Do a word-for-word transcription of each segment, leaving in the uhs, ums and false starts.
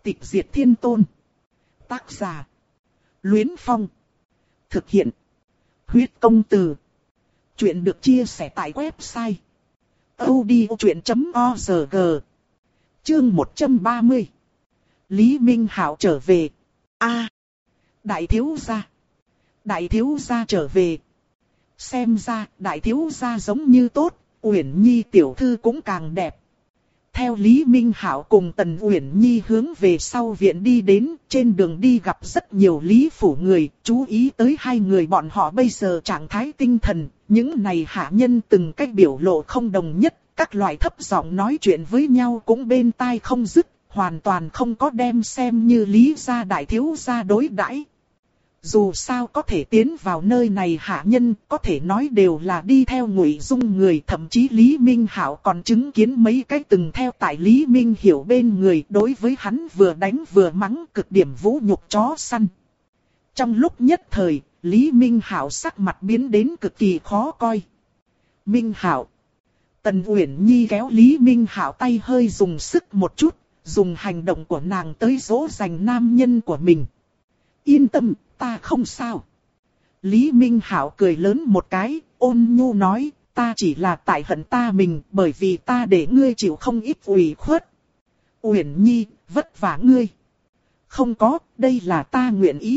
Tịch diệt thiên tôn. Tác giả. Luyến Phong. Thực hiện. Huyết công từ. Chuyện được chia sẻ tại website audiochuyện chấm org. Chương một trăm ba mươi. Lý Minh Hạo trở về. A. Đại thiếu gia. Đại thiếu gia trở về. Xem ra đại thiếu gia giống như tốt, Uyển Nhi tiểu thư cũng càng đẹp. Theo Lý Minh Hạo cùng Tần Uyển Nhi hướng về sau viện đi đến, trên đường đi gặp rất nhiều Lý phủ người, chú ý tới hai người bọn họ bây giờ trạng thái tinh thần, những này hạ nhân từng cách biểu lộ không đồng nhất, các loại thấp giọng nói chuyện với nhau cũng bên tai không dứt, hoàn toàn không có đem xem như Lý gia đại thiếu gia đối đãi. Dù sao có thể tiến vào nơi này hạ nhân, có thể nói đều là đi theo Ngụy Dung người, thậm chí Lý Minh Hạo còn chứng kiến mấy cái từng theo tại Lý Minh Hiểu bên người, đối với hắn vừa đánh vừa mắng, cực điểm vũ nhục chó săn. Trong lúc nhất thời, Lý Minh Hạo sắc mặt biến đến cực kỳ khó coi. Minh Hạo. Tần Uyển Nhi kéo Lý Minh Hạo tay hơi dùng sức một chút, dùng hành động của nàng tới dỗ dành nam nhân của mình. Yên tâm, ta không sao. Lý Minh Hạo cười lớn một cái, ôn nhu nói, ta chỉ là tại hận ta mình, bởi vì ta để ngươi chịu không ít ủy khuất. Uyển Nhi, vất vả ngươi. Không có, đây là ta nguyện ý.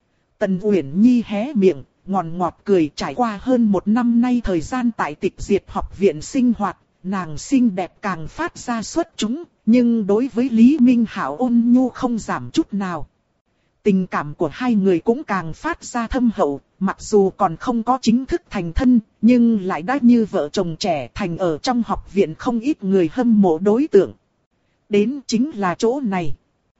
Tần Uyển Nhi hé miệng, ngọt ngọt cười. Trải qua hơn một năm nay thời gian tại Tịch Diệt học viện sinh hoạt, nàng xinh đẹp càng phát ra xuất chúng, nhưng đối với Lý Minh Hạo ôn nhu không giảm chút nào. Tình cảm của hai người cũng càng phát ra thâm hậu, mặc dù còn không có chính thức thành thân, nhưng lại đã như vợ chồng trẻ, thành ở trong học viện không ít người hâm mộ đối tượng. Đến chính là chỗ này.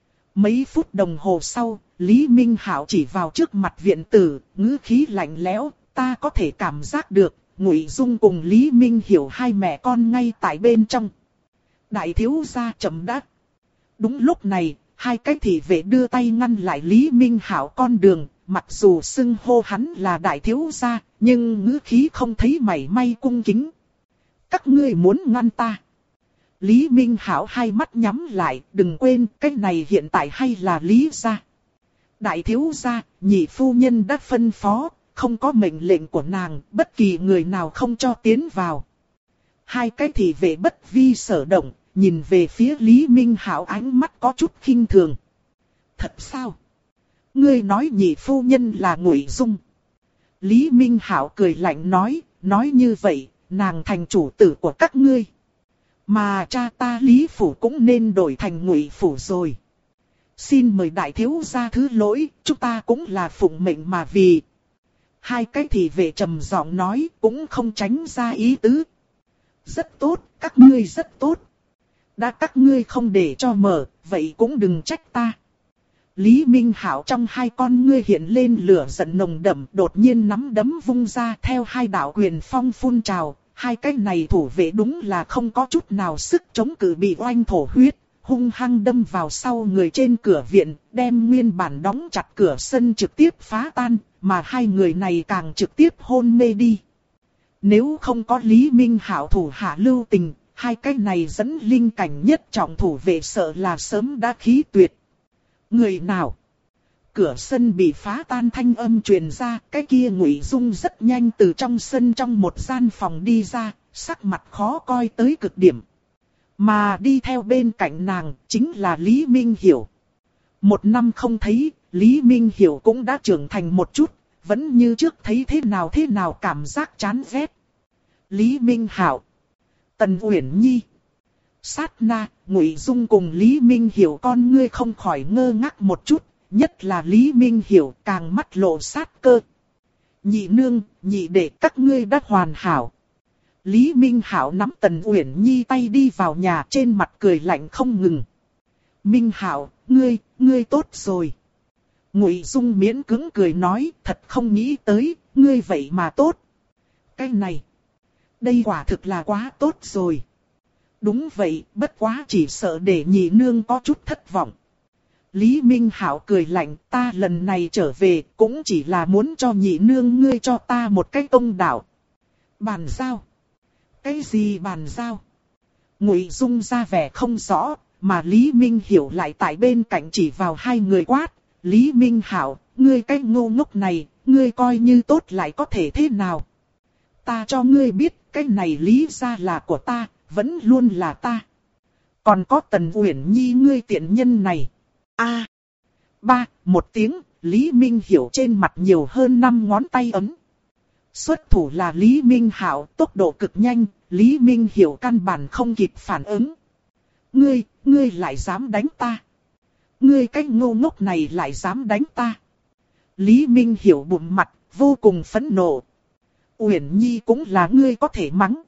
Mấy phút đồng hồ sau, Lý Minh Hạo chỉ vào trước mặt viện tử, ngữ khí lạnh lẽo, ta có thể cảm giác được, Ngụy Dung cùng Lý Minh Hiểu hai mẹ con ngay tại bên trong. Đại thiếu gia chậm đã. Đúng lúc này, hai cái thị vệ đưa tay ngăn lại Lý Minh Hạo con đường, mặc dù xưng hô hắn là đại thiếu gia, nhưng ngữ khí không thấy mảy may cung kính. Các ngươi muốn ngăn ta? Lý Minh Hạo hai mắt nhắm lại, đừng quên, cái này hiện tại hay là Lý gia. Đại thiếu gia, nhị phu nhân đã phân phó, không có mệnh lệnh của nàng, bất kỳ người nào không cho tiến vào. Hai cái thị vệ bất vi sở động, nhìn về phía Lý Minh Hạo ánh mắt có chút khinh thường. Thật sao? Ngươi nói nhị phu nhân là Ngụy Dung. Lý Minh Hạo cười lạnh nói, nói như vậy, nàng thành chủ tử của các ngươi. Mà cha ta Lý Phủ cũng nên đổi thành Ngụy Phủ rồi. Xin mời đại thiếu gia thứ lỗi, chúng ta cũng là phụng mệnh mà vì. Hai cái thị vệ trầm giọng nói, cũng không tránh ra ý tứ. Rất tốt, các ngươi rất tốt. Đã các ngươi không để cho mở, vậy cũng đừng trách ta. Lý Minh Hạo trong hai con ngươi hiện lên lửa giận nồng đậm, đột nhiên nắm đấm vung ra, theo hai đạo quyền phong phun trào, hai cái này thủ vệ đúng là không có chút nào sức chống cự, bị oanh thổ huyết, hung hăng đâm vào sau người trên cửa viện, đem nguyên bản đóng chặt cửa sân trực tiếp phá tan, mà hai người này càng trực tiếp hôn mê đi. Nếu không có Lý Minh Hạo thủ hạ lưu tình, hai cái này dẫn linh cảnh nhất trọng thủ vệ sợ là sớm đã khí tuyệt. Người nào? Cửa sân bị phá tan thanh âm truyền ra, cái kia Ngụy Dung rất nhanh từ trong sân trong một gian phòng đi ra, sắc mặt khó coi tới cực điểm. Mà đi theo bên cạnh nàng chính là Lý Minh Hiểu. Một năm không thấy, Lý Minh Hiểu cũng đã trưởng thành một chút, vẫn như trước thấy thế nào thế nào cảm giác chán ghét. Lý Minh Hạo, Tần Uyển Nhi. Sát na, Ngụy Dung cùng Lý Minh Hiểu con ngươi không khỏi ngơ ngác một chút, nhất là Lý Minh Hiểu càng mắt lộ sát cơ. Nhị nương, nhị đệ, các ngươi đã hoàn hảo. Lý Minh Hạo nắm Tần Uyển Nhi tay đi vào nhà, trên mặt cười lạnh không ngừng. Minh Hạo, ngươi, ngươi tốt rồi. Ngụy Dung miễn cưỡng cười nói, thật không nghĩ tới, ngươi vậy mà tốt. Cái này, đây quả thực là quá tốt rồi. Đúng vậy, bất quá chỉ sợ để nhị nương có chút thất vọng. Lý Minh Hạo cười lạnh, ta lần này trở về cũng chỉ là muốn cho nhị nương ngươi cho ta một cái công đạo. Bàn giao? Cái gì bàn giao? Ngụy Dung ra vẻ không rõ, mà Lý Minh Hiểu lại tại bên cạnh chỉ vào hai người quát. Lý Minh Hảo, ngươi cái ngu ngốc này, ngươi coi như tốt lại có thể thế nào? Ta cho ngươi biết, cái này Lý gia là của ta, vẫn luôn là ta. Còn có Tần Uyển Nhi ngươi tiện nhân này. A. Ba, một tiếng, Lý Minh Hiểu trên mặt nhiều hơn năm ngón tay ấm. Xuất thủ là Lý Minh Hảo, tốc độ cực nhanh, Lý Minh Hiểu căn bản không kịp phản ứng. Ngươi, ngươi lại dám đánh ta. Ngươi cái ngu ngốc này lại dám đánh ta. Lý Minh Hiểu bụng mặt, vô cùng phẫn nộ. Uyển Nhi cũng là ngươi có thể mắng.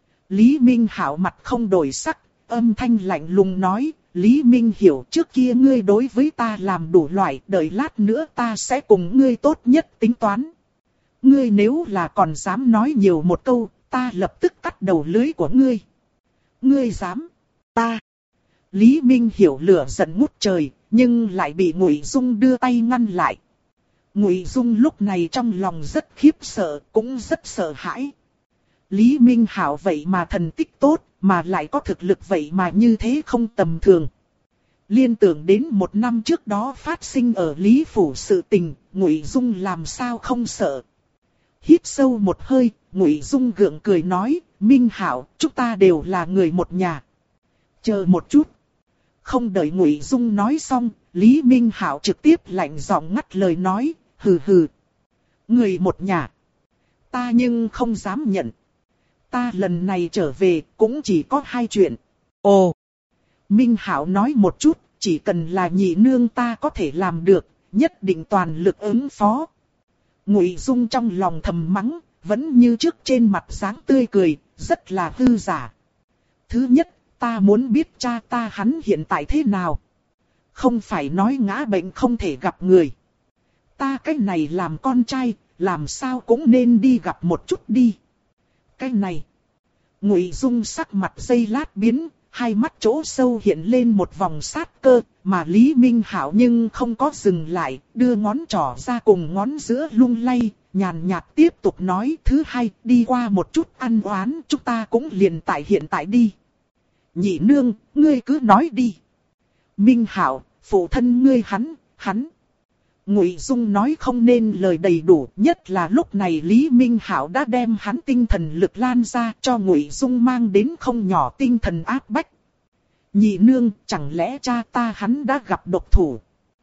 Lý Minh Hảo mặt không đổi sắc, âm thanh lạnh lùng nói. Lý Minh Hiểu, trước kia ngươi đối với ta làm đủ loại, đợi lát nữa ta sẽ cùng ngươi tốt nhất tính toán. Ngươi nếu là còn dám nói nhiều một câu, ta lập tức cắt đầu lưỡi của ngươi. Ngươi dám, ta. Lý Minh Hiểu lửa giận ngút trời, nhưng lại bị Ngụy Dung đưa tay ngăn lại. Ngụy Dung lúc này trong lòng rất khiếp sợ, cũng rất sợ hãi. Lý Minh Hảo vậy mà thần tích tốt, mà lại có thực lực vậy mà như thế không tầm thường. Liên tưởng đến một năm trước đó phát sinh ở Lý Phủ sự tình, Ngụy Dung làm sao không sợ. Hít sâu một hơi, Ngụy Dung gượng cười nói, Minh Hảo, chúng ta đều là người một nhà. Chờ một chút. Không đợi Ngụy Dung nói xong, Lý Minh Hảo trực tiếp lạnh giọng ngắt lời nói, hừ hừ. Người một nhà. Ta nhưng không dám nhận. Ta lần này trở về cũng chỉ có hai chuyện. Ồ. Minh Hảo nói một chút, chỉ cần là nhị nương ta có thể làm được, nhất định toàn lực ứng phó. Ngụy Dung trong lòng thầm mắng, vẫn như trước trên mặt dáng tươi cười, rất là hư giả. Thứ nhất, ta muốn biết cha ta hắn hiện tại thế nào. Không phải nói ngã bệnh không thể gặp người. Ta cái này làm con trai, làm sao cũng nên đi gặp một chút đi. Cái này. Ngụy Dung sắc mặt giây lát biến, hai mắt chỗ sâu hiện lên một vòng sát cơ, mà Lý Minh Hảo nhưng không có dừng lại, đưa ngón trỏ ra cùng ngón giữa lung lay, nhàn nhạt tiếp tục nói, thứ hai, đi qua một chút ăn oán, chúng ta cũng liền tại hiện tại đi. Nhị nương, ngươi cứ nói đi. Minh Hảo, phụ thân ngươi hắn, hắn. Ngụy Dung nói không nên lời đầy đủ, nhất là lúc này Lý Minh Hảo đã đem hắn tinh thần lực lan ra cho Ngụy Dung mang đến không nhỏ tinh thần áp bách. Nhị nương, chẳng lẽ cha ta hắn đã gặp độc thủ?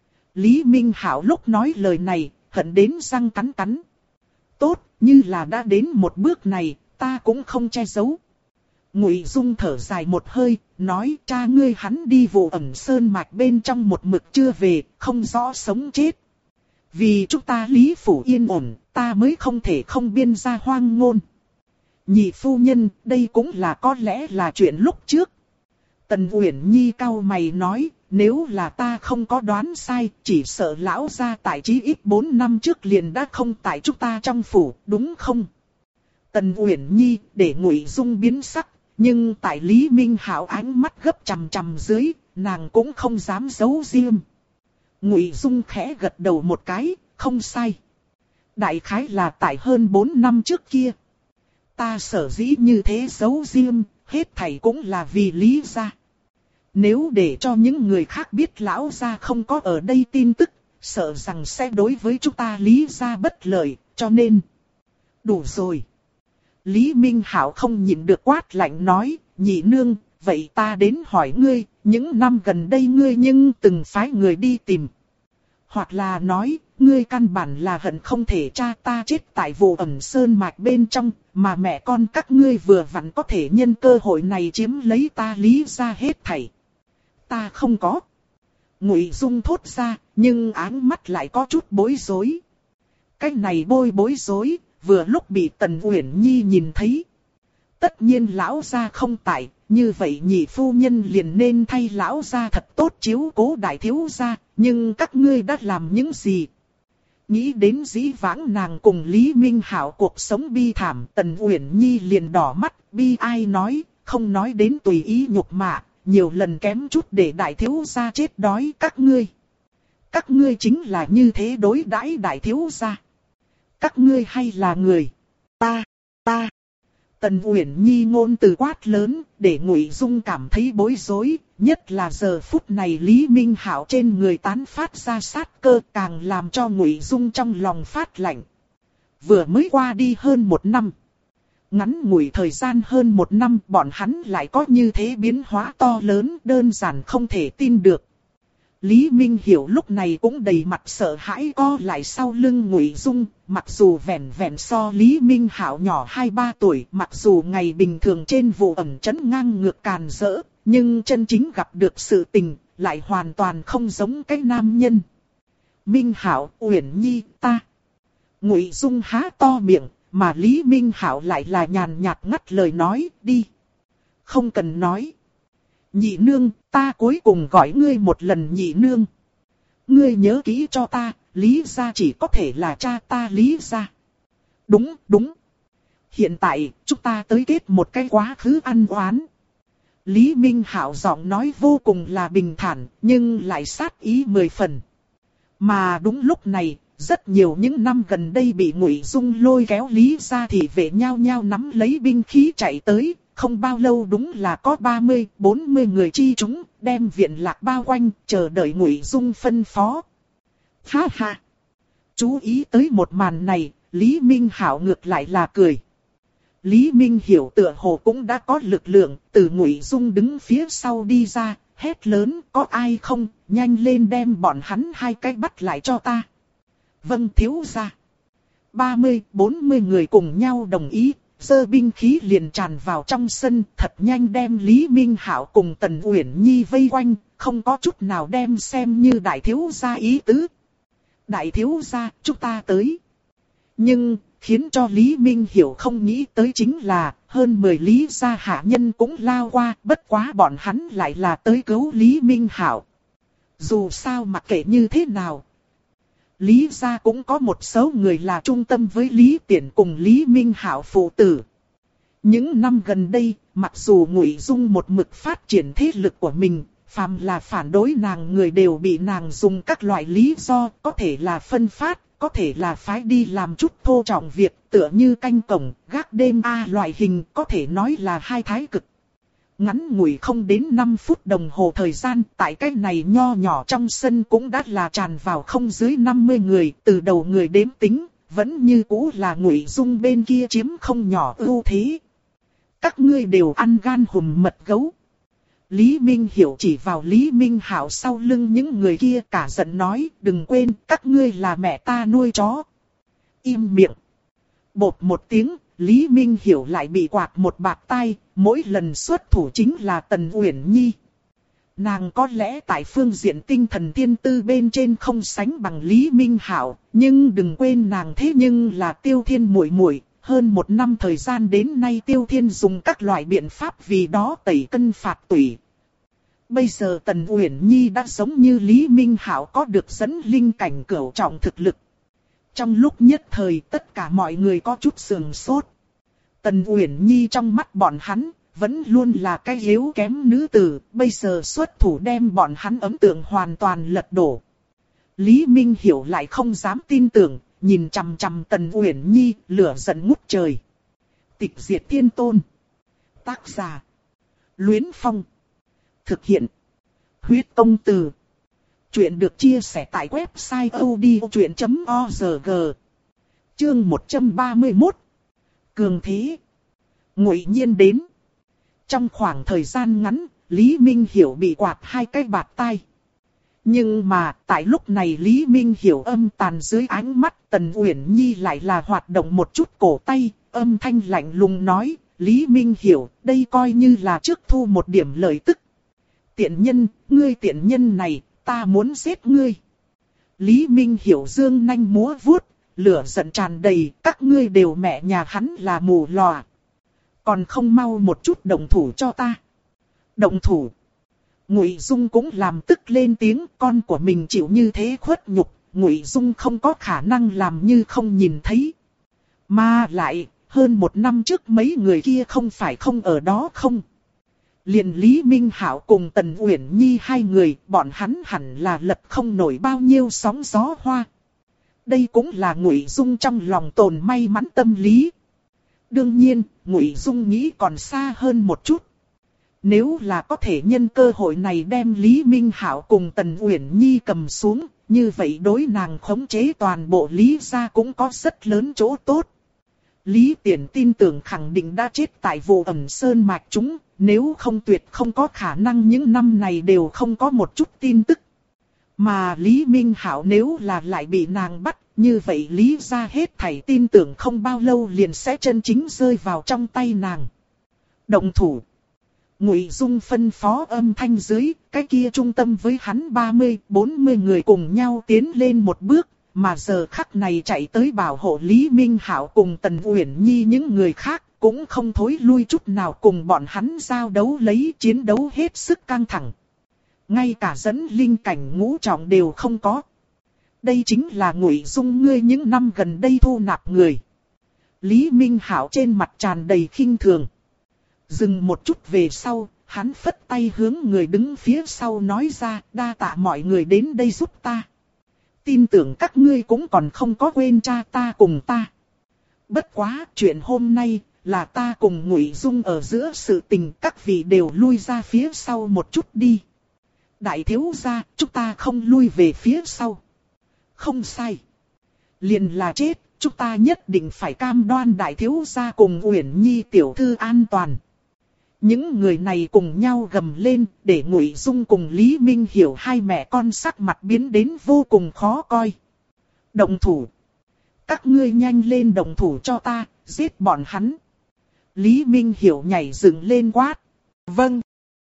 Lý Minh Hảo lúc nói lời này, hận đến răng cắn cắn. Tốt, như là đã đến một bước này, ta cũng không che giấu. Ngụy Dung thở dài một hơi, nói cha ngươi hắn đi vụ ẩn sơn mạch bên trong một mực chưa về, không rõ sống chết. Vì chúng ta Lý Phủ yên ổn, ta mới không thể không biên ra hoang ngôn. Nhị phu nhân, đây cũng là có lẽ là chuyện lúc trước. Tần Uyển Nhi cau mày nói, nếu là ta không có đoán sai, chỉ sợ lão gia tại chí ít bốn năm trước liền đã không tại chúng ta trong phủ, đúng không? Tần Uyển Nhi để Ngụy Dung biến sắc, nhưng tại Lý Minh Hảo ánh mắt gấp chằm chằm dưới, nàng cũng không dám giấu riêng. Ngụy Dung khẽ gật đầu một cái, không sai. Đại khái là tại hơn bốn năm trước kia. Ta sở dĩ như thế giấu riêng, hết thảy cũng là vì Lý gia. Nếu để cho những người khác biết lão gia không có ở đây tin tức, sợ rằng sẽ đối với chúng ta Lý gia bất lợi, cho nên. Đủ rồi. Lý Minh Hảo không nhịn được quát lạnh nói, nhị nương, vậy ta đến hỏi ngươi, những năm gần đây ngươi nhưng từng phái người đi tìm. Hoặc là nói, ngươi căn bản là hận không thể cha ta chết tại vụ ẩn sơn mạch bên trong, mà mẹ con các ngươi vừa vặn có thể nhân cơ hội này chiếm lấy ta Lý gia hết thảy. Ta không có. Ngụy Dung thốt ra, nhưng áng mắt lại có chút bối rối. Cái này bôi bối rối, vừa lúc bị Tần Uyển Nhi nhìn thấy. Tất nhiên lão gia không tại, như vậy nhị phu nhân liền nên thay lão gia thật tốt chiếu cố đại thiếu gia, nhưng các ngươi đã làm những gì? Nghĩ đến dĩ vãng nàng cùng Lý Minh Hảo cuộc sống bi thảm, Tần Uyển Nhi liền đỏ mắt, bi ai nói, không nói đến tùy ý nhục mạ, nhiều lần kém chút để đại thiếu gia chết đói các ngươi. Các ngươi chính là như thế đối đãi đại thiếu gia. Các ngươi hay là người? Ta, ta. Tần Uyển Nhi ngôn từ quát lớn, để Ngụy Dung cảm thấy bối rối, nhất là giờ phút này Lý Minh Hạo trên người tán phát ra sát cơ, càng làm cho Ngụy Dung trong lòng phát lạnh. Vừa mới qua đi hơn một năm. Ngắn ngủi thời gian hơn một năm, bọn hắn lại có như thế biến hóa to lớn, đơn giản không thể tin được. Lý Minh Hiểu lúc này cũng đầy mặt sợ hãi co lại sau lưng Ngụy Dung, mặc dù vẻn vẻn so Lý Minh Hạo nhỏ hai ba tuổi, mặc dù ngày bình thường trên vụ ẩn trấn ngang ngược càn rỡ, nhưng chân chính gặp được sự tình, lại hoàn toàn không giống cái nam nhân. Minh Hạo, Uyển Nhi, ta. Ngụy Dung há to miệng, mà Lý Minh Hạo lại là nhàn nhạt ngắt lời nói, đi. Không cần nói. Nhị nương, ta cuối cùng gọi ngươi một lần nhị nương. Ngươi nhớ kỹ cho ta, Lý gia chỉ có thể là cha ta Lý gia. Đúng, đúng. Hiện tại, chúng ta tới kết một cái quá khứ ăn oán. Lý Minh Hạo giọng nói vô cùng là bình thản, nhưng lại sát ý mười phần. Mà đúng lúc này, rất nhiều những năm gần đây bị Ngụy Dung lôi kéo Lý gia thì về nhau nhau nắm lấy binh khí chạy tới. Không bao lâu đúng là có ba mươi, bốn mươi người chi chúng, đem viện lạc bao quanh, chờ đợi Ngụy Dung phân phó. Ha ha! Chú ý tới một màn này, Lý Minh Hạo ngược lại là cười. Lý Minh Hiểu tựa hồ cũng đã có lực lượng, từ Ngụy Dung đứng phía sau đi ra, hét lớn, có ai không, nhanh lên đem bọn hắn hai cái bắt lại cho ta. Vâng thiếu gia. ba mươi, bốn mươi người cùng nhau đồng ý. Giơ binh khí liền tràn vào trong sân, thật nhanh đem Lý Minh Hạo cùng Tần Uyển Nhi vây quanh, không có chút nào đem xem như đại thiếu gia ý tứ. Đại thiếu gia, chúng ta tới. Nhưng, khiến cho Lý Minh Hiểu không nghĩ tới chính là, hơn mười Lý gia hạ nhân cũng lao qua, bất quá bọn hắn lại là tới cứu Lý Minh Hạo. Dù sao mặc kệ như thế nào, Lý gia cũng có một số người là trung tâm với Lý Tiễn cùng Lý Minh Hạo phụ tử. Những năm gần đây, mặc dù Ngụy Dung một mực phát triển thế lực của mình, phàm là phản đối nàng người đều bị nàng dùng các loại lý do, có thể là phân phát, có thể là phái đi làm chút thô trọng việc, tựa như canh cổng, gác đêm a loại hình, có thể nói là hai thái cực. Ngắn ngủi không đến năm phút đồng hồ thời gian, tại cái này nho nhỏ trong sân cũng đã là tràn vào không dưới năm mươi người, từ đầu người đếm tính, vẫn như cũ là Ngụy Dung bên kia chiếm không nhỏ ưu thế. Các ngươi đều ăn gan hùm mật gấu. Lý Minh Hiểu chỉ vào Lý Minh Hạo sau lưng những người kia cả giận nói, đừng quên, các ngươi là mẹ ta nuôi chó. Im miệng. Bột một tiếng, Lý Minh Hiểu lại bị quạt một bạt tai, mỗi lần xuất thủ chính là Tần Uyển Nhi. Nàng có lẽ tại phương diện tinh thần tiên tư bên trên không sánh bằng Lý Minh Hạo, nhưng đừng quên nàng thế nhưng là Tiêu Thiên muội muội, hơn một năm thời gian đến nay Tiêu Thiên dùng các loại biện pháp vì đó tẩy cân phạt tủy. Bây giờ Tần Uyển Nhi đã giống như Lý Minh Hạo có được dẫn linh cảnh cửu trọng thực lực. Trong lúc nhất thời tất cả mọi người có chút sườn sốt. Tần Uyển Nhi trong mắt bọn hắn, vẫn luôn là cái yếu kém nữ tử, bây giờ xuất thủ đem bọn hắn ấn tượng hoàn toàn lật đổ. Lý Minh Hiểu lại không dám tin tưởng, nhìn chằm chằm Tần Uyển Nhi, lửa giận ngút trời. Tịch diệt thiên tôn. Tác giả. Luyến Phong. Thực hiện. Huyết công từ. Chuyện được chia sẻ tại website odchuyện chấm org. Chương một trăm ba mươi mốt. Cường thế. Ngụy Nhiên đến. Trong khoảng thời gian ngắn, Lý Minh Hiểu bị quạt hai cái bạt tai. Nhưng mà, tại lúc này Lý Minh Hiểu âm tàn dưới ánh mắt, Tần Uyển Nhi lại là hoạt động một chút cổ tay, âm thanh lạnh lùng nói, Lý Minh Hiểu, đây coi như là trước thu một điểm lợi tức. Tiện nhân, ngươi tiện nhân này, ta muốn giết ngươi. Lý Minh Hiểu dương nanh múa vuốt, lửa giận tràn đầy, các ngươi đều mẹ nhà hắn là mù lòa. Còn không mau một chút động thủ cho ta. Động thủ. Ngụy Dung cũng làm tức lên tiếng, con của mình chịu như thế khuất nhục, Ngụy Dung không có khả năng làm như không nhìn thấy. Mà lại, hơn một năm trước mấy người kia không phải không ở đó không. Liền Lý Minh Hạo cùng Tần Uyển Nhi hai người, bọn hắn hẳn là lật không nổi bao nhiêu sóng gió hoa. Đây cũng là Ngụy Dung trong lòng tồn may mắn tâm lý. Đương nhiên, Ngụy Dung nghĩ còn xa hơn một chút. Nếu là có thể nhân cơ hội này đem Lý Minh Hạo cùng Tần Uyển Nhi cầm xuống, như vậy đối nàng khống chế toàn bộ Lý gia cũng có rất lớn chỗ tốt. Lý Tiễn tin tưởng khẳng định đã chết tại vụ ẩn sơn mạch chúng, nếu không tuyệt không có khả năng những năm này đều không có một chút tin tức. Mà Lý Minh Hạo nếu là lại bị nàng bắt, như vậy Lý gia hết thảy tin tưởng không bao lâu liền sẽ chân chính rơi vào trong tay nàng. Động thủ. Ngụy Dung phân phó âm thanh dưới, cái kia trung tâm với hắn ba mươi, bốn mươi người cùng nhau tiến lên một bước, mà giờ khắc này chạy tới bảo hộ Lý Minh Hạo cùng Tần Uyển Nhi những người khác, cũng không thối lui chút nào cùng bọn hắn giao đấu lấy chiến đấu hết sức căng thẳng. Ngay cả dẫn linh cảnh ngũ trọng đều không có. Đây chính là Ngụy Dung ngươi những năm gần đây thu nạp người. Lý Minh Hạo trên mặt tràn đầy khinh thường. Dừng một chút về sau, hắn phất tay hướng người đứng phía sau nói ra, đa tạ mọi người đến đây giúp ta. Tin tưởng các ngươi cũng còn không có quên cha ta cùng ta. Bất quá, chuyện hôm nay là ta cùng Ngụy Dung ở giữa sự tình, các vị đều lui ra phía sau một chút đi. Đại thiếu gia, chúng ta không lui về phía sau. Không sai. Liền là chết, chúng ta nhất định phải cam đoan đại thiếu gia cùng Uyển Nhi tiểu thư an toàn. Những người này cùng nhau gầm lên, để Ngụy Dung cùng Lý Minh Hiểu hai mẹ con sắc mặt biến đến vô cùng khó coi. Động thủ. Các ngươi nhanh lên động thủ cho ta, giết bọn hắn. Lý Minh Hiểu nhảy dựng lên quát. Vâng.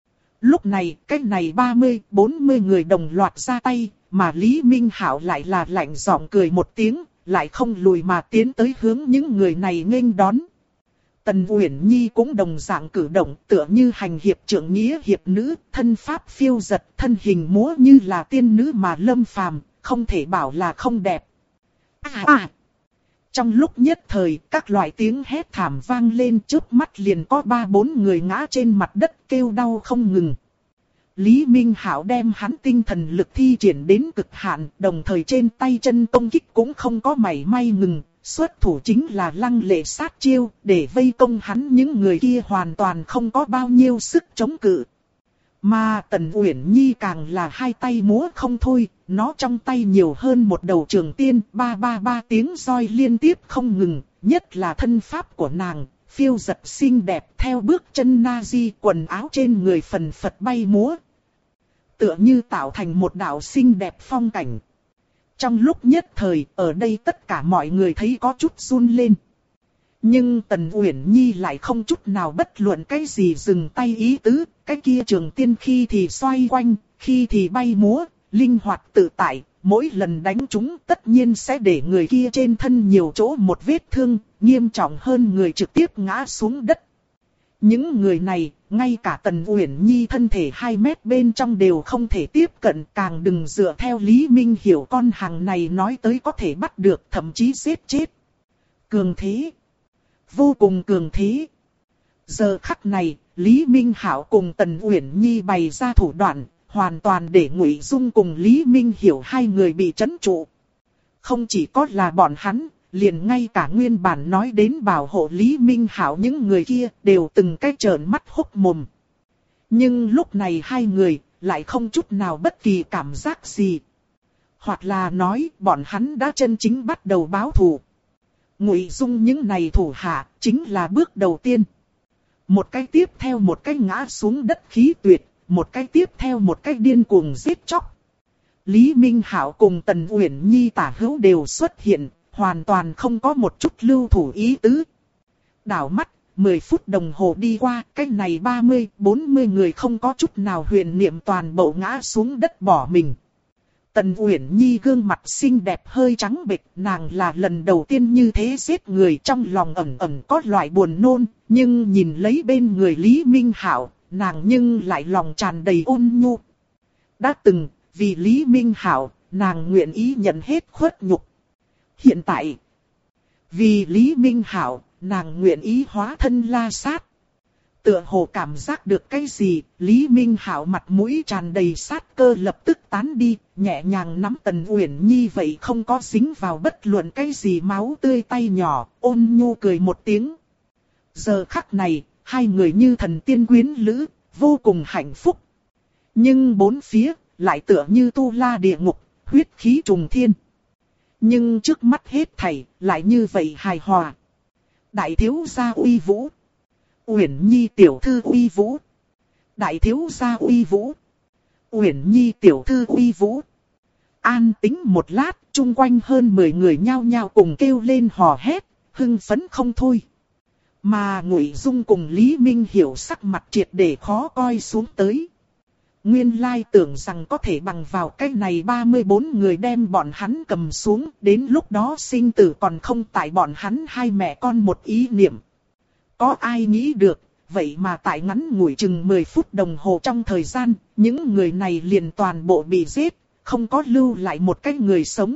Lúc này, cái này ba mươi, bốn mươi người đồng loạt ra tay, mà Lý Minh Hạo lại là lạnh giọng cười một tiếng, lại không lùi mà tiến tới hướng những người này nghênh đón. Tần Uyển Nhi cũng đồng dạng cử động, tựa như hành hiệp trưởng nghĩa hiệp nữ, thân pháp phiêu giật, thân hình múa như là tiên nữ mà lâm phàm, không thể bảo là không đẹp. À à! Trong lúc nhất thời, các loại tiếng hét thảm vang lên, trước mắt liền có ba bốn người ngã trên mặt đất kêu đau không ngừng. Lý Minh Hạo đem hắn tinh thần lực thi triển đến cực hạn, đồng thời trên tay chân công kích cũng không có mảy may ngừng. Xuất thủ chính là lăng lệ sát chiêu, để vây công hắn những người kia hoàn toàn không có bao nhiêu sức chống cự. Mà Tần Uyển Nhi càng là hai tay múa không thôi, nó trong tay nhiều hơn một đầu trường tiên, ba ba ba tiếng roi liên tiếp không ngừng, nhất là thân pháp của nàng, phiêu giật xinh đẹp theo bước chân Nazi, quần áo trên người phần phật bay múa. Tựa như tạo thành một đạo xinh đẹp phong cảnh. Trong lúc nhất thời, ở đây tất cả mọi người thấy có chút run lên. Nhưng Tần Uyển Nhi lại không chút nào bất luận cái gì dừng tay ý tứ, cái kia trường tiên khi thì xoay quanh, khi thì bay múa, linh hoạt tự tại, mỗi lần đánh chúng tất nhiên sẽ để người kia trên thân nhiều chỗ một vết thương, nghiêm trọng hơn người trực tiếp ngã xuống đất. Những người này, ngay cả Tần Uyển Nhi thân thể hai mét bên trong đều không thể tiếp cận, càng đừng dựa theo Lý Minh Hiểu con hàng này nói tới có thể bắt được, thậm chí giết chết. Cường thế. Vô cùng cường thế. Giờ khắc này, Lý Minh Hạo cùng Tần Uyển Nhi bày ra thủ đoạn, hoàn toàn để Ngụy Dung cùng Lý Minh Hiểu hai người bị trấn trụ. Không chỉ có là bọn hắn, liền ngay cả nguyên bản nói đến bảo hộ Lý Minh Hạo những người kia đều từng cái trợn mắt hốc mồm. Nhưng lúc này hai người lại không chút nào bất kỳ cảm giác gì. Hoặc là nói bọn hắn đã chân chính bắt đầu báo thù. Ngụy Dung những này thủ hạ chính là bước đầu tiên. Một cái tiếp theo một cái ngã xuống đất khí tuyệt, một cái tiếp theo một cái điên cuồng giết chóc. Lý Minh Hạo cùng Tần Uyển Nhi tả hữu đều xuất hiện, hoàn toàn không có một chút lưu thủ ý tứ. Đảo mắt, mười phút đồng hồ đi qua, cái này ba mươi, bốn mươi người không có chút nào huyền niệm toàn bộ ngã xuống đất bỏ mình. Tần Uyển Nhi gương mặt xinh đẹp hơi trắng bệch, nàng là lần đầu tiên như thế giết người, trong lòng ẩn ẩn có loại buồn nôn, nhưng nhìn lấy bên người Lý Minh Hạo, nàng nhưng lại lòng tràn đầy ôn nhu. Đã từng, vì Lý Minh Hạo, nàng nguyện ý nhận hết khuất nhục. Hiện tại, vì Lý Minh Hạo, nàng nguyện ý hóa thân La Sát. Tựa hồ cảm giác được cái gì, Lý Minh Hạo mặt mũi tràn đầy sát cơ lập tức tán đi, nhẹ nhàng nắm Tần Uyển Nhi vậy không có dính vào bất luận cái gì máu tươi tay nhỏ, ôn nhu cười một tiếng. Giờ khắc này, hai người như thần tiên quyến lữ, vô cùng hạnh phúc. Nhưng bốn phía, lại tựa như tu la địa ngục, huyết khí trùng thiên. Nhưng trước mắt hết thảy, lại như vậy hài hòa. Đại thiếu gia uy vũ. Uyển Nhi tiểu thư uy vũ. Đại thiếu gia uy vũ. Uyển Nhi tiểu thư uy vũ. An tĩnh một lát, chung quanh hơn mười người nhao nhao cùng kêu lên hò hét, hưng phấn không thôi. Mà Ngụy Dung cùng Lý Minh Hiểu sắc mặt triệt để khó coi xuống tới. Nguyên lai tưởng rằng có thể bằng vào cái này ba mươi bốn người đem bọn hắn cầm xuống, đến lúc đó sinh tử còn không tại bọn hắn hai mẹ con một ý niệm. Có ai nghĩ được, vậy mà tại ngắn ngủi chừng mười phút đồng hồ trong thời gian, những người này liền toàn bộ bị giết, không có lưu lại một cái người sống.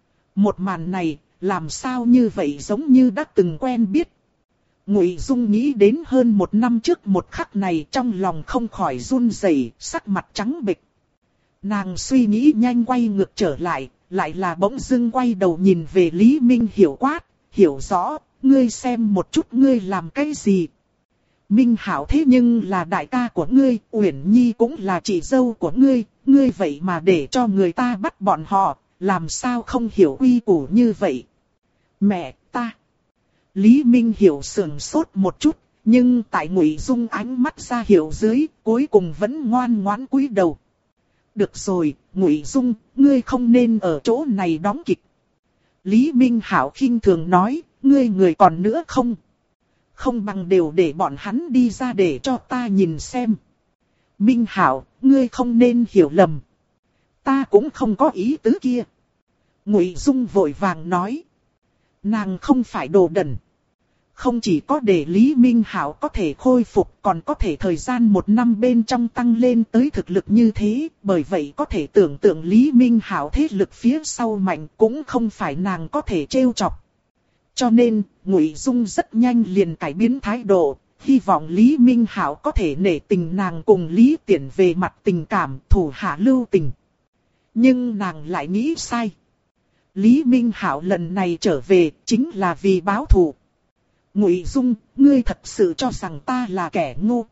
Một màn này, làm sao như vậy giống như đã từng quen biết. Ngụy Dung nghĩ đến hơn một năm trước một khắc này trong lòng không khỏi run rẩy, sắc mặt trắng bệch. Nàng suy nghĩ nhanh quay ngược trở lại, lại là bỗng dưng quay đầu nhìn về Lý Minh Hiểu quát, hiểu rõ, ngươi xem một chút ngươi làm cái gì. Minh Hảo thế nhưng là đại ca của ngươi, Uyển Nhi cũng là chị dâu của ngươi, ngươi vậy mà để cho người ta bắt bọn họ, làm sao không hiểu quy củ như vậy. Mẹ, ta. Lý Minh Hiểu sườn sốt một chút, nhưng tại Ngụy Dung ánh mắt ra hiệu dưới, cuối cùng vẫn ngoan ngoãn cúi đầu. Được rồi, Ngụy Dung, ngươi không nên ở chỗ này đóng kịch. Lý Minh Hảo khinh thường nói, ngươi người còn nữa không? Không bằng đều để bọn hắn đi ra để cho ta nhìn xem. Minh Hảo, ngươi không nên hiểu lầm. Ta cũng không có ý tứ kia. Ngụy Dung vội vàng nói. Nàng không phải đồ đần. Không chỉ có để Lý Minh Hảo có thể khôi phục, còn có thể thời gian một năm bên trong tăng lên tới thực lực như thế. Bởi vậy có thể tưởng tượng Lý Minh Hảo thế lực phía sau mạnh cũng không phải nàng có thể trêu chọc. Cho nên, Ngụy Dung rất nhanh liền cải biến thái độ, hy vọng Lý Minh Hảo có thể nể tình nàng cùng Lý Tiễn về mặt tình cảm, thủ hạ lưu tình. Nhưng nàng lại nghĩ sai. Lý Minh Hảo lần này trở về chính là vì báo thù. Ngụy Dung, ngươi thật sự cho rằng ta là kẻ ngu.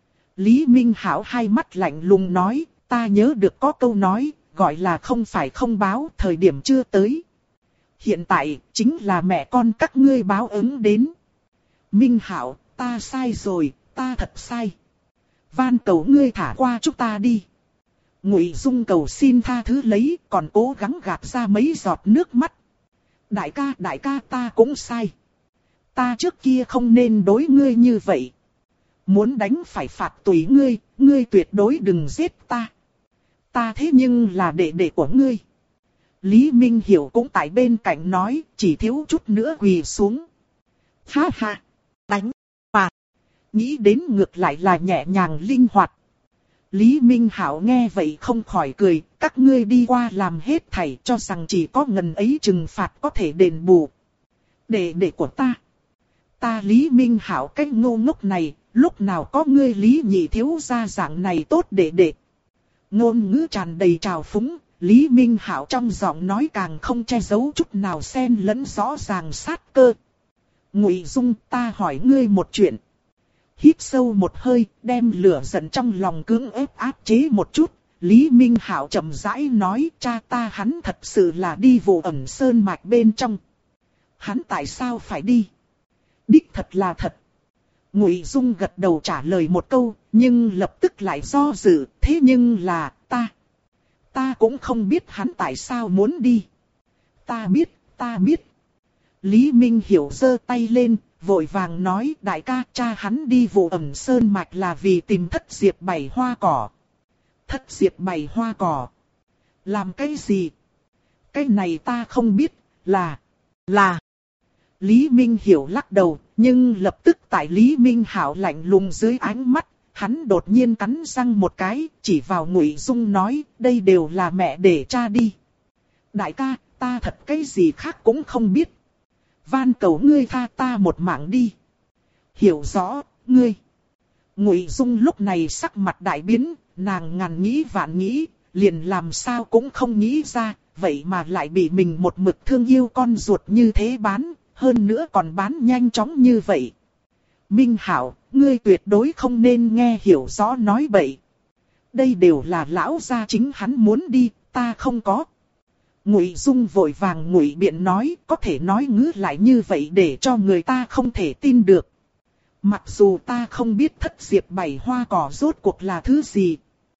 Lý Minh Hảo hai mắt lạnh lùng nói, ta nhớ được có câu nói, gọi là không phải không báo, thời điểm chưa tới. Hiện tại, chính là mẹ con các ngươi báo ứng đến. Minh Hảo, ta sai rồi, ta thật sai. Van cầu ngươi thả qua chúng ta đi. Ngụy Dung cầu xin tha thứ lấy, còn cố gắng gạt ra mấy giọt nước mắt. Đại ca, đại ca ta cũng sai. Ta trước kia không nên đối ngươi như vậy. Muốn đánh phải phạt tùy ngươi, ngươi tuyệt đối đừng giết ta. Ta thế nhưng là đệ đệ của ngươi. Lý Minh Hiểu cũng tại bên cạnh nói, chỉ thiếu chút nữa quỳ xuống. Ha ha, đánh, mà. Nghĩ đến ngược lại là nhẹ nhàng linh hoạt. Lý Minh Hảo nghe vậy không khỏi cười, các ngươi đi qua làm hết thảy cho rằng chỉ có ngần ấy trừng phạt có thể đền bù. Đệ đệ của ta. Ta Lý Minh Hảo cái ngu ngốc này, lúc nào có ngươi Lý nhị thiếu gia dạng này tốt đệ đệ. Ngôn ngữ tràn đầy trào phúng, Lý Minh Hảo trong giọng nói càng không che giấu chút nào xen lẫn rõ ràng sát cơ. Ngụy Dung, ta hỏi ngươi một chuyện. Hít sâu một hơi, đem lửa giận trong lòng cưỡng ép áp chế một chút. Lý Minh Hảo chậm rãi nói, cha ta hắn thật sự là đi vụ ẩn sơn mạch bên trong. Hắn tại sao phải đi? Đích thật là thật. Ngụy Dung gật đầu trả lời một câu, nhưng lập tức lại do dự, thế nhưng là, ta. Ta cũng không biết hắn tại sao muốn đi. Ta biết, ta biết. Lý Minh Hiểu giơ tay lên, vội vàng nói, đại ca, cha hắn đi vụ ẩn sơn mạch là vì tìm thất diệp bảy hoa cỏ. Thất diệp bảy hoa cỏ. Làm cái gì? Cái này ta không biết, là, là. Lý Minh Hiểu lắc đầu, nhưng lập tức tại Lý Minh Hảo lạnh lùng dưới ánh mắt, hắn đột nhiên cắn răng một cái, chỉ vào Ngụy Dung nói, đây đều là mẹ để cha đi. Đại ca, ta thật cái gì khác cũng không biết. Van cầu ngươi tha ta một mạng đi. Hiểu rõ, ngươi. Ngụy Dung lúc này sắc mặt đại biến, nàng ngàn nghĩ vạn nghĩ, liền làm sao cũng không nghĩ ra, vậy mà lại bị mình một mực thương yêu con ruột như thế bán, hơn nữa còn bán nhanh chóng như vậy. Minh Hảo, ngươi tuyệt đối không nên nghe Hiểu Rõ nói bậy. Đây đều là lão gia chính hắn muốn đi, ta không có. Ngụy Dung vội vàng ngụy biện nói, có thể nói ngữ lại như vậy để cho người ta không thể tin được. Mặc dù ta không biết thất diệp bảy hoa cỏ rốt cuộc là thứ gì.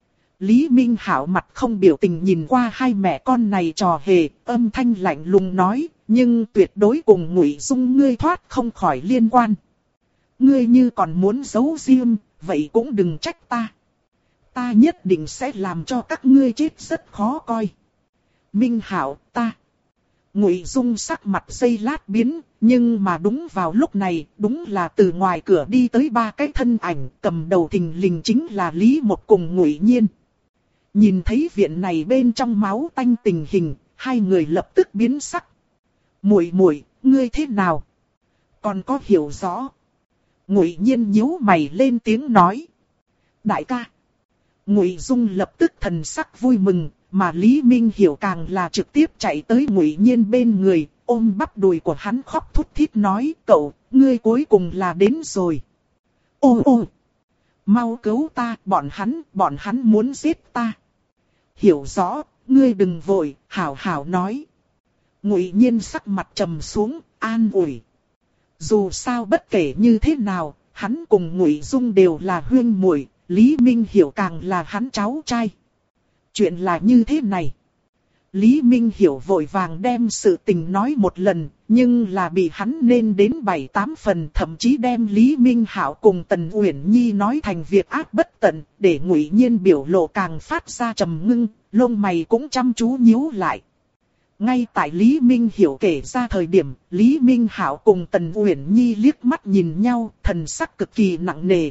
Lý Minh Hảo mặt không biểu tình nhìn qua hai mẹ con này trò hề, âm thanh lạnh lùng nói, nhưng tuyệt đối cùng Ngụy Dung ngươi thoát không khỏi liên quan. Ngươi như còn muốn giấu riêng, vậy cũng đừng trách ta. Ta nhất định sẽ làm cho các ngươi chết rất khó coi. Minh Hảo, ta. Ngụy Dung sắc mặt giây lát biến, nhưng mà đúng vào lúc này, đúng là từ ngoài cửa đi tới ba cái thân ảnh, cầm đầu thình lình chính là Lý Một cùng Ngụy Nhiên. Nhìn thấy viện này bên trong máu tanh tình hình, hai người lập tức biến sắc. Muội muội, ngươi thế nào? Còn có Hiểu Rõ? Ngụy Nhiên nhíu mày lên tiếng nói. Đại ca. Ngụy Dung lập tức thần sắc vui mừng, mà Lý Minh Hiểu càng là trực tiếp chạy tới Ngụy Nhiên bên người, ôm bắp đùi của hắn khóc thút thít nói, cậu, ngươi cuối cùng là đến rồi. Ô ô, mau cứu ta, bọn hắn, bọn hắn muốn giết ta. Hiểu Rõ, ngươi đừng vội, hảo hảo nói. Ngụy Nhiên sắc mặt trầm xuống, an ủi. Dù sao bất kể như thế nào, hắn cùng Ngụy Dung đều là huynh muội, Lý Minh Hiểu càng là hắn cháu trai. Chuyện là như thế này. Lý Minh Hiểu vội vàng đem sự tình nói một lần, nhưng là bị hắn nên đến bảy tám phần, thậm chí đem Lý Minh Hảo cùng Tần Uyển Nhi nói thành việc ác bất tận, để Ngụy Nhiên biểu lộ càng phát ra trầm ngưng, lông mày cũng chăm chú nhíu lại. Ngay tại Lý Minh Hiểu kể ra thời điểm, Lý Minh Hảo cùng Tần Uyển Nhi liếc mắt nhìn nhau, thần sắc cực kỳ nặng nề.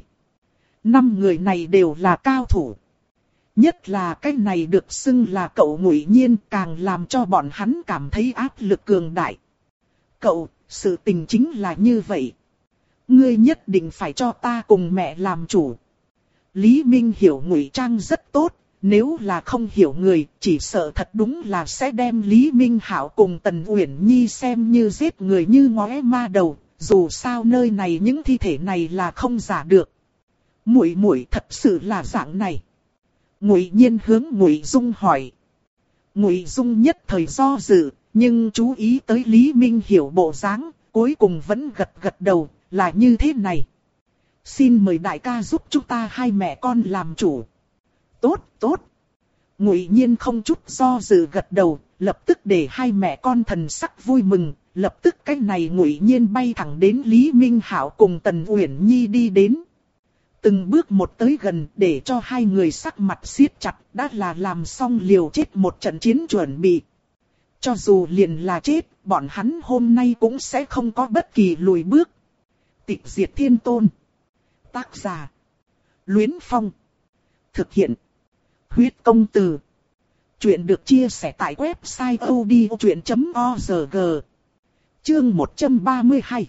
Năm người này đều là cao thủ. Nhất là cái này được xưng là cậu Ngụy Nhiên càng làm cho bọn hắn cảm thấy áp lực cường đại. Cậu, sự tình chính là như vậy. Ngươi nhất định phải cho ta cùng mẹ làm chủ. Lý Minh Hiểu ngụy trang rất tốt, nếu là không hiểu người, chỉ sợ thật đúng là sẽ đem Lý Minh Hảo cùng Tần Uyển Nhi xem như giết người như ngóe ma đầu, dù sao nơi này những thi thể này là không giả được. Muội muội thật sự là dạng này. Ngụy Nhiên hướng Ngụy Dung hỏi. Ngụy Dung nhất thời do dự, nhưng chú ý tới Lý Minh Hiểu bộ dáng, cuối cùng vẫn gật gật đầu, là như thế này. Xin mời đại ca giúp chúng ta hai mẹ con làm chủ. Tốt, tốt. Ngụy Nhiên không chút do dự gật đầu, lập tức để hai mẹ con thần sắc vui mừng, lập tức cái này Ngụy Nhiên bay thẳng đến Lý Minh Hảo cùng Tần Uyển Nhi đi đến. Từng bước một tới gần để cho hai người sắc mặt siết chặt, đã là làm xong liều chết một trận chiến chuẩn bị. Cho dù liền là chết, bọn hắn hôm nay cũng sẽ không có bất kỳ lùi bước. Tịch diệt thiên tôn. Tác giả. Luyến Phong. Thực hiện. Huyết công từ. Chuyện được chia sẻ tại website odchuyện chấm org. Chương một trăm ba mươi hai.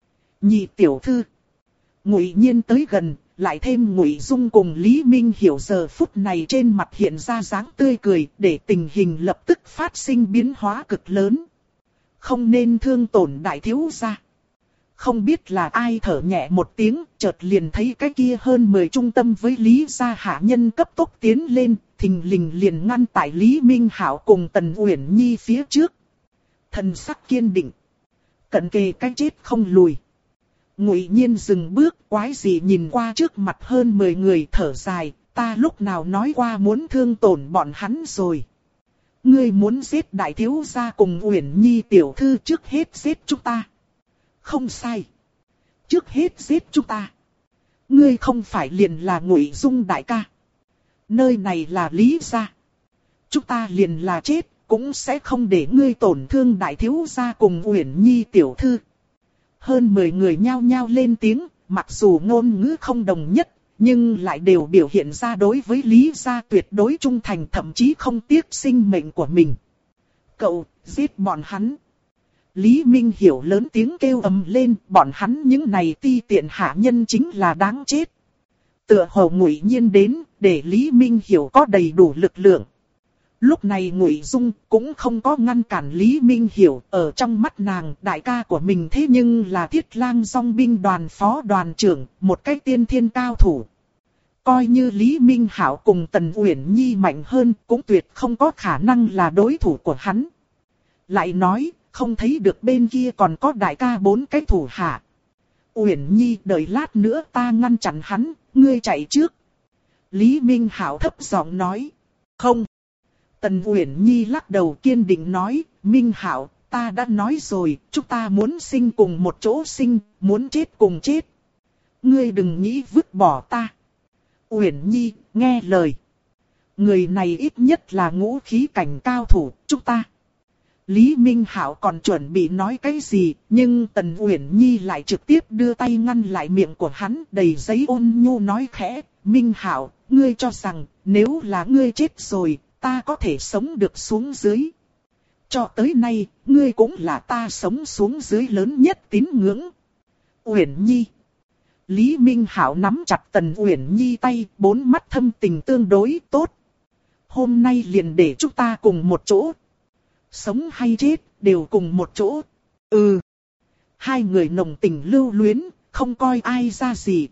Nhị tiểu thư. Ngụy Nhiên tới gần, lại thêm Ngụy Dung cùng Lý Minh Hiểu giờ phút này trên mặt hiện ra dáng tươi cười, để tình hình lập tức phát sinh biến hóa cực lớn. Không nên thương tổn đại thiếu gia. Không biết là ai thở nhẹ một tiếng, chợt liền thấy cái kia hơn mười trung tâm với Lý gia hạ nhân cấp tốc tiến lên, thình lình liền ngăn tại Lý Minh Hảo cùng Tần Uyển Nhi phía trước. Thần sắc kiên định, cận kề cái chết không lùi. Ngụy Nhiên dừng bước, quái gì nhìn qua trước mặt hơn mười người, thở dài, ta lúc nào nói qua muốn thương tổn bọn hắn rồi. Ngươi muốn giết đại thiếu gia cùng Uyển Nhi tiểu thư, trước hết giết chúng ta. Không sai. Trước hết giết chúng ta. Ngươi không phải liền là Ngụy Dung đại ca. Nơi này là Lý gia. Chúng ta liền là chết, cũng sẽ không để ngươi tổn thương đại thiếu gia cùng Uyển Nhi tiểu thư. Hơn mười người nhao nhao lên tiếng, mặc dù ngôn ngữ không đồng nhất, nhưng lại đều biểu hiện ra đối với Lý gia tuyệt đối trung thành, thậm chí không tiếc sinh mệnh của mình. Cậu, giết bọn hắn. Lý Minh Hiểu lớn tiếng kêu ầm lên, bọn hắn những này ti tiện hạ nhân chính là đáng chết. Tựa hồ Ngụy Nhiên đến, để Lý Minh Hiểu có đầy đủ lực lượng. Lúc này Ngụy Dung cũng không có ngăn cản Lý Minh Hiểu, ở trong mắt nàng đại ca của mình thế nhưng là Thiết Lang Dòng binh đoàn phó đoàn trưởng, một cái tiên thiên cao thủ. Coi như Lý Minh Hạo cùng Tần Uyển Nhi mạnh hơn cũng tuyệt không có khả năng là đối thủ của hắn. Lại nói, không thấy được bên kia còn có đại ca bốn cái thủ hạ. Uyển Nhi đợi lát nữa ta ngăn chặn hắn, ngươi chạy trước. Lý Minh Hạo thấp giọng nói. Không. Tần Uyển Nhi lắc đầu kiên định nói, Minh Hạo, ta đã nói rồi, chúng ta muốn sinh cùng một chỗ sinh, muốn chết cùng chết. Ngươi đừng nghĩ vứt bỏ ta. Uyển Nhi, nghe lời. Người này ít nhất là ngũ khí cảnh cao thủ, chúng ta. Lý Minh Hạo còn chuẩn bị nói cái gì, nhưng Tần Uyển Nhi lại trực tiếp đưa tay ngăn lại miệng của hắn, đầy giấy ôn nhu nói khẽ, Minh Hạo, ngươi cho rằng, nếu là ngươi chết rồi, ta có thể sống được xuống dưới. Cho tới nay, ngươi cũng là ta sống xuống dưới lớn nhất tín ngưỡng. Uyển Nhi. Lý Minh Hạo nắm chặt Tần Uyển Nhi tay, bốn mắt thâm tình tương đối tốt. Hôm nay liền để chúng ta cùng một chỗ. Sống hay chết, đều cùng một chỗ. Ừ. Hai người nồng tình lưu luyến, không coi ai ra gì.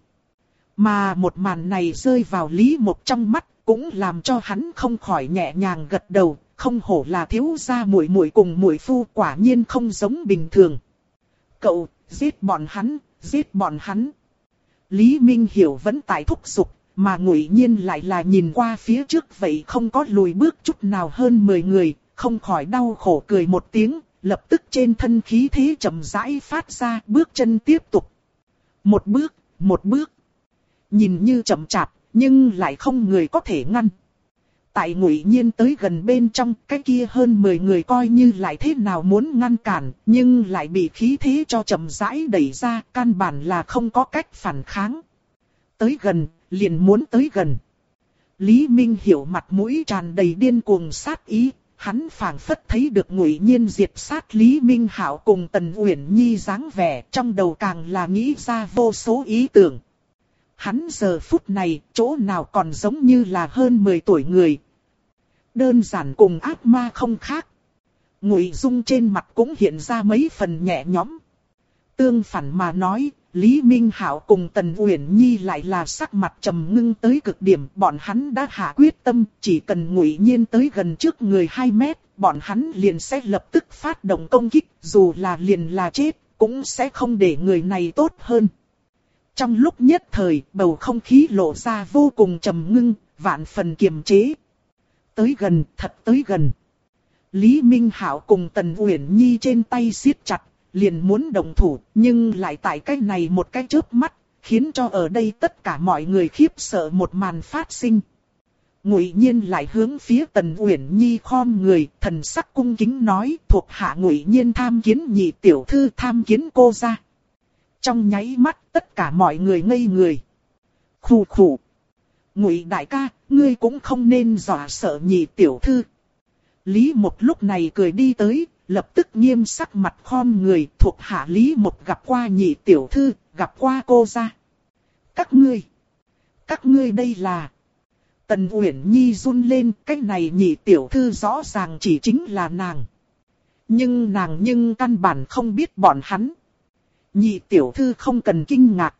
Mà một màn này rơi vào Lý Mộc trong mắt, cũng làm cho hắn không khỏi nhẹ nhàng gật đầu, không hổ là thiếu gia muội muội cùng muội phu, quả nhiên không giống bình thường. Cậu, giết bọn hắn, giết bọn hắn. Lý Minh Hiểu vẫn tại thúc giục, mà Ngụy Nhiên lại là nhìn qua phía trước vậy không có lùi bước chút nào hơn mười người, không khỏi đau khổ cười một tiếng, lập tức trên thân khí thế chậm rãi phát ra, bước chân tiếp tục. Một bước, một bước. Nhìn như chậm chạp, nhưng lại không người có thể ngăn. Tại Ngụy Nhiên tới gần bên trong, cái kia hơn mười người coi như lại thế nào muốn ngăn cản, nhưng lại bị khí thế cho chậm rãi đẩy ra, căn bản là không có cách phản kháng. Tới gần, liền muốn tới gần. Lý Minh Hiểu mặt mũi tràn đầy điên cuồng sát ý, hắn phảng phất thấy được Ngụy Nhiên diệt sát Lý Minh Hạo cùng Tần Uyển Nhi dáng vẻ, trong đầu càng là nghĩ ra vô số ý tưởng. Hắn giờ phút này, chỗ nào còn giống như là hơn mười tuổi người. Đơn giản cùng ác ma không khác. Ngụy Dung trên mặt cũng hiện ra mấy phần nhẹ nhõm. Tương phản mà nói, Lý Minh Hạo cùng Tần Uyển Nhi lại là sắc mặt trầm ngưng tới cực điểm. Bọn hắn đã hạ quyết tâm, chỉ cần Ngụy Nhiên tới gần trước người hai mét, bọn hắn liền sẽ lập tức phát động công kích. Dù là liền là chết, cũng sẽ không để người này tốt hơn. Trong lúc nhất thời, bầu không khí lộ ra vô cùng trầm ngưng, vạn phần kiềm chế. Tới gần, thật tới gần. Lý Minh Hạo cùng Tần Uyển Nhi trên tay siết chặt, liền muốn động thủ, nhưng lại tại cái này một cái chớp mắt, khiến cho ở đây tất cả mọi người khiếp sợ một màn phát sinh. Ngụy Nhiên lại hướng phía Tần Uyển Nhi khom người, thần sắc cung kính nói, thuộc hạ Ngụy Nhiên tham kiến nhị tiểu thư, tham kiến cô gia. Trong nháy mắt, tất cả mọi người ngây người. Khù khù. Ngụy đại ca, ngươi cũng không nên dọa sợ nhị tiểu thư. Lý Mộc lúc này cười đi tới, lập tức nghiêm sắc mặt khom người, thuộc hạ Lý Mộc gặp qua nhị tiểu thư, gặp qua cô gia. Các ngươi, các ngươi đây là... Tần Uyển Nhi run lên, cái này nhị tiểu thư rõ ràng chỉ chính là nàng. Nhưng nàng nhưng căn bản không biết bọn hắn. Nhị tiểu thư không cần kinh ngạc.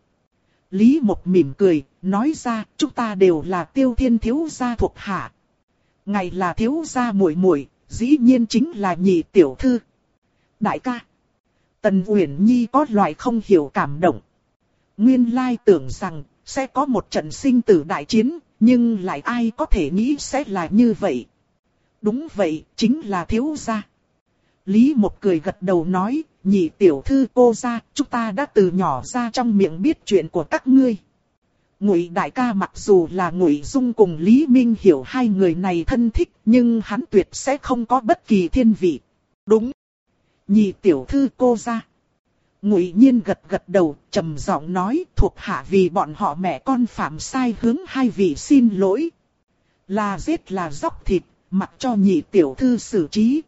Lý Mộc mỉm cười, nói ra, chúng ta đều là Tiêu Thiên thiếu gia thuộc hạ. Ngài là thiếu gia muội muội, dĩ nhiên chính là nhị tiểu thư. Đại ca. Tần Uyển Nhi có loại không hiểu cảm động. Nguyên lai tưởng rằng, sẽ có một trận sinh tử đại chiến, nhưng lại ai có thể nghĩ sẽ là như vậy. Đúng vậy, chính là thiếu gia. Lý Mộc cười gật đầu nói, nhị tiểu thư cô gia, chúng ta đã từ nhỏ ra trong miệng biết chuyện của các ngươi. Ngụy đại ca mặc dù là Ngụy Dung cùng Lý Minh Hiểu hai người này thân thích, nhưng hắn tuyệt sẽ không có bất kỳ thiên vị. Đúng. Nhị tiểu thư cô gia. Ngụy Nhiên gật gật đầu, trầm giọng nói, thuộc hạ vì bọn họ mẹ con phạm sai hướng hai vị xin lỗi. Là giết là dóc thịt, mặc cho nhị tiểu thư xử trí.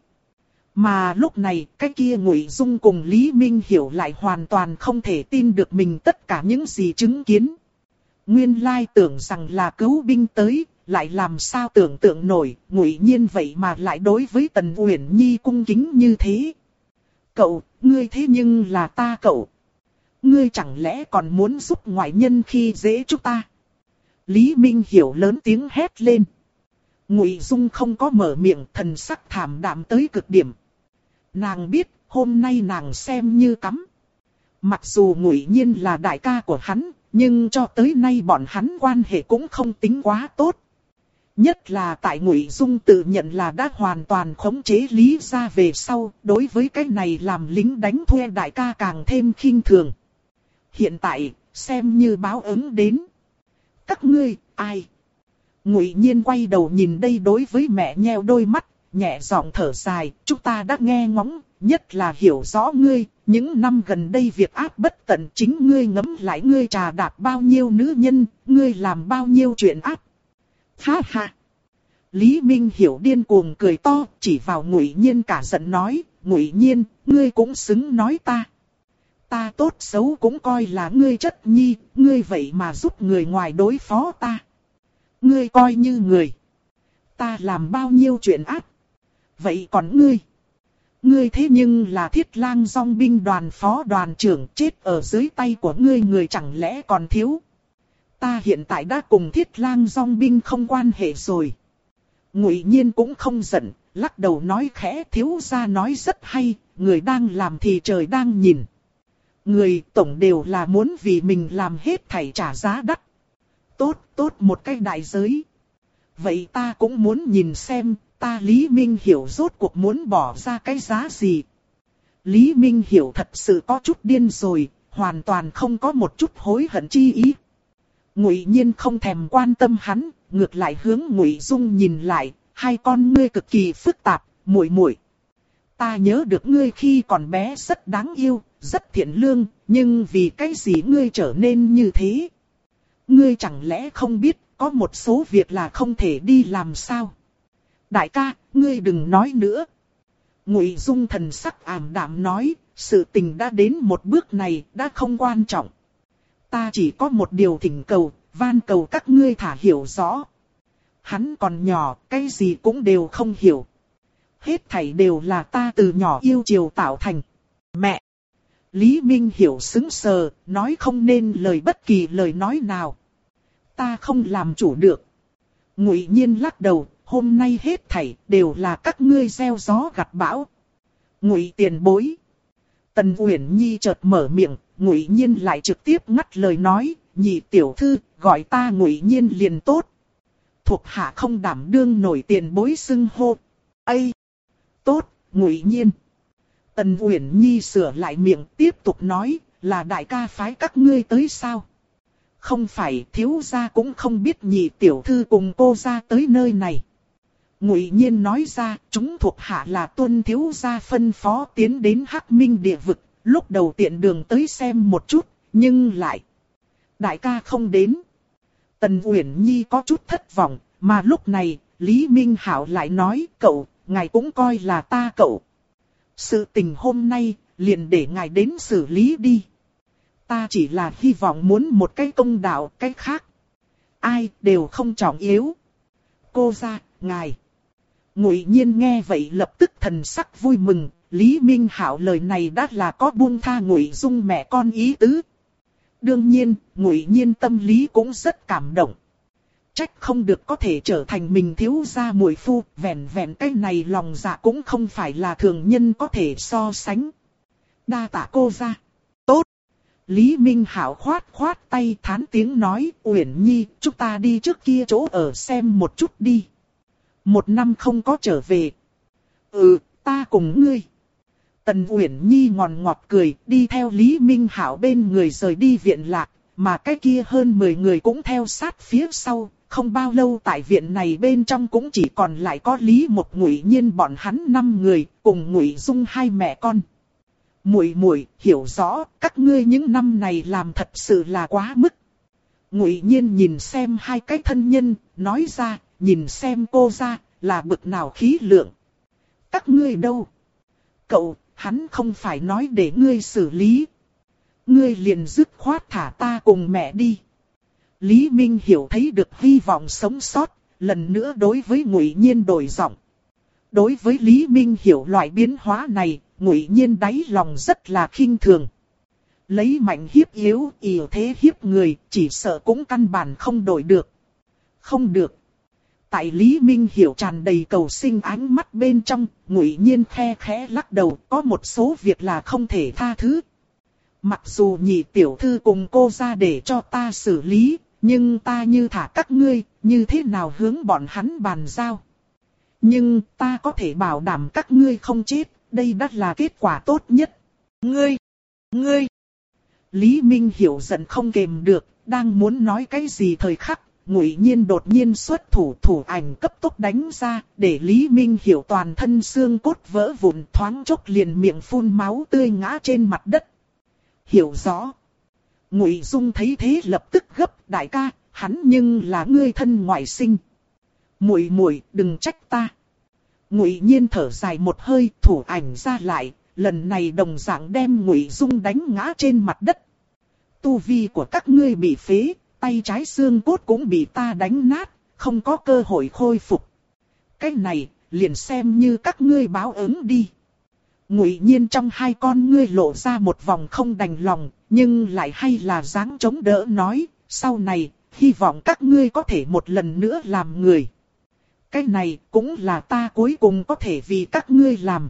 Mà lúc này, cái kia Ngụy Dung cùng Lý Minh Hiểu lại hoàn toàn không thể tin được mình tất cả những gì chứng kiến. Nguyên lai tưởng rằng là cứu binh tới, lại làm sao tưởng tượng nổi, Ngụy Nhiên vậy mà lại đối với Tần Uyển Nhi cung kính như thế. Cậu, ngươi thế nhưng là ta cậu. Ngươi chẳng lẽ còn muốn giúp ngoại nhân khi dễ chúng ta? Lý Minh Hiểu lớn tiếng hét lên. Ngụy Dung không có mở miệng, thần sắc thảm đạm tới cực điểm. Nàng biết, hôm nay nàng xem như cắm. Mặc dù Ngụy Nhiên là đại ca của hắn, nhưng cho tới nay bọn hắn quan hệ cũng không tính quá tốt. Nhất là tại Ngụy Dung tự nhận là đã hoàn toàn khống chế Lý gia về sau, đối với cái này làm lính đánh thuê đại ca càng thêm khinh thường. Hiện tại, xem như báo ứng đến. Các ngươi, ai? Ngụy Nhiên quay đầu nhìn đây đối với mẹ nheo đôi mắt, nhẹ giọng thở dài, chúng ta đã nghe ngóng, nhất là hiểu rõ ngươi, những năm gần đây việc ác bất tận chính ngươi ngẫm lại ngươi trà đạp bao nhiêu nữ nhân, ngươi làm bao nhiêu chuyện ác. Ha ha! Lý Minh Hiểu điên cuồng cười to, chỉ vào Ngụy Nhiên cả giận nói, Ngụy Nhiên, ngươi cũng xứng nói ta. Ta tốt xấu cũng coi là ngươi chất nhi, ngươi vậy mà giúp người ngoài đối phó ta. Ngươi coi như người. Ta làm bao nhiêu chuyện ác. Vậy còn ngươi? Ngươi thế nhưng là Thiết Lang Dòng binh đoàn phó đoàn trưởng, chết ở dưới tay của ngươi người chẳng lẽ còn thiếu. Ta hiện tại đã cùng Thiết Lang Dòng binh không quan hệ rồi. Ngụy Nhiên cũng không giận, lắc đầu nói khẽ, thiếu gia nói rất hay, người đang làm thì trời đang nhìn. Người tổng đều là muốn vì mình làm hết thảy trả giá đắt. Tốt, tốt một cái đại giới. Vậy ta cũng muốn nhìn xem, ta Lý Minh Hiểu rốt cuộc muốn bỏ ra cái giá gì. Lý Minh Hiểu thật sự có chút điên rồi, hoàn toàn không có một chút hối hận chi ý. Ngụy Nhiên không thèm quan tâm hắn, ngược lại hướng Ngụy Dung nhìn lại, hai con ngươi cực kỳ phức tạp, muội muội. Ta nhớ được ngươi khi còn bé rất đáng yêu, rất thiện lương, nhưng vì cái gì ngươi trở nên như thế? Ngươi chẳng lẽ không biết, có một số việc là không thể đi làm sao? Đại ca, ngươi đừng nói nữa. Ngụy Dung thần sắc ảm đạm nói, sự tình đã đến một bước này, đã không quan trọng. Ta chỉ có một điều thỉnh cầu, van cầu các ngươi thả hiểu rõ. Hắn còn nhỏ, cái gì cũng đều không hiểu. Hết thảy đều là ta từ nhỏ yêu chiều tạo thành. Mẹ! Lý Minh Hiểu sững sờ, nói không nên lời bất kỳ lời nói nào. Ta không làm chủ được. Ngụy Nhiên lắc đầu, hôm nay hết thảy đều là các ngươi gieo gió gặt bão. Ngụy tiền bối. Tần Uyển Nhi chợt mở miệng, Ngụy Nhiên lại trực tiếp ngắt lời nói, nhị tiểu thư, gọi ta Ngụy Nhiên liền tốt. Thuộc hạ không đảm đương nổi tiền bối xưng hô. Ây! Tốt, Ngụy Nhiên. Tần Uyển Nhi sửa lại miệng tiếp tục nói, là đại ca phái các ngươi tới sao? Không phải, thiếu gia cũng không biết nhị tiểu thư cùng cô gia tới nơi này. Ngụy Nhiên nói ra, chúng thuộc hạ là tuân thiếu gia phân phó tiến đến Hắc Minh địa vực, lúc đầu tiện đường tới xem một chút, nhưng lại. Đại ca không đến. Tần Uyển Nhi có chút thất vọng, mà lúc này, Lý Minh Hảo lại nói, cậu, ngài cũng coi là ta cậu. Sự tình hôm nay, liền để ngài đến xử lý đi. Ta chỉ là hy vọng muốn một cái công đạo, cái khác. Ai đều không trọng yếu. Cô gia, ngài. Ngụy Nhiên nghe vậy lập tức thần sắc vui mừng, Lý Minh Hảo lời này đã là có buông tha Ngụy Dung mẹ con ý tứ. Đương nhiên, Ngụy Nhiên tâm lý cũng rất cảm động. Trách không được có thể trở thành mình thiếu gia muội phu, vẹn vẹn cái này lòng dạ cũng không phải là thường nhân có thể so sánh. Đa tạ cô gia. Tốt. Lý Minh Hảo khoát khoát tay thán tiếng nói, Uyển Nhi, chúng ta đi trước kia chỗ ở xem một chút đi. Một năm không có trở về. Ừ, ta cùng ngươi. Tần Uyển Nhi ngòn ngọt cười, đi theo Lý Minh Hảo bên người rời đi viện lạc, mà cái kia hơn mười người cũng theo sát phía sau. Không bao lâu tại viện này bên trong cũng chỉ còn lại có Lý một Ngụy Nhiên bọn hắn năm người, cùng Ngụy Dung hai mẹ con. Muội muội hiểu rõ, các ngươi những năm này làm thật sự là quá mức. Ngụy Nhiên nhìn xem hai cái thân nhân, nói ra, nhìn xem cô ra, là bực nào khí lượng. Các ngươi đâu? Cậu, hắn không phải nói để ngươi xử lý. Ngươi liền dứt khoát thả ta cùng mẹ đi. Lý Minh Hiểu thấy được hy vọng sống sót, lần nữa đối với Ngụy Nhiên đổi giọng. Đối với Lý Minh Hiểu loại biến hóa này, Ngụy Nhiên đáy lòng rất là khinh thường. Lấy mạnh hiếp yếu, yếu thế hiếp người, chỉ sợ cũng căn bản không đổi được. Không được. Tại Lý Minh Hiểu tràn đầy cầu sinh ánh mắt bên trong, Ngụy Nhiên khe khẽ lắc đầu, có một số việc là không thể tha thứ. Mặc dù nhị tiểu thư cùng cô ra để cho ta xử lý, nhưng ta như thả các ngươi, như thế nào hướng bọn hắn bàn giao. Nhưng ta có thể bảo đảm các ngươi không chết, đây đã là kết quả tốt nhất. Ngươi, ngươi. Lý Minh Hiểu giận không kềm được, đang muốn nói cái gì thời khắc, Ngụy Nhiên đột nhiên xuất thủ, thủ ảnh cấp tốc đánh ra, để Lý Minh Hiểu toàn thân xương cốt vỡ vụn, thoáng chốc liền miệng phun máu tươi ngã trên mặt đất. Hiểu rõ. Ngụy Dung thấy thế lập tức gấp, đại ca, hắn nhưng là ngươi thân ngoại sinh. Muội muội, đừng trách ta. Ngụy Nhiên thở dài một hơi, thủ ảnh ra lại, lần này đồng dạng đem Ngụy Dung đánh ngã trên mặt đất. Tu vi của các ngươi bị phế, tay trái xương cốt cũng bị ta đánh nát, không có cơ hội khôi phục. Cái này, liền xem như các ngươi báo ứng đi. Ngụy Nhiên trong hai con ngươi lộ ra một vòng không đành lòng, nhưng lại hay là dáng chống đỡ nói, sau này, hy vọng các ngươi có thể một lần nữa làm người. Cái này cũng là ta cuối cùng có thể vì các ngươi làm.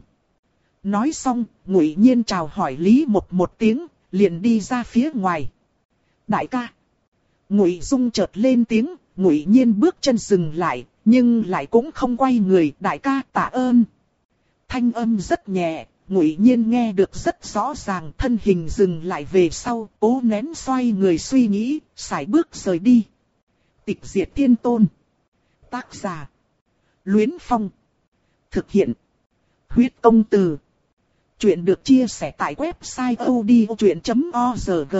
Nói xong, Ngụy Nhiên chào hỏi Lý Mộc một tiếng, liền đi ra phía ngoài. Đại ca. Ngụy Dung chợt lên tiếng, Ngụy Nhiên bước chân dừng lại, nhưng lại cũng không quay người. Đại ca, tạ ơn. Thanh âm rất nhẹ, Ngụy Nhiên nghe được rất rõ ràng, thân hình dừng lại về sau, cố nén xoay người suy nghĩ, sải bước rời đi. Tịch Diệt Tiên Tôn. Tác giả. Luyến Phong. Thực hiện. Huyết Công Từ. Chuyện được chia sẻ tại website odchuyện chấm org.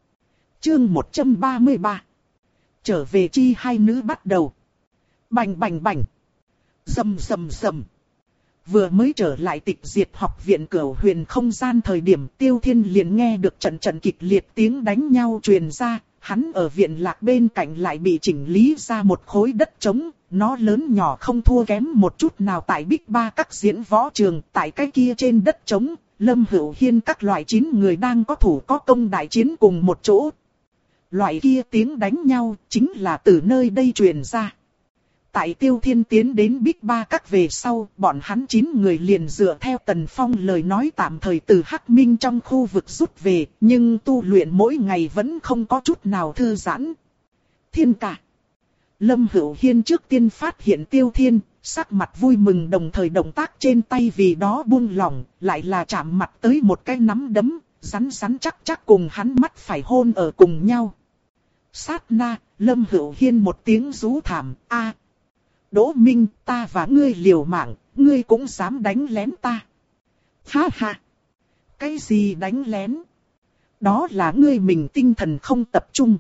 Chương một trăm ba mươi ba. Trở về chi hai nữ bắt đầu. Bành bành bành. Rầm rầm rầm. Vừa mới trở lại Tịch Diệt học viện Cửu Huyền không gian thời điểm, Tiêu Thiên liền nghe được trận trận kịch liệt tiếng đánh nhau truyền ra, hắn ở viện lạc bên cạnh lại bị chỉnh lý ra một khối đất trống, nó lớn nhỏ không thua kém một chút nào tại Bích Ba các diễn võ trường, tại cái kia trên đất trống, Lâm Hữu Hiên các loại chín người đang có thủ có công đại chiến cùng một chỗ. Loại kia tiếng đánh nhau chính là từ nơi đây truyền ra. Tại Tiêu Thiên tiến đến Bích Ba các về sau, bọn hắn chín người liền dựa theo Tần Phong lời nói tạm thời từ Hắc Minh trong khu vực rút về, nhưng tu luyện mỗi ngày vẫn không có chút nào thư giãn. Thiên ca. Lâm Hữu Hiên trước tiên phát hiện Tiêu Thiên, sắc mặt vui mừng, đồng thời động tác trên tay vì đó buông lỏng, lại là chạm mặt tới một cái nắm đấm, rắn rắn chắc chắc cùng hắn mắt phải hôn ở cùng nhau. Sát na, Lâm Hữu Hiên một tiếng rú thảm, a, Đỗ Minh, ta và ngươi liều mạng, ngươi cũng dám đánh lén ta. Ha ha. Cái gì đánh lén? Đó là ngươi mình tinh thần không tập trung.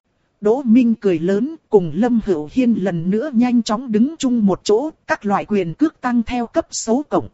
Đỗ Minh cười lớn, cùng Lâm Hữu Hiên lần nữa nhanh chóng đứng chung một chỗ, các loại quyền cước tăng theo cấp số cộng.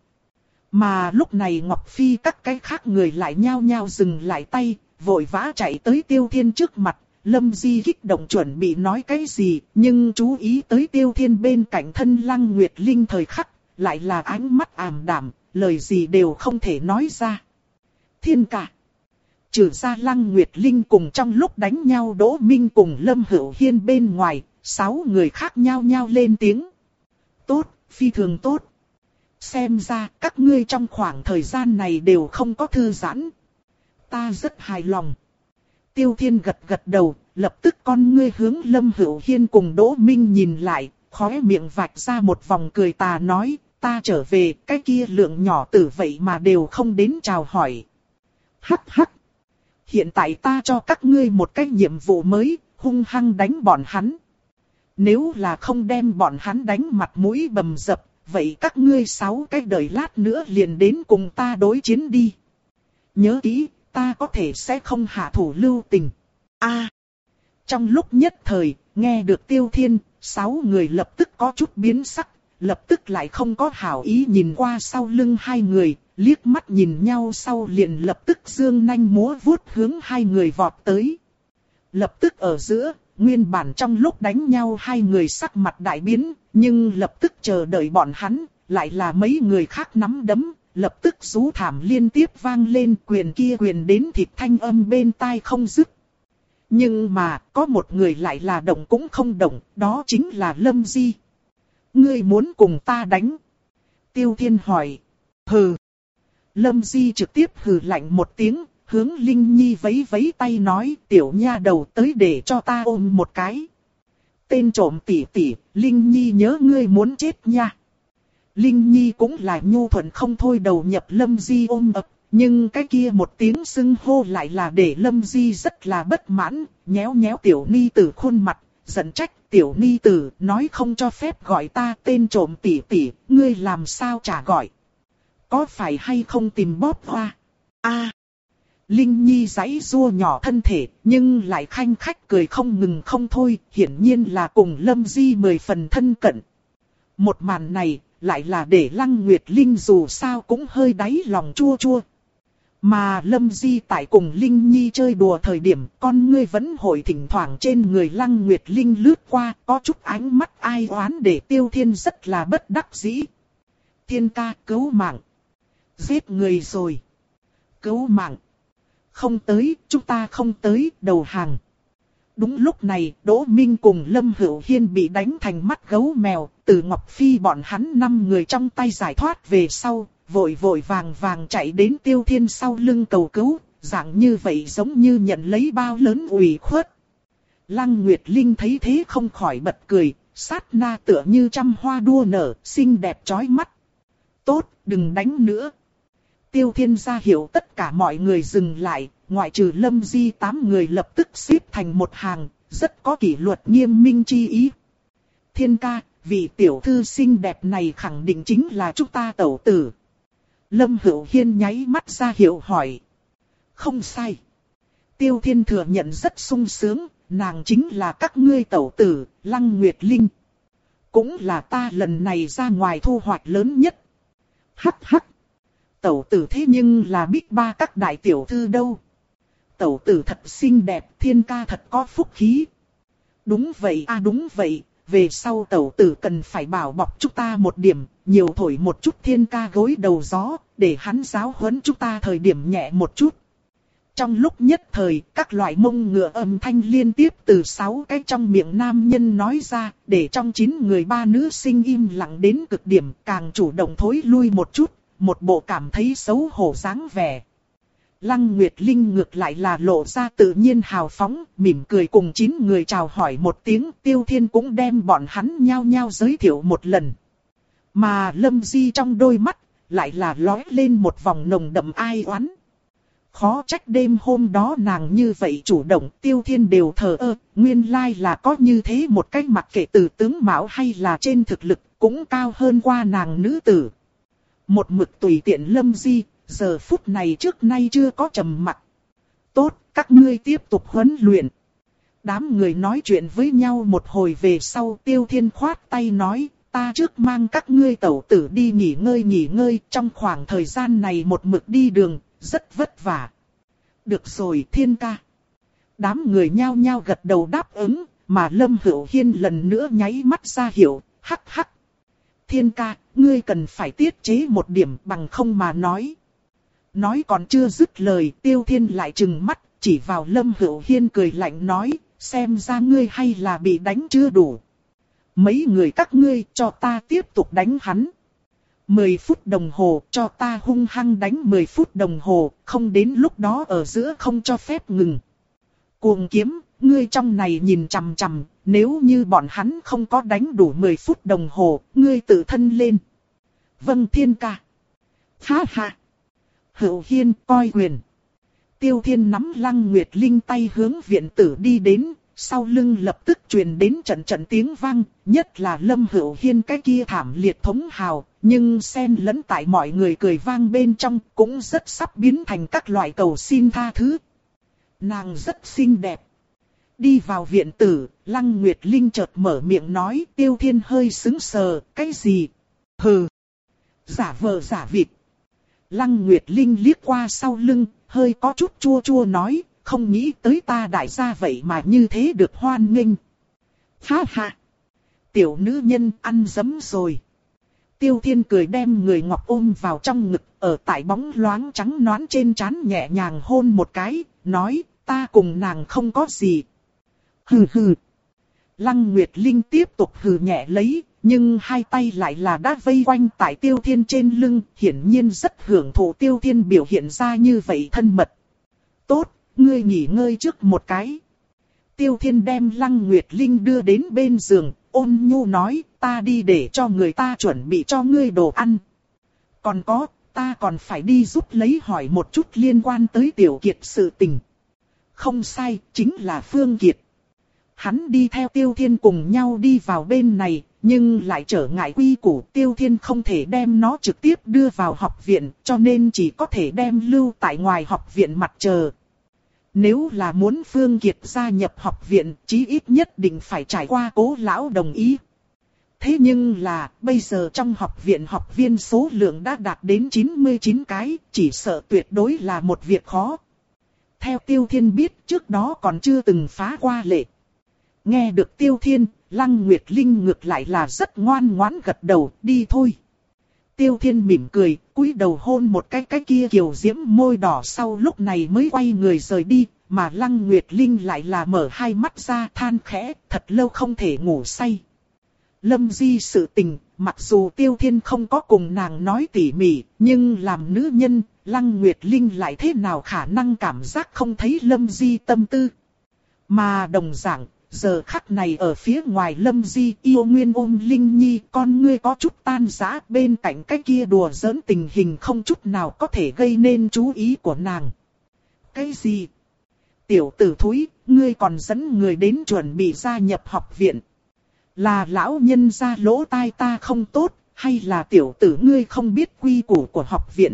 Mà lúc này Ngọc Phi các cái khác người lại nhao nhao dừng lại tay, vội vã chạy tới Tiêu Thiên trước mặt. Lâm Di kích động chuẩn bị nói cái gì, nhưng chú ý tới Tiêu Thiên bên cạnh thân Lăng Nguyệt Linh thời khắc, lại là ánh mắt ảm đạm, lời gì đều không thể nói ra. Thiên ca. Trừ ra Lăng Nguyệt Linh cùng trong lúc đánh nhau Đỗ Minh cùng Lâm Hữu Hiên bên ngoài, sáu người khác nhao nhao lên tiếng. Tốt, phi thường tốt. Xem ra các ngươi trong khoảng thời gian này đều không có thư giãn. Ta rất hài lòng. Tiêu Thiên gật gật đầu, lập tức con ngươi hướng Lâm Hữu Hiên cùng Đỗ Minh nhìn lại, khóe miệng vạch ra một vòng cười tà nói, ta trở về, cái kia lượng nhỏ tử vậy mà đều không đến chào hỏi. Hắc hắc. Hiện tại ta cho các ngươi một cái nhiệm vụ mới, hung hăng đánh bọn hắn. Nếu là không đem bọn hắn đánh mặt mũi bầm dập, vậy các ngươi sáu cái đời lát nữa liền đến cùng ta đối chiến đi. Nhớ kỹ. Ta có thể sẽ không hạ thủ lưu tình. A. À, trong lúc nhất thời, nghe được Tiêu Thiên, sáu người lập tức có chút biến sắc, lập tức lại không có hảo ý nhìn qua sau lưng hai người, liếc mắt nhìn nhau sau liền lập tức giương nanh múa vuốt hướng hai người vọt tới. Lập tức ở giữa, nguyên bản trong lúc đánh nhau hai người sắc mặt đại biến, nhưng lập tức chờ đợi bọn hắn, lại là mấy người khác nắm đấm, lập tức rú thảm liên tiếp vang lên, quyền kia quyền đến thịt thanh âm bên tai không dứt. Nhưng mà, có một người lại là động cũng không động, đó chính là Lâm Di. Ngươi muốn cùng ta đánh? Tiêu Thiên hỏi. Hừ. Lâm Di trực tiếp hừ lạnh một tiếng, hướng Linh Nhi vẫy vẫy tay nói, tiểu nha đầu tới để cho ta ôm một cái. Tên trộm tỷ tỷ, Linh Nhi nhớ ngươi muốn chết nha. Linh Nhi cũng là nhu thuận không thôi đầu nhập Lâm Di ôm ập, nhưng cái kia một tiếng xưng hô lại là để Lâm Di rất là bất mãn, nhéo nhéo tiểu ni tử khuôn mặt, giận trách tiểu ni tử nói không cho phép gọi ta tên trộm tỷ tỷ, ngươi làm sao chả gọi. Có phải hay không tìm bóp hoa? A. Linh Nhi giãy giụa nhỏ thân thể, nhưng lại khanh khách cười không ngừng không thôi, hiển nhiên là cùng Lâm Di mười phần thân cận. Một màn này, lại là để Lăng Nguyệt Linh dù sao cũng hơi đáy lòng chua chua. Mà Lâm Di tại cùng Linh Nhi chơi đùa thời điểm, con ngươi vẫn hội thỉnh thoảng trên người Lăng Nguyệt Linh lướt qua, có chút ánh mắt ai oán để Tiêu Thiên rất là bất đắc dĩ. Thiên ca cứu mạng. Giết người rồi. Cứu mạng. Không tới, chúng ta không tới, đầu hàng. Đúng lúc này, Đỗ Minh cùng Lâm Hữu Hiên bị đánh thành mắt gấu mèo, từ Ngọc Phi bọn hắn năm người trong tay giải thoát về sau, vội vội vàng vàng chạy đến Tiêu Thiên sau lưng cầu cứu, dạng như vậy giống như nhận lấy bao lớn ủy khuất. Lăng Nguyệt Linh thấy thế không khỏi bật cười, sát na tựa như trăm hoa đua nở, xinh đẹp chói mắt. Tốt, đừng đánh nữa. Tiêu Thiên ra hiệu tất cả mọi người dừng lại, ngoại trừ Lâm Di tám người lập tức xếp thành một hàng, rất có kỷ luật nghiêm minh chi ý. Thiên ca, vị tiểu thư xinh đẹp này khẳng định chính là chúng ta tẩu tử. Lâm Hữu Hiên nháy mắt ra hiệu hỏi. Không sai. Tiêu Thiên thừa nhận rất sung sướng, nàng chính là các ngươi tẩu tử, Lăng Nguyệt Linh. Cũng là ta lần này ra ngoài thu hoạch lớn nhất. Hắc hắc. Tẩu tử thế nhưng là biết ba các đại tiểu thư đâu. Tẩu tử thật xinh đẹp, Thiên ca thật có phúc khí. Đúng vậy a à, đúng vậy, về sau tẩu tử cần phải bảo bọc chúng ta một điểm, nhiều thổi một chút Thiên ca gối đầu gió, để hắn giáo huấn chúng ta thời điểm nhẹ một chút. Trong lúc nhất thời, các loại mông ngựa âm thanh liên tiếp từ sáu cái trong miệng nam nhân nói ra, để trong chín người ba nữ sinh im lặng đến cực điểm, càng chủ động thối lui một chút, một bộ cảm thấy xấu hổ dáng vẻ. Lăng Nguyệt Linh ngược lại là lộ ra tự nhiên hào phóng, mỉm cười cùng chín người chào hỏi một tiếng, Tiêu Thiên cũng đem bọn hắn nhao nhao giới thiệu một lần. Mà Lâm Di trong đôi mắt, lại là lóe lên một vòng nồng đậm ai oán. Khó trách đêm hôm đó nàng như vậy chủ động, Tiêu Thiên đều thờ ơ, nguyên lai là có như thế một cách mặc kệ từ tướng mạo hay là trên thực lực, cũng cao hơn qua nàng nữ tử. Một mực tùy tiện Lâm Di, giờ phút này trước nay chưa có trầm mặc. Tốt, các ngươi tiếp tục huấn luyện. Đám người nói chuyện với nhau một hồi về sau, Tiêu Thiên khoát tay nói, ta trước mang các ngươi tẩu tử đi nghỉ ngơi nghỉ ngơi, trong khoảng thời gian này một mực đi đường, rất vất vả. Được rồi Thiên ca. Đám người nhao nhao gật đầu đáp ứng, mà Lâm Hữu Hiên lần nữa nháy mắt ra hiệu, hắc hắc. Thiên ca, ngươi cần phải tiết chế một điểm bằng không mà nói. Nói còn chưa dứt lời, Tiêu Thiên lại trừng mắt, chỉ vào Lâm Hữu Hiên cười lạnh nói, xem ra ngươi hay là bị đánh chưa đủ. Mấy người các ngươi cho ta tiếp tục đánh hắn. Mười phút đồng hồ cho ta hung hăng đánh mười phút đồng hồ, không đến lúc đó ở giữa không cho phép ngừng. Cuồng kiếm, ngươi trong này nhìn chằm chằm, nếu như bọn hắn không có đánh đủ mười phút đồng hồ, ngươi tự thân lên. Vâng Thiên ca. Ha ha. Hữu Hiên coi quyền. Tiêu Thiên nắm Lăng Nguyệt Linh tay hướng viện tử đi đến, sau lưng lập tức truyền đến trận trận tiếng vang, nhất là Lâm Hữu Hiên cái kia thảm liệt thống hào, nhưng xen lẫn tại mọi người cười vang bên trong cũng rất sắp biến thành các loại cầu xin tha thứ. Nàng rất xinh đẹp. Đi vào viện tử, Lăng Nguyệt Linh chợt mở miệng nói, Tiêu Thiên hơi sững sờ, cái gì? Hừ. Giả vờ giả vịt. Lăng Nguyệt Linh liếc qua sau lưng, hơi có chút chua chua nói, không nghĩ tới ta đại gia vậy mà như thế được hoan nghênh. Ha ha! Tiểu nữ nhân ăn dấm rồi. Tiêu Thiên cười đem người Ngọc ôm vào trong ngực, ở tại bóng loáng trắng nõn trên trán nhẹ nhàng hôn một cái, nói, ta cùng nàng không có gì. Hừ hừ. Lăng Nguyệt Linh tiếp tục hừ nhẹ lấy, nhưng hai tay lại là đã vây quanh tại Tiêu Thiên trên lưng, hiển nhiên rất hưởng thụ Tiêu Thiên biểu hiện ra như vậy thân mật. Tốt, ngươi nghỉ ngơi trước một cái. Tiêu Thiên đem Lăng Nguyệt Linh đưa đến bên giường, ôn nhu nói, ta đi để cho người ta chuẩn bị cho ngươi đồ ăn. Còn có, ta còn phải đi giúp lấy hỏi một chút liên quan tới Tiểu Kiệt sự tình. Không sai, chính là Phương Kiệt. Hắn đi theo Tiêu Thiên cùng nhau đi vào bên này, nhưng lại trở ngại quy củ. Tiêu Thiên không thể đem nó trực tiếp đưa vào học viện, cho nên chỉ có thể đem lưu tại ngoài học viện mặt chờ. Nếu là muốn Phương Kiệt gia nhập học viện, chí ít nhất định phải trải qua Cố lão đồng ý. Thế nhưng là, bây giờ trong học viện học viên số lượng đã đạt đến chín mươi chín cái, chỉ sợ tuyệt đối là một việc khó. Theo Tiêu Thiên biết, trước đó còn chưa từng phá qua lệ. Nghe được Tiêu Thiên, Lăng Nguyệt Linh ngược lại là rất ngoan ngoãn gật đầu, đi thôi. Tiêu Thiên mỉm cười, cúi đầu hôn một cái cái kia kiều diễm môi đỏ, sau lúc này mới quay người rời đi, mà Lăng Nguyệt Linh lại là mở hai mắt ra than khẽ, thật lâu không thể ngủ say. Lâm Di sự tình, mặc dù Tiêu Thiên không có cùng nàng nói tỉ mỉ, nhưng làm nữ nhân, Lăng Nguyệt Linh lại thế nào khả năng cảm giác không thấy Lâm Di tâm tư. Mà đồng dạng, giờ khắc này ở phía ngoài Lâm Di yêu nguyên ôm Linh Nhi, con ngươi có chút tan rã, bên cạnh cái kia đùa giỡn tình hình không chút nào có thể gây nên chú ý của nàng. Cái gì? Tiểu tử thúi, ngươi còn dẫn người đến chuẩn bị gia nhập học viện. Là lão nhân gia lỗ tai ta không tốt, hay là tiểu tử ngươi không biết quy củ của học viện?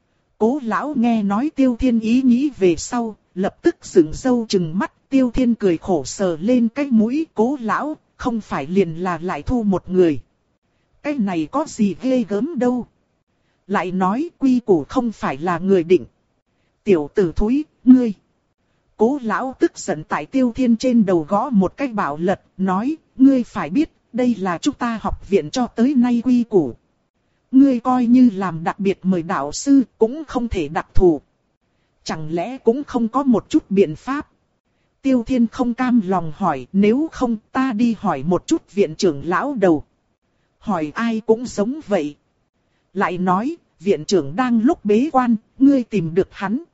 Cố lão nghe nói Tiêu Thiên ý nghĩ về sau, lập tức dựng râu trừng mắt. Tiêu Thiên cười khổ sờ lên cái mũi, Cố lão, không phải liền là lại thu một người. Cái này có gì ghê gớm đâu. Lại nói quy củ không phải là người định. Tiểu tử thúi, ngươi. Cố lão tức giận tại Tiêu Thiên trên đầu gõ một cái bảo lật, nói, ngươi phải biết, đây là chúng ta học viện cho tới nay quy củ. Ngươi coi như làm đặc biệt mời đạo sư, cũng không thể đặc thù. Chẳng lẽ cũng không có một chút biện pháp? Tiêu Thiên không cam lòng hỏi, nếu không ta đi hỏi một chút viện trưởng lão đầu. Hỏi ai cũng giống vậy. Lại nói, viện trưởng đang lúc bế quan, ngươi tìm được hắn.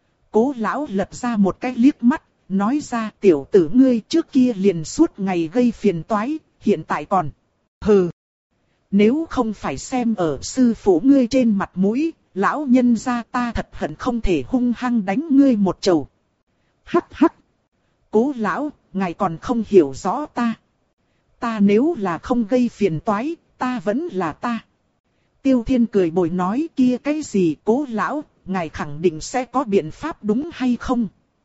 Cố lão lật ra một cái liếc mắt, nói ra tiểu tử ngươi trước kia liền suốt ngày gây phiền toái, hiện tại còn. Hừ. Nếu không phải xem ở sư phụ ngươi trên mặt mũi, lão nhân gia ta thật hận không thể hung hăng đánh ngươi một chầu. Hắc hắc. Cố lão, ngài còn không hiểu rõ ta. Ta nếu là không gây phiền toái, ta vẫn là ta. Tiêu Thiên cười bồi nói kia cái gì Cố lão, ngài khẳng định sẽ có biện pháp đúng hay không?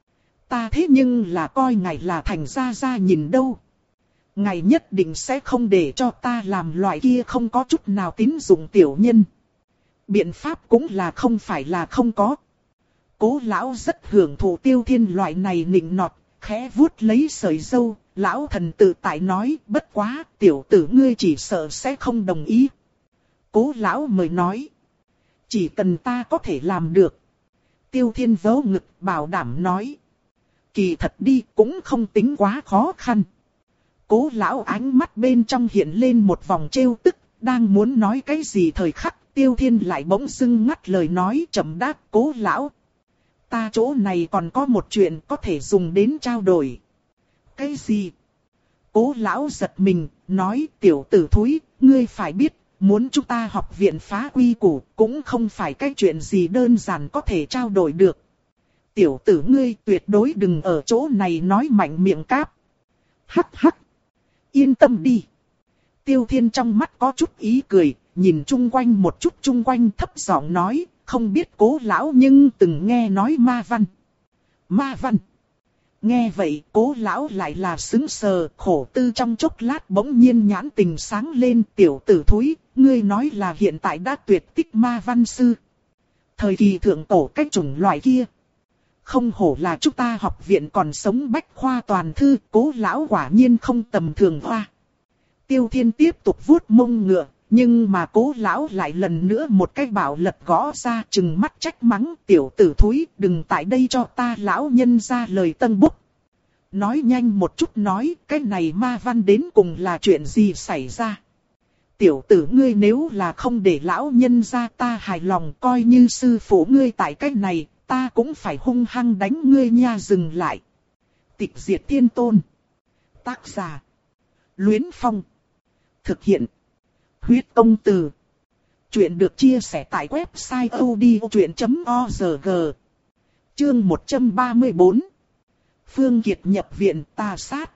Ta thế nhưng là coi ngài là thành gia gia nhìn đâu. Ngài nhất định sẽ không để cho ta làm loại kia không có chút nào tín dụng tiểu nhân. Biện pháp cũng là không phải là không có. Cố lão rất hưởng thụ Tiêu Thiên loại này nịnh nọt, khẽ vuốt lấy sợi râu, lão thần tự tại nói, bất quá, tiểu tử ngươi chỉ sợ sẽ không đồng ý. Cố lão mới nói, chỉ cần ta có thể làm được. Tiêu Thiên vỗ ngực bảo đảm nói, kỳ thật đi cũng không tính quá khó khăn. Cố lão ánh mắt bên trong hiện lên một vòng trêu tức, đang muốn nói cái gì thời khắc, Tiêu Thiên lại bỗng dưng ngắt lời nói chậm đáp, Cố lão. Ta chỗ này còn có một chuyện có thể dùng đến trao đổi. Cái gì? Cố lão giật mình, nói tiểu tử thúi, ngươi phải biết, muốn chúng ta học viện phá quy củ cũng không phải cái chuyện gì đơn giản có thể trao đổi được. Tiểu tử ngươi tuyệt đối đừng ở chỗ này nói mạnh miệng cáp. Hắc hắc. Yên tâm đi. Tiêu Thiên trong mắt có chút ý cười, nhìn chung quanh một chút chung quanh thấp giọng nói, không biết Cố lão nhưng từng nghe nói ma văn. Ma văn. Nghe vậy Cố lão lại là sững sờ, khổ tư trong chốc lát bỗng nhiên nhãn tình sáng lên, tiểu tử thúi, ngươi nói là hiện tại đã tuyệt tích ma văn sư. Thời kỳ thượng cổ cách chủng loại kia. không hổ là chúng ta học viện còn sống bách khoa toàn thư, Cố lão quả nhiên không tầm thường hoa. Tiêu Thiên tiếp tục vuốt mông ngựa, nhưng mà Cố lão lại lần nữa một cái bảo lật gõ ra, trừng mắt trách mắng, tiểu tử thúi, đừng tại đây cho ta lão nhân ra lời tân búc. Nói nhanh một chút nói, cái này ma văn đến cùng là chuyện gì xảy ra? Tiểu tử ngươi nếu là không để lão nhân ra ta hài lòng, coi như sư phụ ngươi tại cái này, ta cũng phải hung hăng đánh ngươi nha. Dừng lại. Tịch diệt thiên tôn. Tác giả. Luyến Phong. Thực hiện. Huyết công từ. Chuyện được chia sẻ tại website odchuyện chấm org. Chương một trăm ba mươi tư. Phương Kiệt nhập viện ta sát.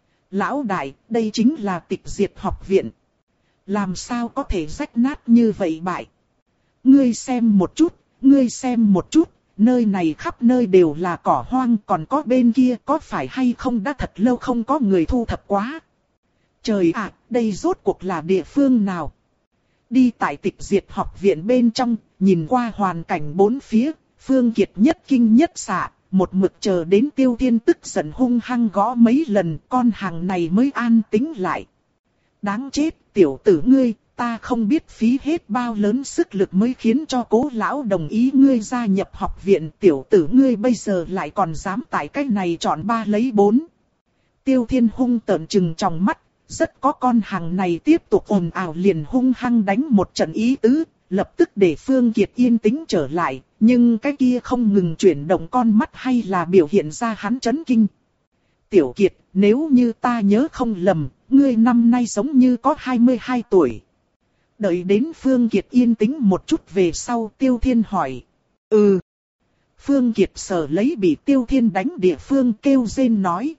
Lão đại, đây chính là tịch diệt học viện. Làm sao có thể rách nát như vậy bại? Ngươi xem một chút, ngươi xem một chút, nơi này khắp nơi đều là cỏ hoang, còn có bên kia có phải hay không đã thật lâu không có người thu thập quá. Trời ạ, đây rốt cuộc là địa phương nào? Đi tại tịch diệt học viện bên trong, nhìn qua hoàn cảnh bốn phía, Phương Kiệt nhất kinh nhất xạ, một mực chờ đến Tiêu Thiên tức giận hung hăng gõ mấy lần, con hàng này mới an tĩnh lại. Đáng chết, tiểu tử ngươi, ta không biết phí hết bao lớn sức lực mới khiến cho Cố lão đồng ý ngươi gia nhập học viện, tiểu tử ngươi bây giờ lại còn dám tại cái này chọn ba lấy bốn. Tiêu Thiên hung tợn trừng trong mắt, rất có con hàng này tiếp tục ồn ào liền hung hăng đánh một trận ý tứ, lập tức để Phương Kiệt yên tĩnh trở lại, nhưng cái kia không ngừng chuyển động con mắt hay là biểu hiện ra hắn chấn kinh. Tiểu Kiệt, nếu như ta nhớ không lầm, ngươi năm nay giống như có hai mươi hai tuổi. Đợi đến Phương Kiệt yên tĩnh một chút về sau, Tiêu Thiên hỏi. Ừ. Phương Kiệt sở lấy bị Tiêu Thiên đánh địa phương kêu rên nói.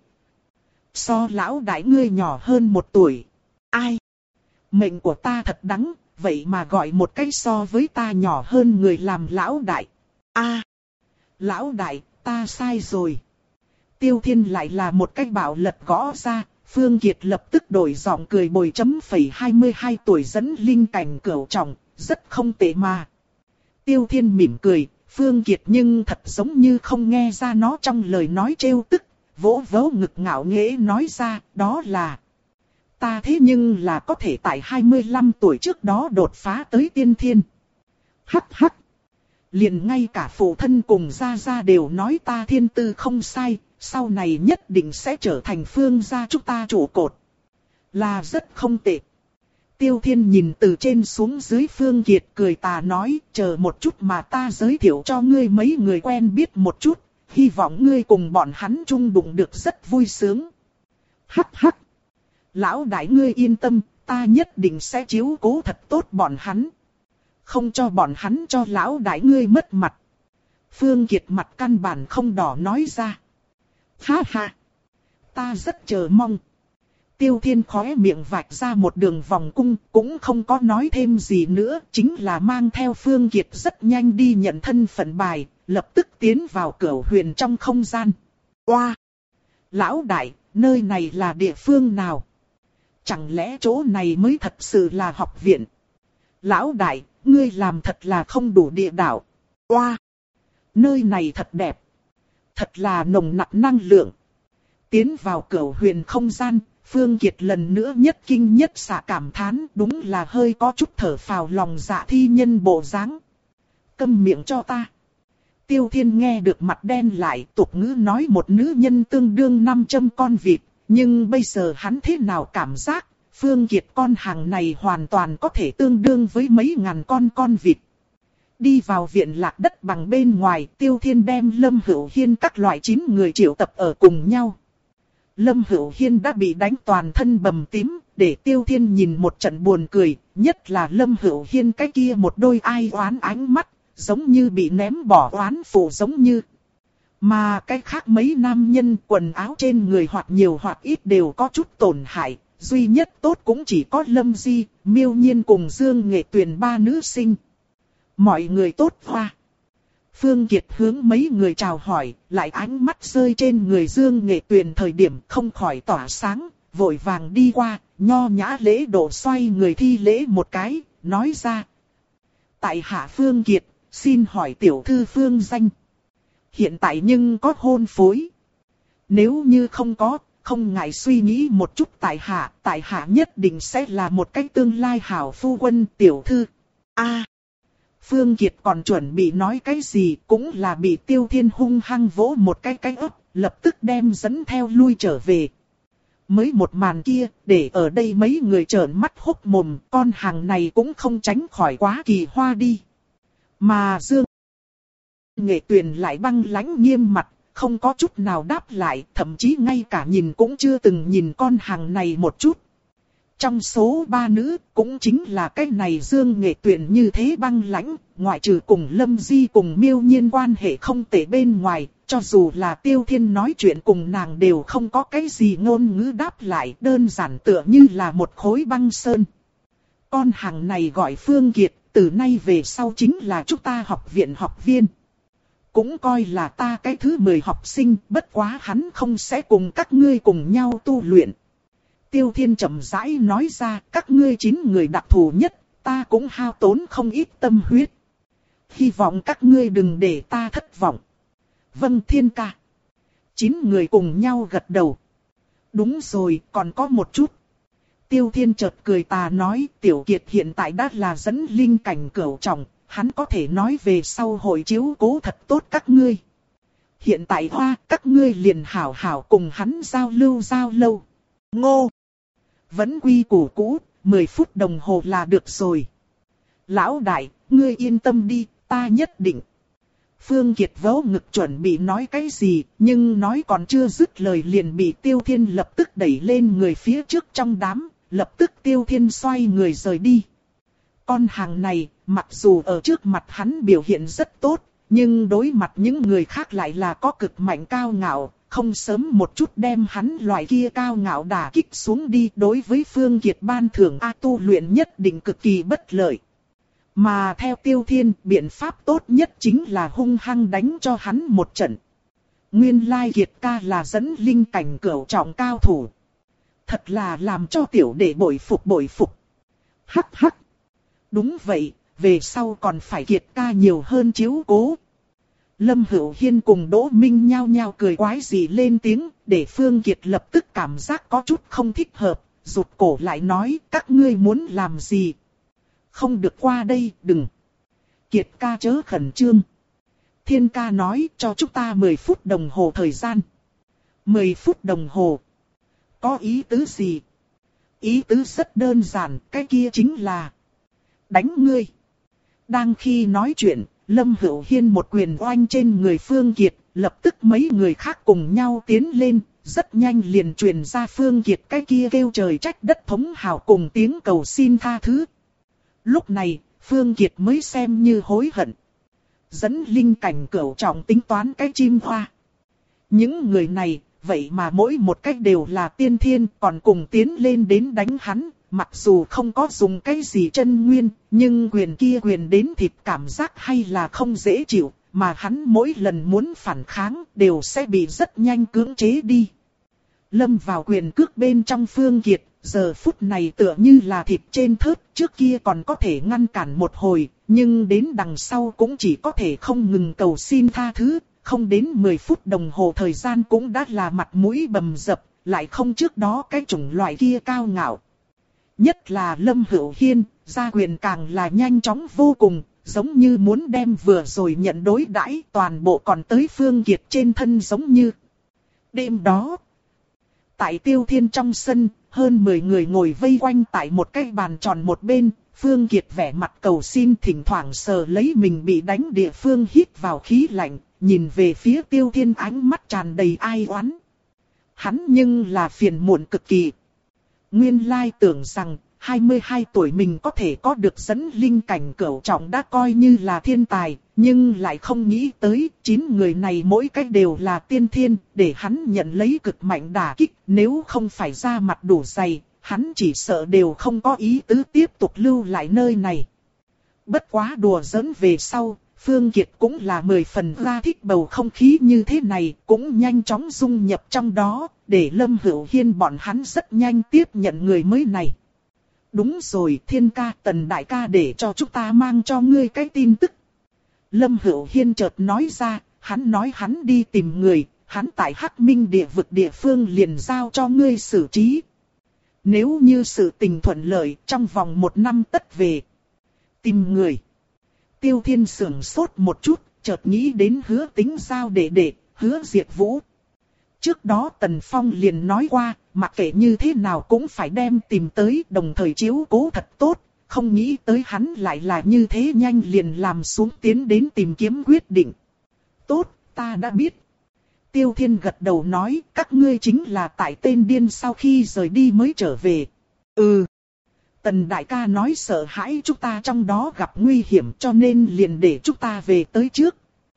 So lão đại ngươi nhỏ hơn một tuổi. Ai? Mệnh của ta thật đắng, vậy mà gọi một cái so với ta nhỏ hơn người làm lão đại. A, à, lão đại, ta sai rồi. Tiêu Thiên lại là một cái bảo lật gõ ra, Phương Kiệt lập tức đổi giọng cười bồi chấm phẩy hai mươi hai tuổi dẫn linh cảnh cửu trọng, rất không tệ mà. Tiêu Thiên mỉm cười, Phương Kiệt nhưng thật giống như không nghe ra nó trong lời nói trêu tức, vỗ vỗ ngực ngạo nghễ nói ra, đó là ta thế nhưng là có thể tại hai mươi lăm tuổi trước đó đột phá tới tiên thiên. Hắc hắc. Liền ngay cả phụ thân cùng gia gia đều nói ta thiên tư không sai, sau này nhất định sẽ trở thành Phương gia chúng ta trụ cột. Là rất không tệ. Tiêu Thiên nhìn từ trên xuống dưới Phương Kiệt cười tà nói, chờ một chút mà ta giới thiệu cho ngươi mấy người quen biết một chút, hy vọng ngươi cùng bọn hắn chung đụng được rất vui sướng. Hắc hắc. Lão đại ngươi yên tâm, ta nhất định sẽ chiếu cố thật tốt bọn hắn. Không cho bọn hắn cho lão đại ngươi mất mặt. Phương Kiệt mặt căn bản không đỏ nói ra. Ha ha. Ta rất chờ mong. Tiêu Thiên khóe miệng vạch ra một đường vòng cung, cũng không có nói thêm gì nữa, chính là mang theo Phương Kiệt rất nhanh đi nhận thân phận bài, lập tức tiến vào Cửu Huyền trong không gian. Oa! Lão đại, nơi này là địa phương nào? Chẳng lẽ chỗ này mới thật sự là học viện? Lão đại, ngươi làm thật là không đủ địa đạo. Oa! Nơi này thật đẹp. Thật là nồng nặc năng lượng. Tiến vào Cửu Huyền không gian, Phương Kiệt lần nữa nhất kinh nhất xạ cảm thán, đúng là hơi có chút thở phào lòng dạ thi nhân bộ dáng. Câm miệng cho ta. Tiêu Thiên nghe được mặt đen lại, tục ngữ nói một nữ nhân tương đương năm trăm con vịt, nhưng bây giờ hắn thế nào cảm giác, Phương Kiệt con hàng này hoàn toàn có thể tương đương với mấy ngàn con con vịt. Đi vào viện lạc đất bằng bên ngoài, Tiêu Thiên đem Lâm Hữu Hiên các loại chín người triệu tập ở cùng nhau. Lâm Hữu Hiên đã bị đánh toàn thân bầm tím, để Tiêu Thiên nhìn một trận buồn cười, nhất là Lâm Hữu Hiên cái kia một đôi ai oán ánh mắt, giống như bị ném bỏ oán phụ giống như. Mà cái khác mấy nam nhân quần áo trên người hoặc nhiều hoặc ít đều có chút tổn hại, duy nhất tốt cũng chỉ có Lâm Di, Miêu Nhiên cùng Dương Nghệ Tuyền ba nữ sinh. Mọi người tốt hoa. Phương Kiệt hướng mấy người chào hỏi, lại ánh mắt rơi trên người Dương Nghệ Tuyền thời điểm không khỏi tỏa sáng, vội vàng đi qua, nho nhã lễ độ xoay người thi lễ một cái, nói ra. Tại hạ Phương Kiệt, xin hỏi tiểu thư Phương danh. Hiện tại nhưng có hôn phối. Nếu như không có, không ngại suy nghĩ một chút tại hạ, tại hạ nhất định sẽ là một cái tương lai hảo phu quân tiểu thư. A, Phương Kiệt còn chuẩn bị nói cái gì, cũng là bị Tiêu Thiên hung hăng vỗ một cái cái ấp, lập tức đem dẫn theo lui trở về. Mới một màn kia, để ở đây mấy người trợn mắt hốc mồm, con hàng này cũng không tránh khỏi quá kỳ hoa đi. Mà Dương Nghệ Tuyền lại băng lãnh nghiêm mặt, không có chút nào đáp lại, thậm chí ngay cả nhìn cũng chưa từng nhìn con hàng này một chút. Trong số ba nữ, cũng chính là cái này Dương Nghệ Tuyền như thế băng lãnh, ngoại trừ cùng Lâm Di cùng Miêu Nhiên quan hệ không tệ bên ngoài, cho dù là Tiêu Thiên nói chuyện cùng nàng đều không có cái gì ngôn ngữ đáp lại, đơn giản tựa như là một khối băng sơn. Con hàng này gọi Phương Kiệt, từ nay về sau chính là chúng ta học viện học viên. Cũng coi là ta cái thứ mười học sinh, bất quá hắn không sẽ cùng các ngươi cùng nhau tu luyện. Tiêu Thiên chậm rãi nói ra, các ngươi chín người đặc thù nhất, ta cũng hao tốn không ít tâm huyết. Hy vọng các ngươi đừng để ta thất vọng. Vâng Thiên ca. Chín người cùng nhau gật đầu. Đúng rồi, còn có một chút. Tiêu Thiên chợt cười tà nói, Tiểu Kiệt hiện tại đã là dẫn linh cảnh cửu trọng, hắn có thể nói về sau hội chiếu cố thật tốt các ngươi. Hiện tại hoa, các ngươi liền hảo hảo cùng hắn giao lưu giao lâu. Ngô! Vẫn quy củ cũ, mười phút đồng hồ là được rồi. Lão đại, ngươi yên tâm đi, ta nhất định. Phương Kiệt vỗ ngực chuẩn bị nói cái gì, nhưng nói còn chưa dứt lời liền bị Tiêu Thiên lập tức đẩy lên người phía trước trong đám, lập tức Tiêu Thiên xoay người rời đi. Con hàng này, mặc dù ở trước mặt hắn biểu hiện rất tốt, nhưng đối mặt những người khác lại là có cực mạnh cao ngạo, không sớm một chút đem hắn loại kia cao ngạo đả kích xuống đi, đối với Phương Kiệt ban thưởng A tu luyện nhất định cực kỳ bất lợi. Mà theo Tiêu Thiên, biện pháp tốt nhất chính là hung hăng đánh cho hắn một trận. Nguyên lai Kiệt ca là dẫn linh cảnh cửu trọng cao thủ. Thật là làm cho tiểu đệ bội phục bội phục. Hắc hắc. Đúng vậy, về sau còn phải Kiệt ca nhiều hơn chiếu cố. Lâm Hữu Hiên cùng Đỗ Minh nhao nhao cười quái gì lên tiếng, để Phương Kiệt lập tức cảm giác có chút không thích hợp, rụt cổ lại nói các ngươi muốn làm gì. Không được qua đây, đừng. Kiệt ca chớ khẩn trương. Thiên ca nói cho chúng ta mười phút đồng hồ thời gian. mười phút đồng hồ. Có ý tứ gì? Ý tứ rất đơn giản, cái kia chính là đánh ngươi. Đang khi nói chuyện, Lâm Hữu Hiên một quyền oanh trên người Phương Kiệt, lập tức mấy người khác cùng nhau tiến lên, rất nhanh liền truyền ra Phương Kiệt cái kia kêu trời trách đất thống hào cùng tiếng cầu xin tha thứ. Lúc này, Phương Kiệt mới xem như hối hận. Dẫn linh cảnh cửu trọng tính toán cái chim hoa. Những người này, vậy mà mỗi một cách đều là tiên thiên, còn cùng tiến lên đến đánh hắn. Mặc dù không có dùng cái gì chân nguyên, nhưng quyền kia quyền đến thịt cảm giác hay là không dễ chịu, mà hắn mỗi lần muốn phản kháng đều sẽ bị rất nhanh cưỡng chế đi. Lâm vào quyền cước bên trong Phương Kiệt, giờ phút này tựa như là thịt trên thớt, trước kia còn có thể ngăn cản một hồi, nhưng đến đằng sau cũng chỉ có thể không ngừng cầu xin tha thứ, không đến mười phút đồng hồ thời gian cũng đã là mặt mũi bầm dập, lại không trước đó cái chủng loại kia cao ngạo. Nhất là Lâm Hữu Hiên, ra quyền càng là nhanh chóng vô cùng, giống như muốn đem vừa rồi nhận đối đãi toàn bộ còn tới Phương Kiệt trên thân giống như. Đêm đó, tại Tiêu Thiên trong sân, hơn mười người ngồi vây quanh tại một cái bàn tròn một bên, Phương Kiệt vẻ mặt cầu xin thỉnh thoảng sờ lấy mình bị đánh địa phương hít vào khí lạnh, nhìn về phía Tiêu Thiên ánh mắt tràn đầy ai oán. Hắn nhưng là phiền muộn cực kỳ. Nguyên lai tưởng rằng hai mươi hai tuổi mình có thể có được dẫn linh cảnh cửu trọng đã coi như là thiên tài, nhưng lại không nghĩ tới chín người này mỗi cách đều là tiên thiên, để hắn nhận lấy cực mạnh đả kích, nếu không phải ra mặt đủ dày, hắn chỉ sợ đều không có ý tứ tiếp tục lưu lại nơi này. Bất quá đùa giỡn về sau, Phương Kiệt cũng là mười phần ra thích bầu không khí như thế này, cũng nhanh chóng dung nhập trong đó, để Lâm Hữu Hiên bọn hắn rất nhanh tiếp nhận người mới này. Đúng rồi Thiên ca, Tần đại ca để cho chúng ta mang cho ngươi cái tin tức. Lâm Hữu Hiên chợt nói ra, hắn nói hắn đi tìm người, hắn tại Hắc Minh địa vực địa phương liền giao cho ngươi xử trí. Nếu như sự tình thuận lợi, trong vòng một năm tất về. Tìm người. Tiêu Thiên sưởng sốt một chút, chợt nghĩ đến Hứa Tính giao đệ đệ, Hứa Diệt Vũ. Trước đó Tần Phong liền nói qua, mặc kệ như thế nào cũng phải đem tìm tới, đồng thời chiếu cố thật tốt, không nghĩ tới hắn lại là như thế nhanh liền làm xuống tiến đến tìm kiếm quyết định. Tốt, ta đã biết. Tiêu Thiên gật đầu nói, các ngươi chính là tại tên điên sau khi rời đi mới trở về. Ừ. Tần đại ca nói sợ hãi chúng ta trong đó gặp nguy hiểm cho nên liền để chúng ta về tới trước.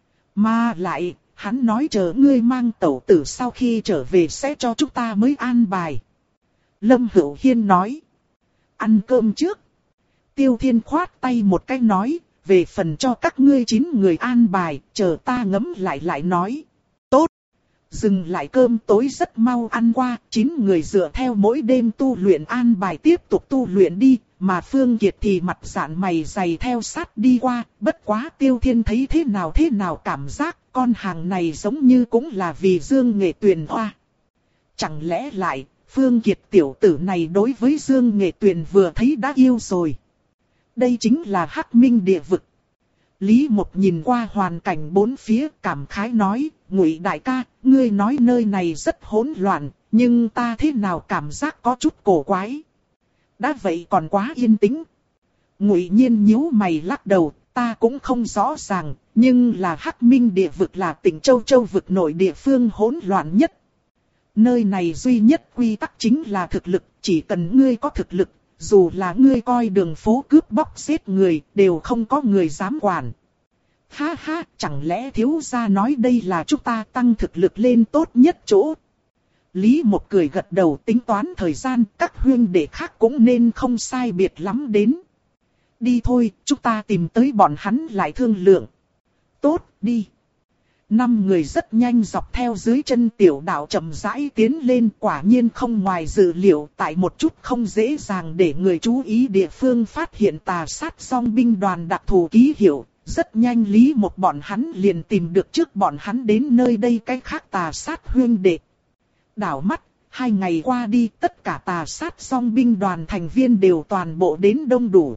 Mà lại, hắn nói chờ ngươi mang tẩu tử sau khi trở về sẽ cho chúng ta mới an bài. Lâm Hữu Hiên nói. Ăn cơm trước. Tiêu Thiên khoát tay một cái nói, về phần cho các ngươi chín người an bài, chờ ta ngẫm lại lại nói. Tốt. Dừng lại cơm tối rất mau ăn qua, chín người dựa theo mỗi đêm tu luyện an bài tiếp tục tu luyện đi, mà Phương Kiệt thì mặt dạn mày dày theo sát đi qua, bất quá Tiêu Thiên thấy thế nào thế nào cảm giác, con hàng này giống như cũng là vì Dương Nghệ Tuyền hoa. Chẳng lẽ lại, Phương Kiệt tiểu tử này đối với Dương Nghệ Tuyền vừa thấy đã yêu rồi. Đây chính là Hắc Minh địa vực. Lý Mộc nhìn qua hoàn cảnh bốn phía cảm khái nói, Ngụy đại ca, ngươi nói nơi này rất hỗn loạn, nhưng ta thế nào cảm giác có chút cổ quái. Đã vậy còn quá yên tĩnh. Ngụy Nhiên nhíu mày lắc đầu, ta cũng không rõ ràng, nhưng là Hắc Minh địa vực là tỉnh Châu Châu vực nội địa phương hỗn loạn nhất. Nơi này duy nhất quy tắc chính là thực lực, chỉ cần ngươi có thực lực, dù là ngươi coi đường phố cướp bóc giết người, đều không có người dám quản. Ha ha, chẳng lẽ thiếu gia nói đây là chúng ta tăng thực lực lên tốt nhất chỗ. Lý Mộc cười gật đầu tính toán thời gian, các huynh đệ khác cũng nên không sai biệt lắm đến. Đi thôi, chúng ta tìm tới bọn hắn lại thương lượng. Tốt, đi. Năm người rất nhanh dọc theo dưới chân tiểu đạo chậm rãi tiến lên, quả nhiên không ngoài dự liệu, tại một chút không dễ dàng để người chú ý địa phương phát hiện tà sát song binh đoàn đặc thù ký hiệu. Rất nhanh Lý Một bọn hắn liền tìm được trước bọn hắn đến nơi đây cái khác tà sát huynh đệ. Đảo mắt, hai ngày qua đi tất cả tà sát song binh đoàn thành viên đều toàn bộ đến đông đủ.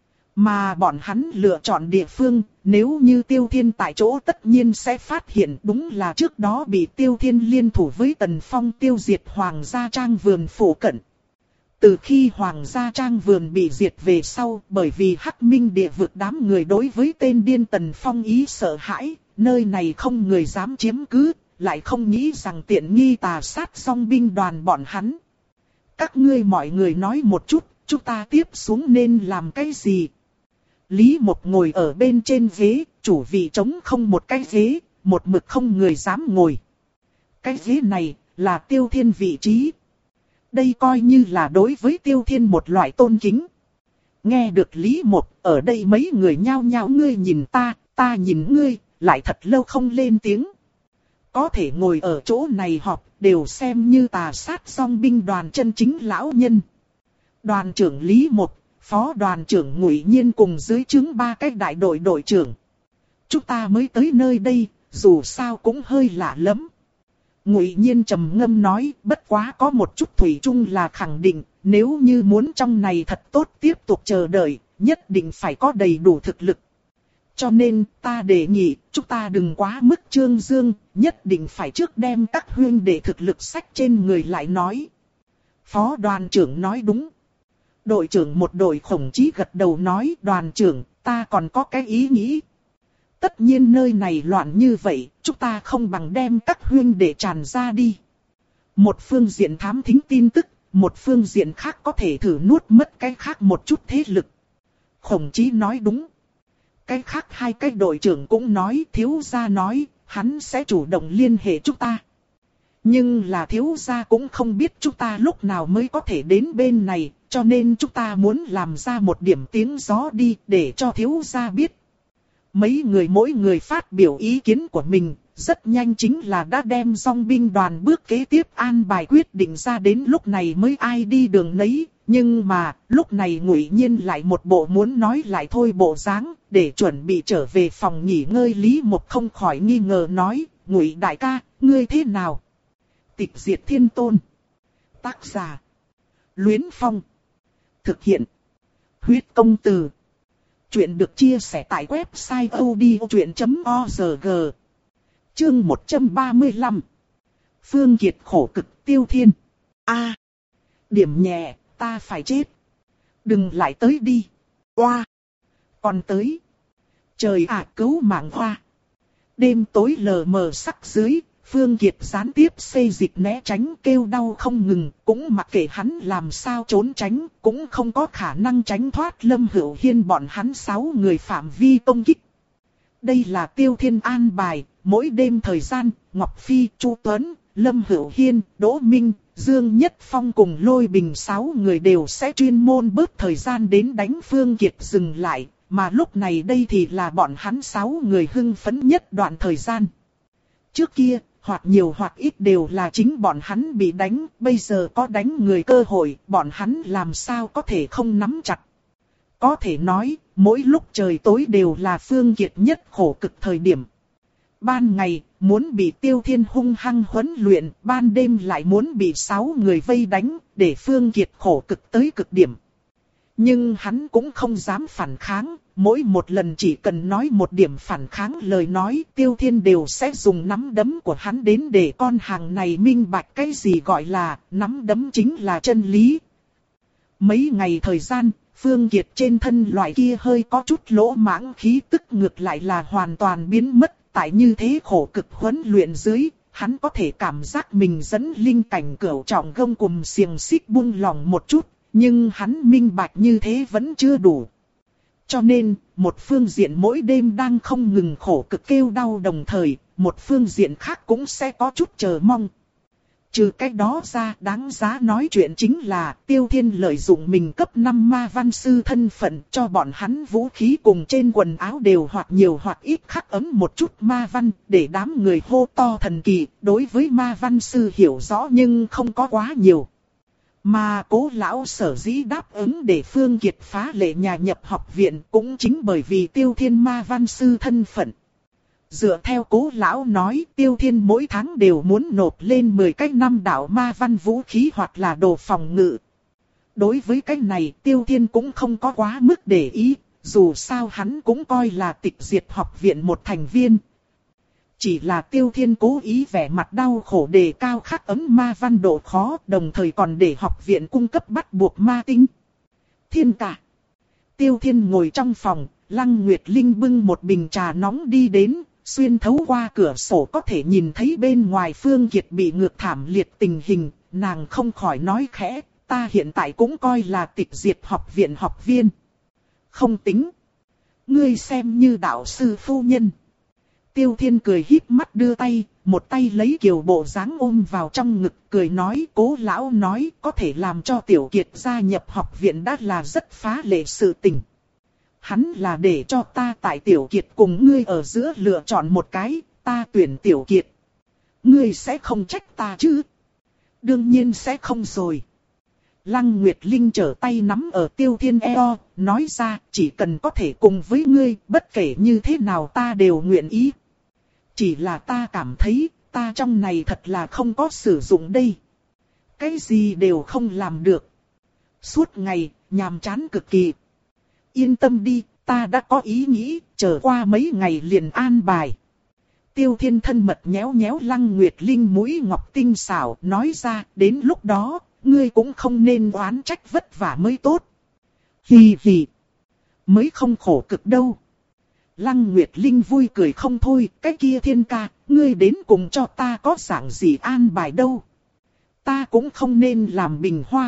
Mà bọn hắn lựa chọn địa phương, nếu như Tiêu Thiên tại chỗ tất nhiên sẽ phát hiện đúng là trước đó bị Tiêu Thiên liên thủ với Tần Phong tiêu diệt Hoàng gia Trang vườn phủ cận. Từ khi Hoàng gia Trang vườn bị diệt về sau, bởi vì Hắc Minh địa vực đám người đối với tên điên Tần Phong ý sợ hãi, nơi này không người dám chiếm cứ, lại không nghĩ rằng tiện nghi tà sát song binh đoàn bọn hắn. Các ngươi mọi người nói một chút, chúng ta tiếp xuống nên làm cái gì? Lý Mộc ngồi ở bên trên ghế, chủ vị trống không một cái ghế, một mực không người dám ngồi. Cái ghế này là Tiêu Thiên vị trí. Đây coi như là đối với Tiêu Thiên một loại tôn kính. Nghe được Lý Mộc, ở đây mấy người nhao nhao ngươi nhìn ta, ta nhìn ngươi, lại thật lâu không lên tiếng. Có thể ngồi ở chỗ này họp, đều xem như tà sát song binh đoàn chân chính lão nhân. Đoàn trưởng Lý Mộc, phó đoàn trưởng Ngụy Nhiên cùng dưới trướng ba cái đại đội đội trưởng. Chúng ta mới tới nơi đây, dù sao cũng hơi lạ lắm. Ngụy Nhiên trầm ngâm nói, bất quá có một chút thủy chung là khẳng định, nếu như muốn trong này thật tốt tiếp tục chờ đợi, nhất định phải có đầy đủ thực lực. Cho nên ta đề nghị, chúng ta đừng quá mức trương dương, nhất định phải trước đem các huynh đệ thực lực sách trên người lại nói. Phó đoàn trưởng nói đúng. Đội trưởng một đội Khổng Chí gật đầu nói, đoàn trưởng, ta còn có cái ý nghĩ. Tất nhiên nơi này loạn như vậy, chúng ta không bằng đem các huynh đệ tràn ra đi. Một phương diện thám thính tin tức, một phương diện khác có thể thử nuốt mất cái khác một chút thế lực. Khổng Chí nói đúng. Cái khác hai cái đội trưởng cũng nói, thiếu gia nói, hắn sẽ chủ động liên hệ chúng ta. Nhưng là thiếu gia cũng không biết chúng ta lúc nào mới có thể đến bên này, cho nên chúng ta muốn làm ra một điểm tiếng gió đi để cho thiếu gia biết. Mấy người mỗi người phát biểu ý kiến của mình, rất nhanh chính là đã đem dòng binh đoàn bước kế tiếp an bài quyết định ra, đến lúc này mới ai đi đường nấy, Nhưng mà, lúc này Ngụy Nhiên lại một bộ muốn nói lại thôi bộ dáng, để chuẩn bị trở về phòng nghỉ ngơi. Lý Mộc không khỏi nghi ngờ nói, Ngụy đại ca, ngươi thế nào? Tịch diệt thiên tôn. Tác giả. Luyến Phong. Thực hiện. Huyết công từ. Chuyện được chia sẻ tại website odchuyện chấm org. Chương một trăm ba mươi lăm. Phương Kiệt khổ cực Tiêu Thiên. A. Điểm nhẹ, ta phải chết. Đừng lại tới đi. Oa. Còn tới. Trời ạ, cứu mạng hoa. Đêm tối lờ mờ sắc dưới, Phương Kiệt gián tiếp xê dịch né tránh kêu đau không ngừng, cũng mặc kệ hắn làm sao trốn tránh, cũng không có khả năng tránh thoát Lâm Hữu Hiên bọn hắn sáu người phạm vi công kích. Đây là Tiêu Thiên an bài, mỗi đêm thời gian, Ngọc Phi, Chu Tuấn, Lâm Hữu Hiên, Đỗ Minh, Dương Nhất Phong cùng Lôi Bình sáu người đều sẽ chuyên môn bớt thời gian đến đánh Phương Kiệt dừng lại, mà lúc này đây thì là bọn hắn sáu người hưng phấn nhất đoạn thời gian. Trước kia, hoặc nhiều hoặc ít đều là chính bọn hắn bị đánh, bây giờ có đánh người cơ hội, bọn hắn làm sao có thể không nắm chặt. Có thể nói, mỗi lúc trời tối đều là Phương Kiệt nhất khổ cực thời điểm. Ban ngày, muốn bị Tiêu Thiên hung hăng huấn luyện, ban đêm lại muốn bị sáu người vây đánh, để Phương Kiệt khổ cực tới cực điểm. Nhưng hắn cũng không dám phản kháng, mỗi một lần chỉ cần nói một điểm phản kháng lời nói, Tiêu Thiên đều sẽ dùng nắm đấm của hắn đến để con hàng này minh bạch cái gì gọi là nắm đấm chính là chân lý. Mấy ngày thời gian, Phương Kiệt trên thân loại kia hơi có chút lỗ mãng khí tức ngược lại là hoàn toàn biến mất. Tại như thế khổ cực huấn luyện dưới, hắn có thể cảm giác mình dẫn linh cảnh cửu trọng gông cùm xiềng xích buông lỏng một chút, nhưng hắn minh bạch như thế vẫn chưa đủ. Cho nên, một phương diện mỗi đêm đang không ngừng khổ cực kêu đau đồng thời, một phương diện khác cũng sẽ có chút chờ mong. Trừ cái đó ra, đáng giá nói chuyện chính là Tiêu Thiên lợi dụng mình cấp năm ma văn sư thân phận cho bọn hắn vũ khí cùng trên quần áo đều hoặc nhiều hoặc ít khắc ấn một chút ma văn, để đám người hô to thần kỳ, đối với ma văn sư hiểu rõ nhưng không có quá nhiều. Mà Cố lão sở dĩ đáp ứng để Phương Kiệt phá lệ nhà nhập học viện cũng chính bởi vì Tiêu Thiên ma văn sư thân phận. Dựa theo Cố lão nói, Tiêu Thiên mỗi tháng đều muốn nộp lên mười cái năm đạo ma văn vũ khí hoặc là đồ phòng ngự. Đối với cái này, Tiêu Thiên cũng không có quá mức để ý, dù sao hắn cũng coi là tịch diệt học viện một thành viên. Chỉ là Tiêu Thiên cố ý vẻ mặt đau khổ đề cao khắc ấn ma văn độ khó, đồng thời còn để học viện cung cấp bắt buộc ma tinh. Thiên cả. Tiêu Thiên ngồi trong phòng, Lăng Nguyệt Linh bưng một bình trà nóng đi đến. Xuyên thấu qua cửa sổ có thể nhìn thấy bên ngoài Phương Kiệt bị ngược thảm liệt tình hình, nàng không khỏi nói khẽ, ta hiện tại cũng coi là tịch diệt học viện học viên. Không tính. Ngươi xem như đạo sư phu nhân. Tiêu Thiên cười híp mắt đưa tay, một tay lấy Kiều bộ dáng ôm vào trong ngực, cười nói Cố lão nói có thể làm cho Tiểu Kiệt gia nhập học viện đã là rất phá lệ sự tình. Hắn là để cho ta tại Tiểu Kiệt cùng ngươi ở giữa lựa chọn một cái, ta tuyển Tiểu Kiệt. Ngươi sẽ không trách ta chứ? Đương nhiên sẽ không rồi. Lăng Nguyệt Linh trở tay nắm ở Tiêu Thiên eo, nói ra chỉ cần có thể cùng với ngươi, bất kể như thế nào ta đều nguyện ý. Chỉ là ta cảm thấy, ta trong này thật là không có sử dụng đây. Cái gì đều không làm được. Suốt ngày, nhàm chán cực kỳ. Yên tâm đi, ta đã có ý nghĩ, chờ qua mấy ngày liền an bài. Tiêu Thiên thân mật nhéo nhéo Lăng Nguyệt Linh mũi ngọc tinh xảo, nói ra, đến lúc đó, ngươi cũng không nên oán trách vất vả mới tốt. Hì hì, mới không khổ cực đâu. Lăng Nguyệt Linh vui cười không thôi, cái kia Thiên ca, ngươi đến cùng cho ta có dạng gì an bài đâu. Ta cũng không nên làm bình hoa.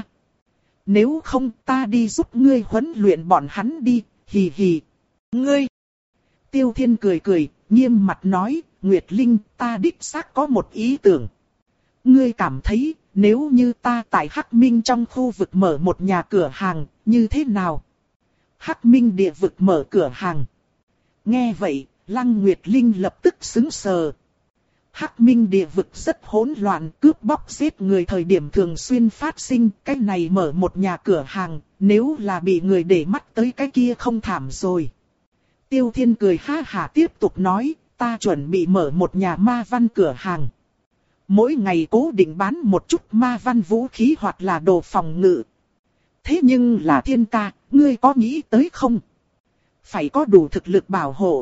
Nếu không ta đi giúp ngươi huấn luyện bọn hắn đi, hì hì. Ngươi! Tiêu Thiên cười cười, nghiêm mặt nói, Nguyệt Linh, ta đích xác có một ý tưởng. Ngươi cảm thấy, nếu như ta tại Hắc Minh trong khu vực mở một nhà cửa hàng, như thế nào? Hắc Minh địa vực mở cửa hàng. Nghe vậy, Lăng Nguyệt Linh lập tức sững sờ. Hắc Minh địa vực rất hỗn loạn, cướp bóc giết người thời điểm thường xuyên phát sinh, cái này mở một nhà cửa hàng, nếu là bị người để mắt tới cái kia không thảm rồi. Tiêu Thiên cười ha hả tiếp tục nói, ta chuẩn bị mở một nhà ma văn cửa hàng. Mỗi ngày cố định bán một chút ma văn vũ khí hoặc là đồ phòng ngự. Thế nhưng là Thiên ca, ngươi có nghĩ tới không? Phải có đủ thực lực bảo hộ.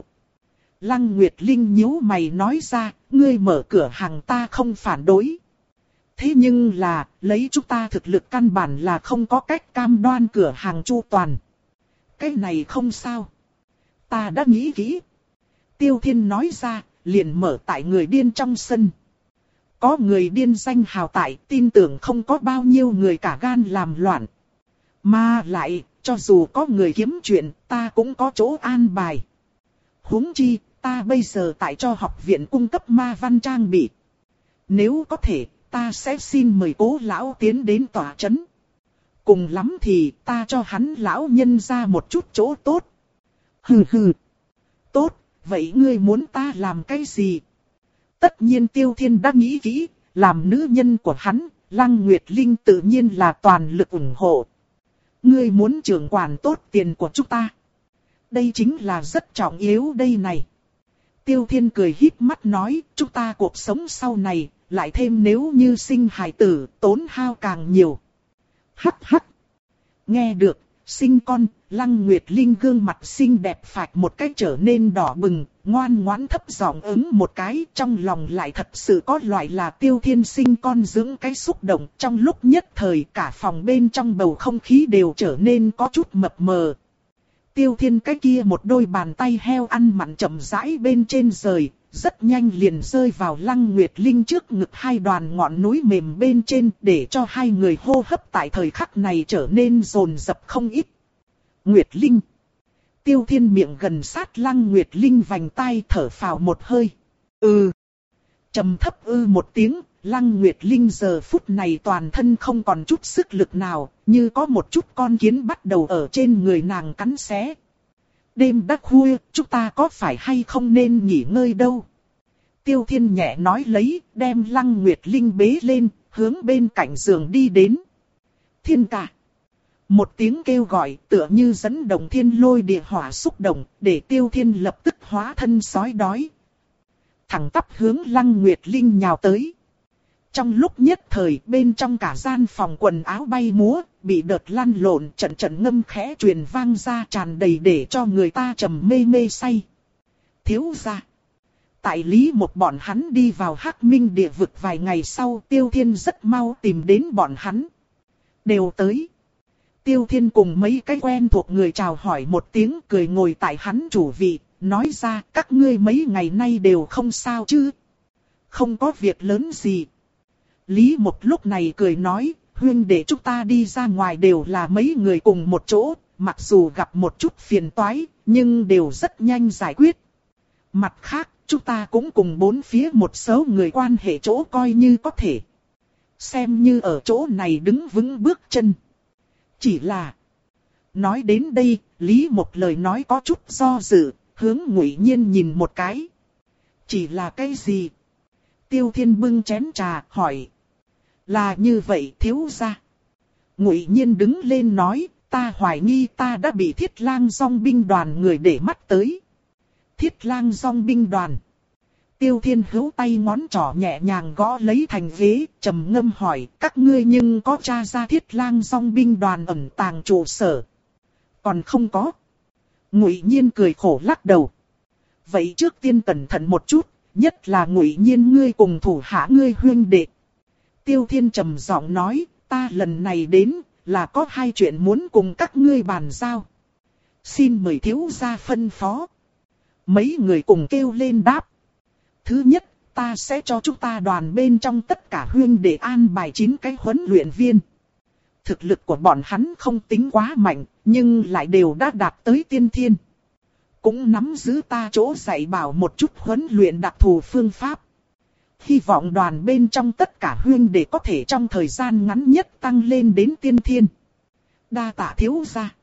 Lăng Nguyệt Linh nhíu mày nói ra, ngươi mở cửa hàng ta không phản đối. Thế nhưng là, lấy chúng ta thực lực căn bản là không có cách cam đoan cửa hàng chu toàn. Cái này không sao. Ta đã nghĩ kỹ. Tiêu Thiên nói ra, liền mở tại người điên trong sân. Có người điên danh hào tại, tin tưởng không có bao nhiêu người cả gan làm loạn. Mà lại, cho dù có người kiếm chuyện, ta cũng có chỗ an bài. Huống chi, ta bây giờ tại cho học viện cung cấp ma văn trang bị. Nếu có thể, ta sẽ xin mời Cố lão tiến đến tòa trấn. Cùng lắm thì ta cho hắn lão nhân ra một chút chỗ tốt. Hừ hừ. Tốt, vậy ngươi muốn ta làm cái gì? Tất nhiên Tiêu Thiên đã nghĩ kỹ, làm nữ nhân của hắn, Lăng Nguyệt Linh tự nhiên là toàn lực ủng hộ. Ngươi muốn trưởng quản tốt tiền của chúng ta. Đây chính là rất trọng yếu đây này. Tiêu Thiên cười híp mắt nói, chúng ta cuộc sống sau này, lại thêm nếu như sinh hài tử, tốn hao càng nhiều. Hắc hắc. Nghe được, sinh con, Lăng Nguyệt Linh gương mặt xinh đẹp phạch một cách trở nên đỏ bừng, ngoan ngoãn thấp giọng ứng một cái, trong lòng lại thật sự có loại là Tiêu Thiên sinh con dưỡng cái xúc động. Trong lúc nhất thời cả phòng bên trong bầu không khí đều trở nên có chút mập mờ. Tiêu Thiên cái kia một đôi bàn tay heo ăn mặn chậm rãi bên trên rời, rất nhanh liền rơi vào Lăng Nguyệt Linh trước ngực hai đoàn ngọn núi mềm bên trên, để cho hai người hô hấp tại thời khắc này trở nên dồn dập không ít. Nguyệt Linh. Tiêu Thiên miệng gần sát Lăng Nguyệt Linh vành tai thở phào một hơi. Ừ. Trầm thấp ư một tiếng, Lăng Nguyệt Linh giờ phút này toàn thân không còn chút sức lực nào, như có một chút con kiến bắt đầu ở trên người nàng cắn xé. Đêm đã khuya, chúng ta có phải hay không nên nghỉ ngơi đâu? Tiêu Thiên nhẹ nói lấy, đem Lăng Nguyệt Linh bế lên, hướng bên cạnh giường đi đến. Thiên ca. Một tiếng kêu gọi tựa như dẫn động thiên lôi địa hỏa xúc động, để Tiêu Thiên lập tức hóa thân sói đói. Thẳng tắp hướng Lăng Nguyệt Linh nhào tới. Trong lúc nhất thời bên trong cả gian phòng quần áo bay múa, bị đợt lăn lộn trận trận ngâm khẽ truyền vang ra tràn đầy để cho người ta trầm mê mê say. Thiếu gia. Tại Lý một bọn hắn đi vào Hắc Minh địa vực vài ngày sau, Tiêu Thiên rất mau tìm đến bọn hắn. Đều tới. Tiêu Thiên cùng mấy cái quen thuộc người chào hỏi một tiếng, cười ngồi tại hắn chủ vị, nói ra các ngươi mấy ngày nay đều không sao chứ. Không có việc lớn gì. Lý một lúc này cười nói, huynh đệ chúng ta đi ra ngoài đều là mấy người cùng một chỗ, mặc dù gặp một chút phiền toái, nhưng đều rất nhanh giải quyết. Mặt khác, chúng ta cũng cùng bốn phía một số người quan hệ chỗ coi như có thể. Xem như ở chỗ này đứng vững bước chân. Chỉ là... Nói đến đây, Lý một lời nói có chút do dự, hướng Ngụy Nhiên nhìn một cái. Chỉ là cái gì? Tiêu Thiên bưng chén trà, hỏi. Là như vậy thiếu gia. Ngụy Nhiên đứng lên nói, ta hoài nghi ta đã bị Thiết Lang Dong binh đoàn người để mắt tới. Thiết Lang Dong binh đoàn. Tiêu Thiên hữu tay ngón trỏ nhẹ nhàng gõ lấy thành ghế, trầm ngâm hỏi, các ngươi nhưng có tra ra Thiết Lang Dong binh đoàn ẩn tàng trụ sở? Còn không có. Ngụy Nhiên cười khổ lắc đầu. Vậy trước tiên cẩn thận một chút, nhất là Ngụy Nhiên ngươi cùng thủ hạ ngươi huynh đệ. Tiêu Thiên trầm giọng nói, ta lần này đến, là có hai chuyện muốn cùng các ngươi bàn giao. Xin mời thiếu gia phân phó. Mấy người cùng kêu lên đáp. Thứ nhất, ta sẽ cho chúng ta đoàn bên trong tất cả huynh đệ an bài chín cái huấn luyện viên. Thực lực của bọn hắn không tính quá mạnh, nhưng lại đều đã đạt tới tiên thiên. Cũng nắm giữ ta chỗ dạy bảo một chút huấn luyện đặc thù phương pháp. Hy vọng đoàn bên trong tất cả huynh đệ có thể trong thời gian ngắn nhất tăng lên đến tiên thiên. Đa tạ thiếu gia.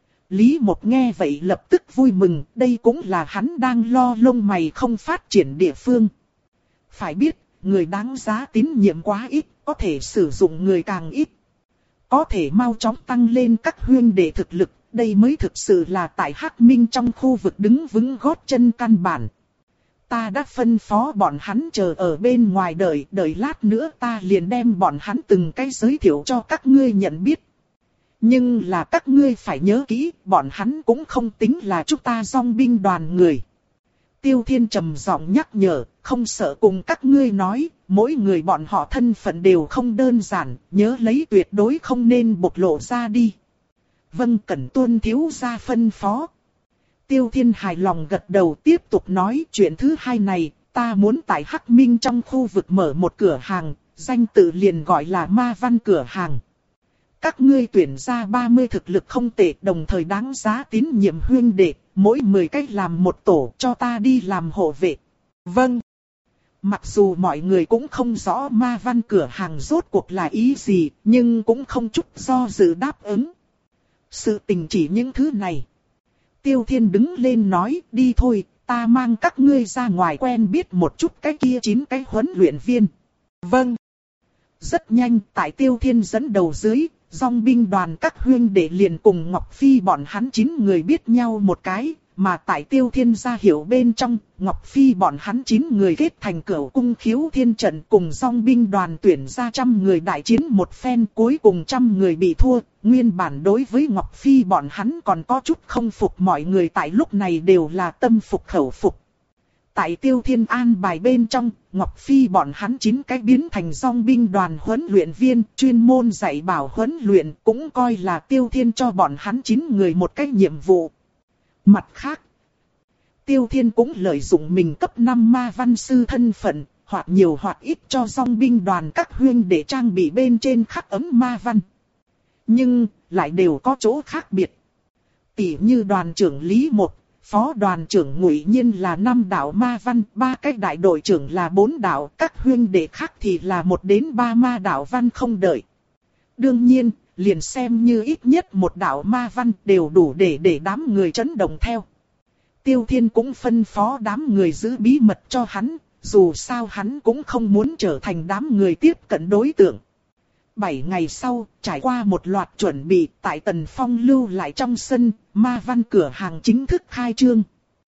Lý Một nghe vậy lập tức vui mừng, đây cũng là hắn đang lo lông mày không phát triển địa phương. Phải biết, người đáng giá tín nhiệm quá ít, có thể sử dụng người càng ít. Có thể mau chóng tăng lên các huyên đệ thực lực, đây mới thực sự là tại Hắc Minh trong khu vực đứng vững gót chân căn bản. Ta đã phân phó bọn hắn chờ ở bên ngoài đợi, đợi lát nữa ta liền đem bọn hắn từng cái giới thiệu cho các ngươi nhận biết. Nhưng là các ngươi phải nhớ kỹ, bọn hắn cũng không tính là chúng ta dòng binh đoàn người. Tiêu Thiên trầm giọng nhắc nhở, không sợ cùng các ngươi nói, mỗi người bọn họ thân phận đều không đơn giản, nhớ lấy tuyệt đối không nên bộc lộ ra đi. Vâng, cẩn tuân thiếu gia phân phó. Tiêu Thiên hài lòng gật đầu, tiếp tục nói chuyện thứ hai này, ta muốn tại Hắc Minh trong khu vực mở một cửa hàng, danh tự liền gọi là Ma Văn cửa hàng. Các ngươi tuyển ra ba mươi thực lực không tệ, đồng thời đáng giá tín nhiệm huyên đệ, mỗi mười cách làm một tổ, cho ta đi làm hộ vệ. Vâng. Mặc dù mọi người cũng không rõ Ma Văn cửa hàng rốt cuộc là ý gì, nhưng cũng không chút do dự đáp ứng. Sự tình chỉ những thứ này. Tiêu Thiên đứng lên nói, đi thôi, ta mang các ngươi ra ngoài quen biết một chút cái kia chín cái huấn luyện viên. Vâng. Rất nhanh, tại Tiêu Thiên dẫn đầu dưới, dòng binh đoàn các huyên đệ liền cùng Ngọc Phi bọn hắn chín người biết nhau một cái, mà tại Tiêu Thiên gia hiệu bên trong, Ngọc Phi bọn hắn chín người kết thành cửu cung khiếu thiên trận cùng dòng binh đoàn tuyển ra trăm người đại chiến một phen, cuối cùng trăm người bị thua. Nguyên bản đối với Ngọc Phi bọn hắn còn có chút không phục, mọi người tại lúc này đều là tâm phục khẩu phục. Tại Tiêu Thiên an bài bên trong, Ngọc Phi bọn hắn chín cái biến thành dòng binh đoàn huấn luyện viên, chuyên môn dạy bảo huấn luyện, cũng coi là Tiêu Thiên cho bọn hắn chín người một cái nhiệm vụ. Mặt khác, Tiêu Thiên cũng lợi dụng mình cấp năm ma văn sư thân phận, hoặc nhiều hoặc ít cho dòng binh đoàn các huyên để trang bị bên trên khắc ấm ma văn. Nhưng, lại đều có chỗ khác biệt. Tỷ như đoàn trưởng Lý Một, phó đoàn trưởng Ngụy Nhiên là năm đạo ma văn, ba cái đại đội trưởng là bốn đạo, các huyên đệ khác thì là một đến ba ma đạo văn không đợi. Đương nhiên, liền xem như ít nhất một đạo ma văn đều đủ để để đám người chấn động theo. Tiêu Thiên cũng phân phó đám người giữ bí mật cho hắn, dù sao hắn cũng không muốn trở thành đám người tiếp cận đối tượng. Bảy ngày sau, trải qua một loạt chuẩn bị, tại Tần Phong lưu lại trong sân, ma văn cửa hàng chính thức khai trương.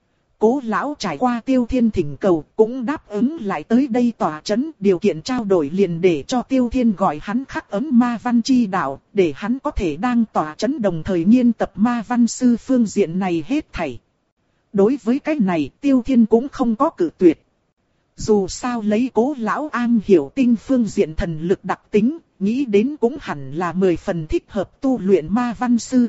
Cố lão trải qua Tiêu Thiên thỉnh cầu, cũng đáp ứng lại tới đây tòa chấn, điều kiện trao đổi liền để cho Tiêu Thiên gọi hắn khắc ấm ma văn chi đạo, để hắn có thể đang tòa chấn đồng thời nghiên tập ma văn sư phương diện này hết thảy. Đối với cái này, Tiêu Thiên cũng không có cự tuyệt. Dù sao lấy Cố lão an hiểu tinh phương diện thần lực đặc tính, nghĩ đến cũng hẳn là mười phần thích hợp tu luyện ma văn sư.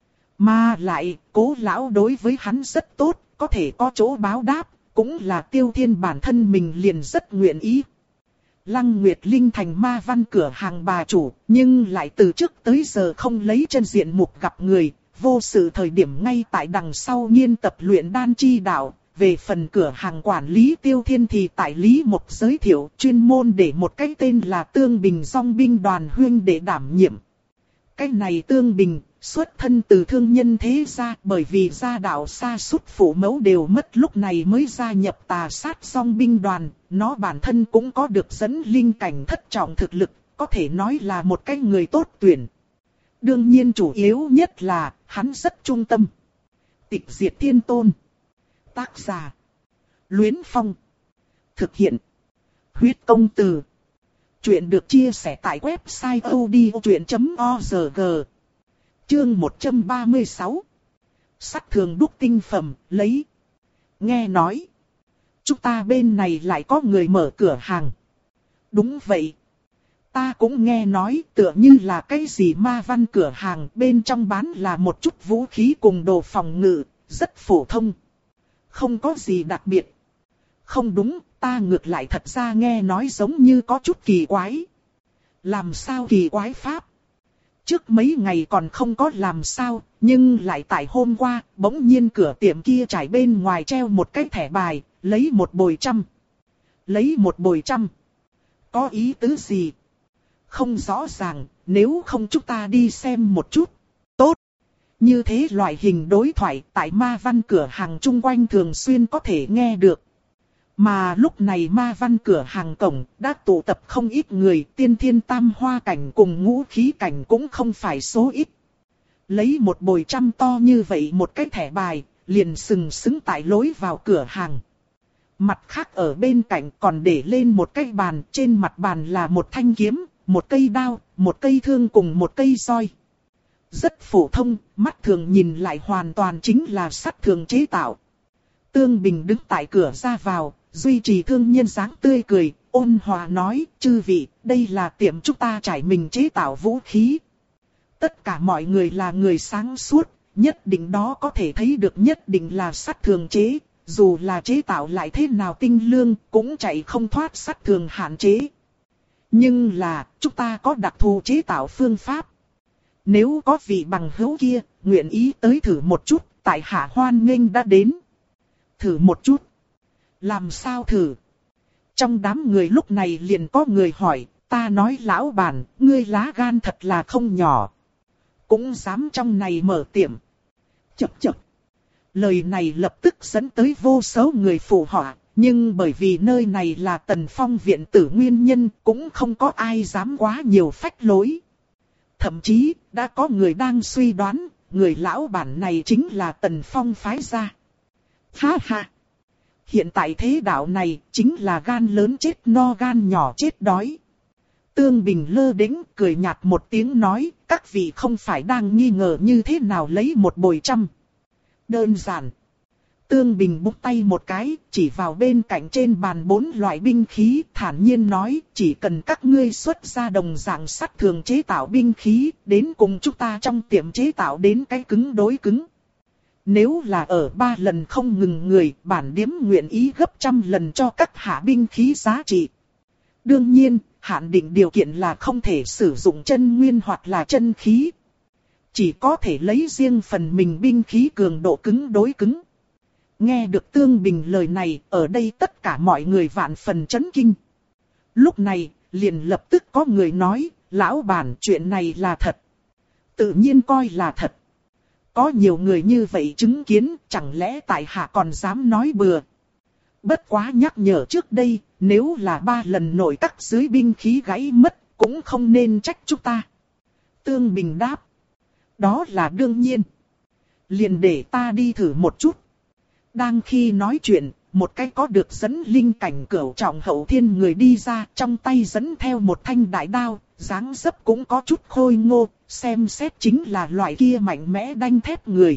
Mà lại, Cố lão đối với hắn rất tốt, có thể có chỗ báo đáp, cũng là Tiêu Thiên bản thân mình liền rất nguyện ý. Lăng Nguyệt Linh thành ma văn cửa hàng bà chủ, nhưng lại từ trước tới giờ không lấy chân diện mục gặp người, vô sự thời điểm ngay tại đằng sau nghiên tập luyện đan chi đạo. Về phần cửa hàng quản lý Tiêu Thiên thì tại Lý Mộc giới thiệu chuyên môn để một cái tên là Tương Bình dòng binh đoàn huyên để đảm nhiệm. Cái này Tương Bình, xuất thân từ thương nhân thế gia, bởi vì gia đạo xa sút phụ mẫu đều mất lúc này mới gia nhập tà sát dòng binh đoàn, nó bản thân cũng có được dẫn linh cảnh thất trọng thực lực, có thể nói là một cái người tốt tuyển. Đương nhiên chủ yếu nhất là, hắn rất trung tâm. Tịch diệt thiên tôn. Tác giả. Luyến Phong. Thực hiện. Huyết công từ. Chuyện được chia sẻ tại website odchuyện chấm org. Chương một trăm ba mươi sáu. Sắt thường đúc tinh phẩm, lấy. Nghe nói. Chúng ta bên này lại có người mở cửa hàng. Đúng vậy. Ta cũng nghe nói tựa như là cái gì ma văn cửa hàng, bên trong bán là một chút vũ khí cùng đồ phòng ngự, rất phổ thông. Không có gì đặc biệt. Không đúng, ta ngược lại thật ra nghe nói giống như có chút kỳ quái. Làm sao kỳ quái pháp? Trước mấy ngày còn không có làm sao, nhưng lại tại hôm qua, bỗng nhiên cửa tiệm kia trải bên ngoài treo một cái thẻ bài, lấy một bồi trăm. Lấy một bồi trăm. Có ý tứ gì? Không rõ ràng, nếu không chúng ta đi xem một chút. Tốt. Như thế loại hình đối thoại tại ma văn cửa hàng chung quanh thường xuyên có thể nghe được. Mà lúc này ma văn cửa hàng cổng đã tụ tập không ít người, tiên thiên tam hoa cảnh cùng ngũ khí cảnh cũng không phải số ít. Lấy một bồi trăm to như vậy một cái thẻ bài, liền sừng sững tại lối vào cửa hàng. Mặt khác ở bên cạnh còn để lên một cái bàn, trên mặt bàn là một thanh kiếm, một cây đao, một cây thương cùng một cây roi. Rất phổ thông, mắt thường nhìn lại hoàn toàn chính là sắt thường chế tạo. Tương Bình đứng tại cửa ra vào, duy trì thương nhân dáng tươi cười, ôn hòa nói, chư vị, đây là tiệm chúng ta trải mình chế tạo vũ khí. Tất cả mọi người là người sáng suốt, nhất định đó có thể thấy được nhất định là sắt thường chế, dù là chế tạo lại thế nào tinh lương, cũng chạy không thoát sắt thường hạn chế. Nhưng là, chúng ta có đặc thù chế tạo phương pháp. Nếu có vị bằng hữu kia, nguyện ý tới thử một chút, tại hạ hoan nghênh đã đến. Thử một chút. Làm sao thử? Trong đám người lúc này liền có người hỏi, ta nói lão bản, ngươi lá gan thật là không nhỏ. Cũng dám trong này mở tiệm. Chậc chậc. Lời này lập tức dẫn tới vô số người phụ họa, nhưng bởi vì nơi này là Tần Phong viện tử nguyên nhân, cũng không có ai dám quá nhiều phách lối. Thậm chí, đã có người đang suy đoán, người lão bản này chính là Tần Phong phái ra. Ha ha! Hiện tại thế đạo này, chính là gan lớn chết no gan nhỏ chết đói. Tương Bình lơ đễnh cười nhạt một tiếng nói, các vị không phải đang nghi ngờ như thế nào lấy một bồi trăm. Đơn giản. Tương Bình búng tay một cái, chỉ vào bên cạnh trên bàn bốn loại binh khí, thản nhiên nói, chỉ cần các ngươi xuất ra đồng dạng sắt thường chế tạo binh khí, đến cùng chúng ta trong tiệm chế tạo đến cái cứng đối cứng. Nếu là ở ba lần không ngừng người, bản điếm nguyện ý gấp trăm lần cho các hạ binh khí giá trị. Đương nhiên, hạn định điều kiện là không thể sử dụng chân nguyên hoặc là chân khí. Chỉ có thể lấy riêng phần mình binh khí cường độ cứng đối cứng. Nghe được Tương Bình lời này, ở đây tất cả mọi người vạn phần chấn kinh. Lúc này, liền lập tức có người nói, lão bản chuyện này là thật. Tự nhiên coi là thật. Có nhiều người như vậy chứng kiến, chẳng lẽ tại hạ còn dám nói bừa. Bất quá nhắc nhở trước đây, nếu là ba lần nội các dưới binh khí gãy mất, cũng không nên trách chúng ta. Tương Bình đáp. Đó là đương nhiên. Liền để ta đi thử một chút. Đang khi nói chuyện, một cái có được dẫn linh cảnh cửu trọng hậu thiên người đi ra, trong tay dẫn theo một thanh đại đao, dáng dấp cũng có chút khôi ngô, xem xét chính là loại kia mạnh mẽ đanh thép người.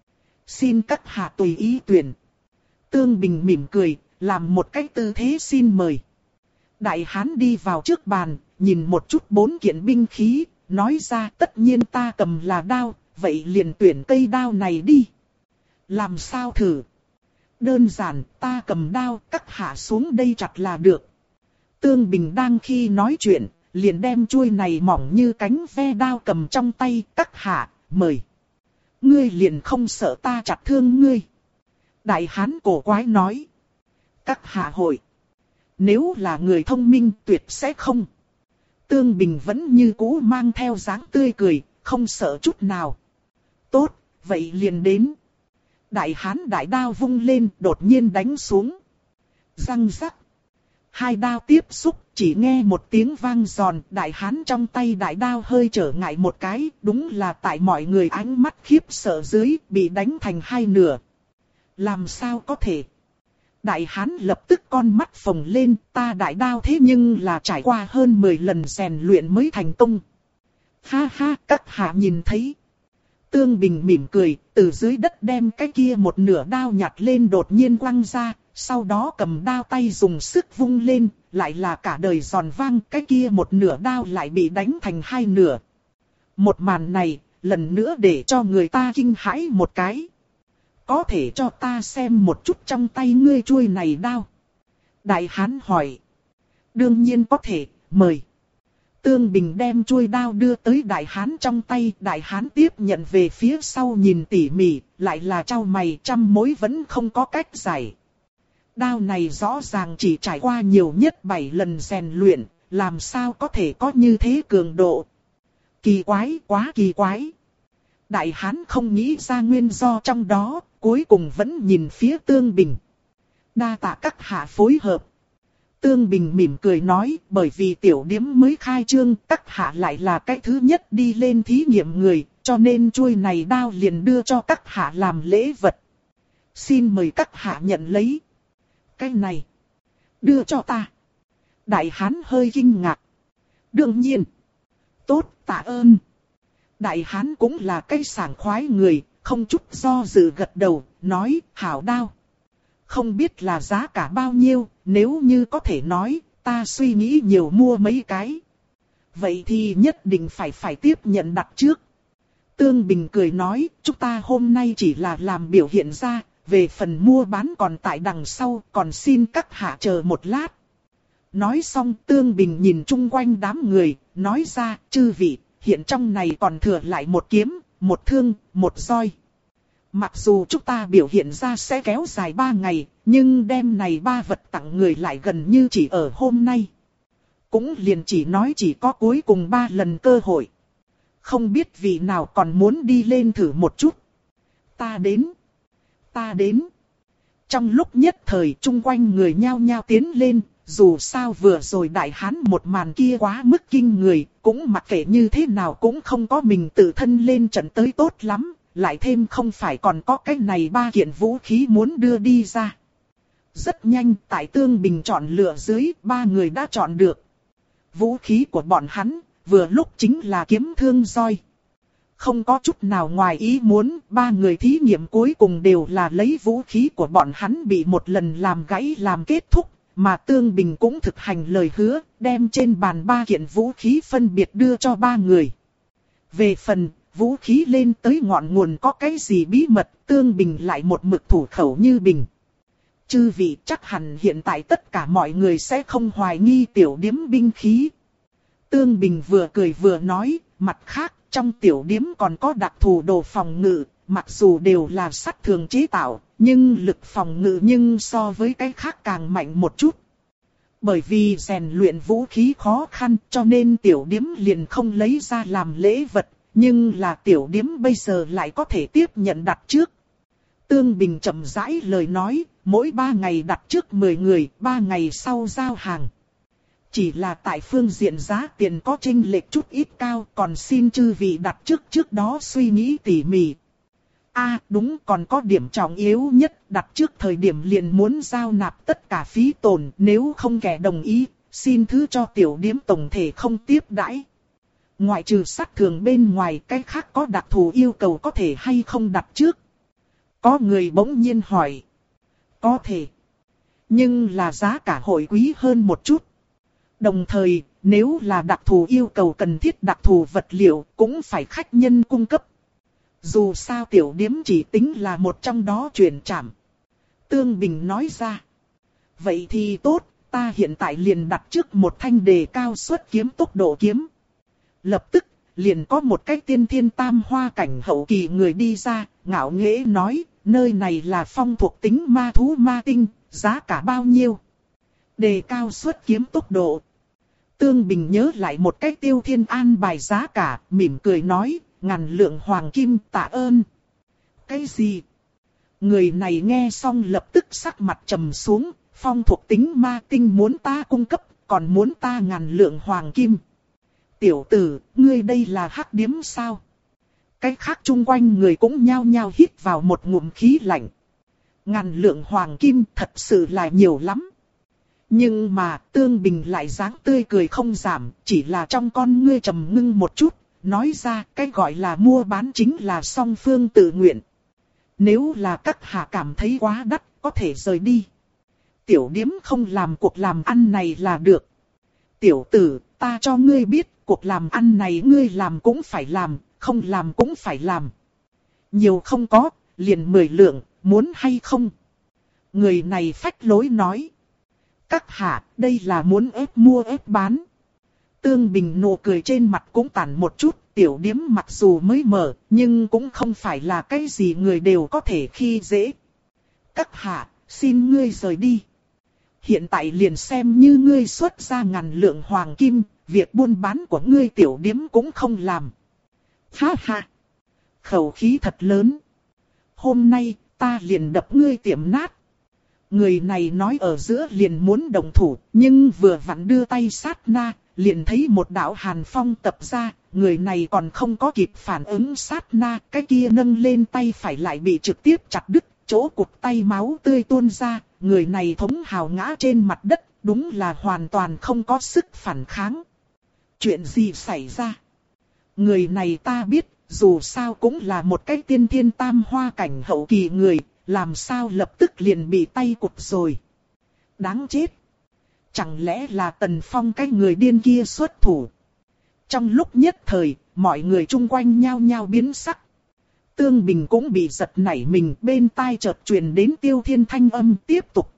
Xin các hạ tùy ý tuyển. Tương Bình mỉm cười, làm một cái tư thế xin mời. Đại hán đi vào trước bàn, nhìn một chút bốn kiện binh khí, nói ra tất nhiên ta cầm là đao, vậy liền tuyển cây đao này đi. Làm sao thử? Đơn giản, ta cầm đao, các hạ xuống đây chặt là được. Tương Bình đang khi nói chuyện, liền đem chuôi này mỏng như cánh ve đao cầm trong tay, các hạ, mời. Ngươi liền không sợ ta chặt thương ngươi. Đại hán cổ quái nói. Các hạ hội. Nếu là người thông minh tuyệt sẽ không. Tương Bình vẫn như cũ mang theo dáng tươi cười, không sợ chút nào. Tốt, vậy liền đến. Đại hán đại đao vung lên, đột nhiên đánh xuống. Răng rắc. Hai đao tiếp xúc, chỉ nghe một tiếng vang giòn, đại hán trong tay đại đao hơi trở ngại một cái, đúng là tại mọi người ánh mắt khiếp sợ dưới, bị đánh thành hai nửa. Làm sao có thể? Đại hán lập tức con mắt phồng lên, ta đại đao thế nhưng là trải qua hơn mười lần rèn luyện mới thành công. Ha ha, các hạ nhìn thấy. Tương Bình mỉm cười, từ dưới đất đem cái kia một nửa đao nhặt lên đột nhiên quăng ra, sau đó cầm đao tay dùng sức vung lên, lại là cả đời giòn vang, cái kia một nửa đao lại bị đánh thành hai nửa. Một màn này, lần nữa để cho người ta kinh hãi một cái. Có thể cho ta xem một chút trong tay ngươi chuôi này đao? Đại hán hỏi. Đương nhiên có thể, mời. Tương Bình đem chuôi đao đưa tới đại hán trong tay, đại hán tiếp nhận về phía sau nhìn tỉ mỉ, lại là trao mày trăm mối vẫn không có cách giải. Đao này rõ ràng chỉ trải qua nhiều nhất bảy lần rèn luyện, làm sao có thể có như thế cường độ. Kỳ quái, quá kỳ quái. Đại hán không nghĩ ra nguyên do trong đó, cuối cùng vẫn nhìn phía Tương Bình. Đa tạ các hạ phối hợp. Tương Bình mỉm cười nói, bởi vì tiểu điếm mới khai trương, các hạ lại là cái thứ nhất đi lên thí nghiệm người, cho nên chuôi này đao liền đưa cho các hạ làm lễ vật. Xin mời các hạ nhận lấy. Cái này, đưa cho ta. Đại hán hơi kinh ngạc. Đương nhiên. Tốt, tạ ơn. Đại hán cũng là cái sảng khoái người, không chút do dự gật đầu, nói, hảo đao. Không biết là giá cả bao nhiêu, nếu như có thể nói, ta suy nghĩ nhiều mua mấy cái. Vậy thì nhất định phải phải tiếp nhận đặt trước. Tương Bình cười nói, chúng ta hôm nay chỉ là làm biểu hiện ra, về phần mua bán còn tại đằng sau, còn xin các hạ chờ một lát. Nói xong Tương Bình nhìn chung quanh đám người, nói ra, chư vị, hiện trong này còn thừa lại một kiếm, một thương, một roi. Mặc dù chúng ta biểu hiện ra sẽ kéo dài ba ngày, nhưng đêm này ba vật tặng người lại gần như chỉ ở hôm nay. Cũng liền chỉ nói chỉ có cuối cùng ba lần cơ hội. Không biết vị nào còn muốn đi lên thử một chút. Ta đến. Ta đến. Trong lúc nhất thời chung quanh người nhao nhao tiến lên, dù sao vừa rồi đại hán một màn kia quá mức kinh người, cũng mặc kệ như thế nào cũng không có mình tự thân lên trận tới tốt lắm, lại thêm không phải còn có cái này ba kiện vũ khí muốn đưa đi ra. Rất nhanh tại Tương Bình chọn lựa dưới, ba người đã chọn được. Vũ khí của bọn hắn, vừa lúc chính là kiếm thương roi. Không có chút nào ngoài ý muốn, ba người thí nghiệm cuối cùng đều là lấy vũ khí của bọn hắn bị một lần làm gãy làm kết thúc, mà Tương Bình cũng thực hành lời hứa, đem trên bàn ba kiện vũ khí phân biệt đưa cho ba người. Về phần, vũ khí lên tới ngọn nguồn có cái gì bí mật, Tương Bình lại một mực thủ khẩu như bình. Chư vị chắc hẳn hiện tại tất cả mọi người sẽ không hoài nghi tiểu điếm binh khí. Tương Bình vừa cười vừa nói, mặt khác, trong tiểu điếm còn có đặc thù đồ phòng ngự, mặc dù đều là sắt thường chế tạo, nhưng lực phòng ngự nhưng so với cái khác càng mạnh một chút. Bởi vì rèn luyện vũ khí khó khăn cho nên tiểu điếm liền không lấy ra làm lễ vật, nhưng là tiểu điếm bây giờ lại có thể tiếp nhận đặt trước. Tương Bình chậm rãi lời nói, mỗi ba ngày đặt trước mười người, ba ngày sau giao hàng. Chỉ là tại phương diện giá tiền có chênh lệch chút ít cao, còn xin chư vị đặt trước trước đó suy nghĩ tỉ mỉ. A à, đúng, còn có điểm trọng yếu nhất, đặt trước thời điểm liền muốn giao nạp tất cả phí tổn, nếu không kẻ đồng ý, xin thứ cho tiểu điếm tổng thể không tiếp đãi. Ngoại trừ sát thường bên ngoài, cái khác có đặc thù yêu cầu có thể hay không đặt trước. Có người bỗng nhiên hỏi. Có thể. Nhưng là giá cả hội quý hơn một chút. Đồng thời, nếu là đặc thù yêu cầu cần thiết đặc thù vật liệu, cũng phải khách nhân cung cấp. Dù sao tiểu điếm chỉ tính là một trong đó chuyển trảm. Tương Bình nói ra. Vậy thì tốt, ta hiện tại liền đặt trước một thanh đề cao suất kiếm tốc độ kiếm. Lập tức, liền có một cái tiên thiên tam hoa cảnh hậu kỳ người đi ra, ngạo nghễ nói, nơi này là phong thuộc tính ma thú ma tinh, giá cả bao nhiêu? Đề cao suất kiếm tốc độ. Tương Bình nhớ lại một cái Tiêu Thiên an bài giá cả, mỉm cười nói, ngàn lượng hoàng kim tạ ơn. Cái gì? Người này nghe xong lập tức sắc mặt trầm xuống, phong thuộc tính ma tinh muốn ta cung cấp, còn muốn ta ngàn lượng hoàng kim. Tiểu tử, ngươi đây là hắc điếm sao? Cái khác chung quanh người cũng nhao nhao hít vào một ngụm khí lạnh. Ngàn lượng hoàng kim thật sự là nhiều lắm. Nhưng mà Tương Bình lại dáng tươi cười không giảm, chỉ là trong con ngươi trầm ngưng một chút, nói ra cái gọi là mua bán chính là song phương tự nguyện. Nếu là các hạ cảm thấy quá đắt, có thể rời đi. Tiểu điếm không làm cuộc làm ăn này là được. Tiểu tử, ta cho ngươi biết, cuộc làm ăn này ngươi làm cũng phải làm, không làm cũng phải làm. Nhiều không có, liền mười lượng, muốn hay không? Người này phách lối nói. Các hạ, đây là muốn ép mua ép bán. Tương Bình nụ cười trên mặt cũng tản một chút, tiểu điếm mặc dù mới mở, nhưng cũng không phải là cái gì người đều có thể khi dễ. Các hạ, xin ngươi rời đi. Hiện tại liền xem như ngươi xuất ra ngàn lượng hoàng kim, việc buôn bán của ngươi tiểu điếm cũng không làm. Ha ha! Khẩu khí thật lớn. Hôm nay, ta liền đập ngươi tiệm nát. Người này nói ở giữa liền muốn động thủ, nhưng vừa vặn đưa tay sát na, liền thấy một đạo hàn phong tập ra, người này còn không có kịp phản ứng sát na, cái kia nâng lên tay phải lại bị trực tiếp chặt đứt, chỗ cụt tay máu tươi tuôn ra, người này thống hào ngã trên mặt đất, đúng là hoàn toàn không có sức phản kháng. Chuyện gì xảy ra? Người này ta biết, dù sao cũng là một cái tiên thiên tam hoa cảnh hậu kỳ người, làm sao lập tức liền bị tay cụt rồi. Đáng chết. Chẳng lẽ là Tần Phong cái người điên kia xuất thủ? Trong lúc nhất thời, mọi người chung quanh nhao nhao biến sắc. Tương Bình cũng bị giật nảy mình, bên tai chợt truyền đến Tiêu Thiên thanh âm tiếp tục.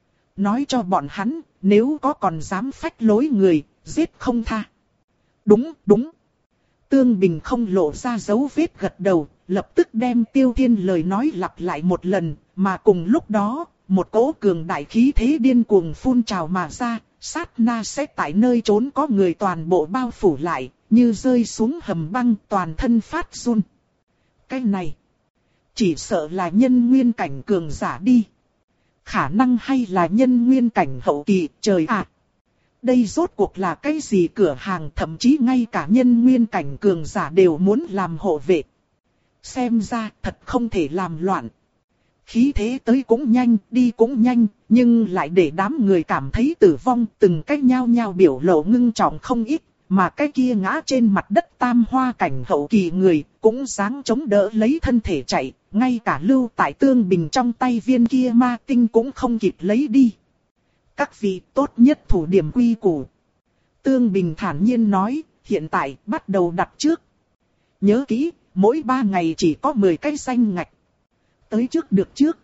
Nói cho bọn hắn, nếu có còn dám phách lối người, giết không tha. Đúng, đúng. Tương Bình không lộ ra dấu vết gật đầu, lập tức đem Tiêu Thiên lời nói lặp lại một lần, mà cùng lúc đó, một cỗ cường đại khí thế điên cuồng phun trào mà ra, sát na sẽ tại nơi trốn có người toàn bộ bao phủ lại, như rơi xuống hầm băng toàn thân phát run. Cái này, chỉ sợ là nhân nguyên cảnh cường giả đi. Khả năng hay là nhân nguyên cảnh hậu kỳ, trời ạ. Đây rốt cuộc là cái gì cửa hàng, thậm chí ngay cả nhân nguyên cảnh cường giả đều muốn làm hộ vệ. Xem ra thật không thể làm loạn. Khí thế tới cũng nhanh, đi cũng nhanh, nhưng lại để đám người cảm thấy tử vong, từng cách nhao nhao biểu lộ ngưng trọng không ít, mà cái kia ngã trên mặt đất tam hoa cảnh hậu kỳ người, cũng dáng chống đỡ lấy thân thể chạy, ngay cả lưu tại Tương Bình trong tay viên kia ma tinh cũng không kịp lấy đi. Các vị tốt nhất thủ điểm quy củ. Tương Bình thản nhiên nói, hiện tại bắt đầu đặt trước. Nhớ kỹ, mỗi ba ngày chỉ có mười cái danh ngạch. Tới trước được trước.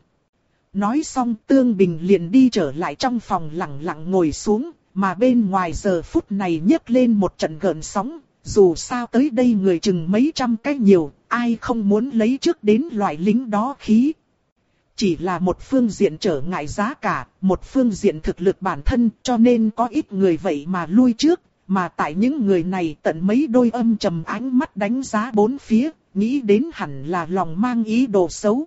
Nói xong Tương Bình liền đi trở lại trong phòng lặng lặng ngồi xuống, mà bên ngoài giờ phút này nhấc lên một trận gợn sóng. Dù sao tới đây người chừng mấy trăm cái nhiều, ai không muốn lấy trước đến loại lính đó khí. Chỉ là một phương diện trở ngại giá cả, một phương diện thực lực bản thân, cho nên có ít người vậy mà lui trước, mà tại những người này tận mấy đôi âm trầm ánh mắt đánh giá bốn phía, nghĩ đến hẳn là lòng mang ý đồ xấu.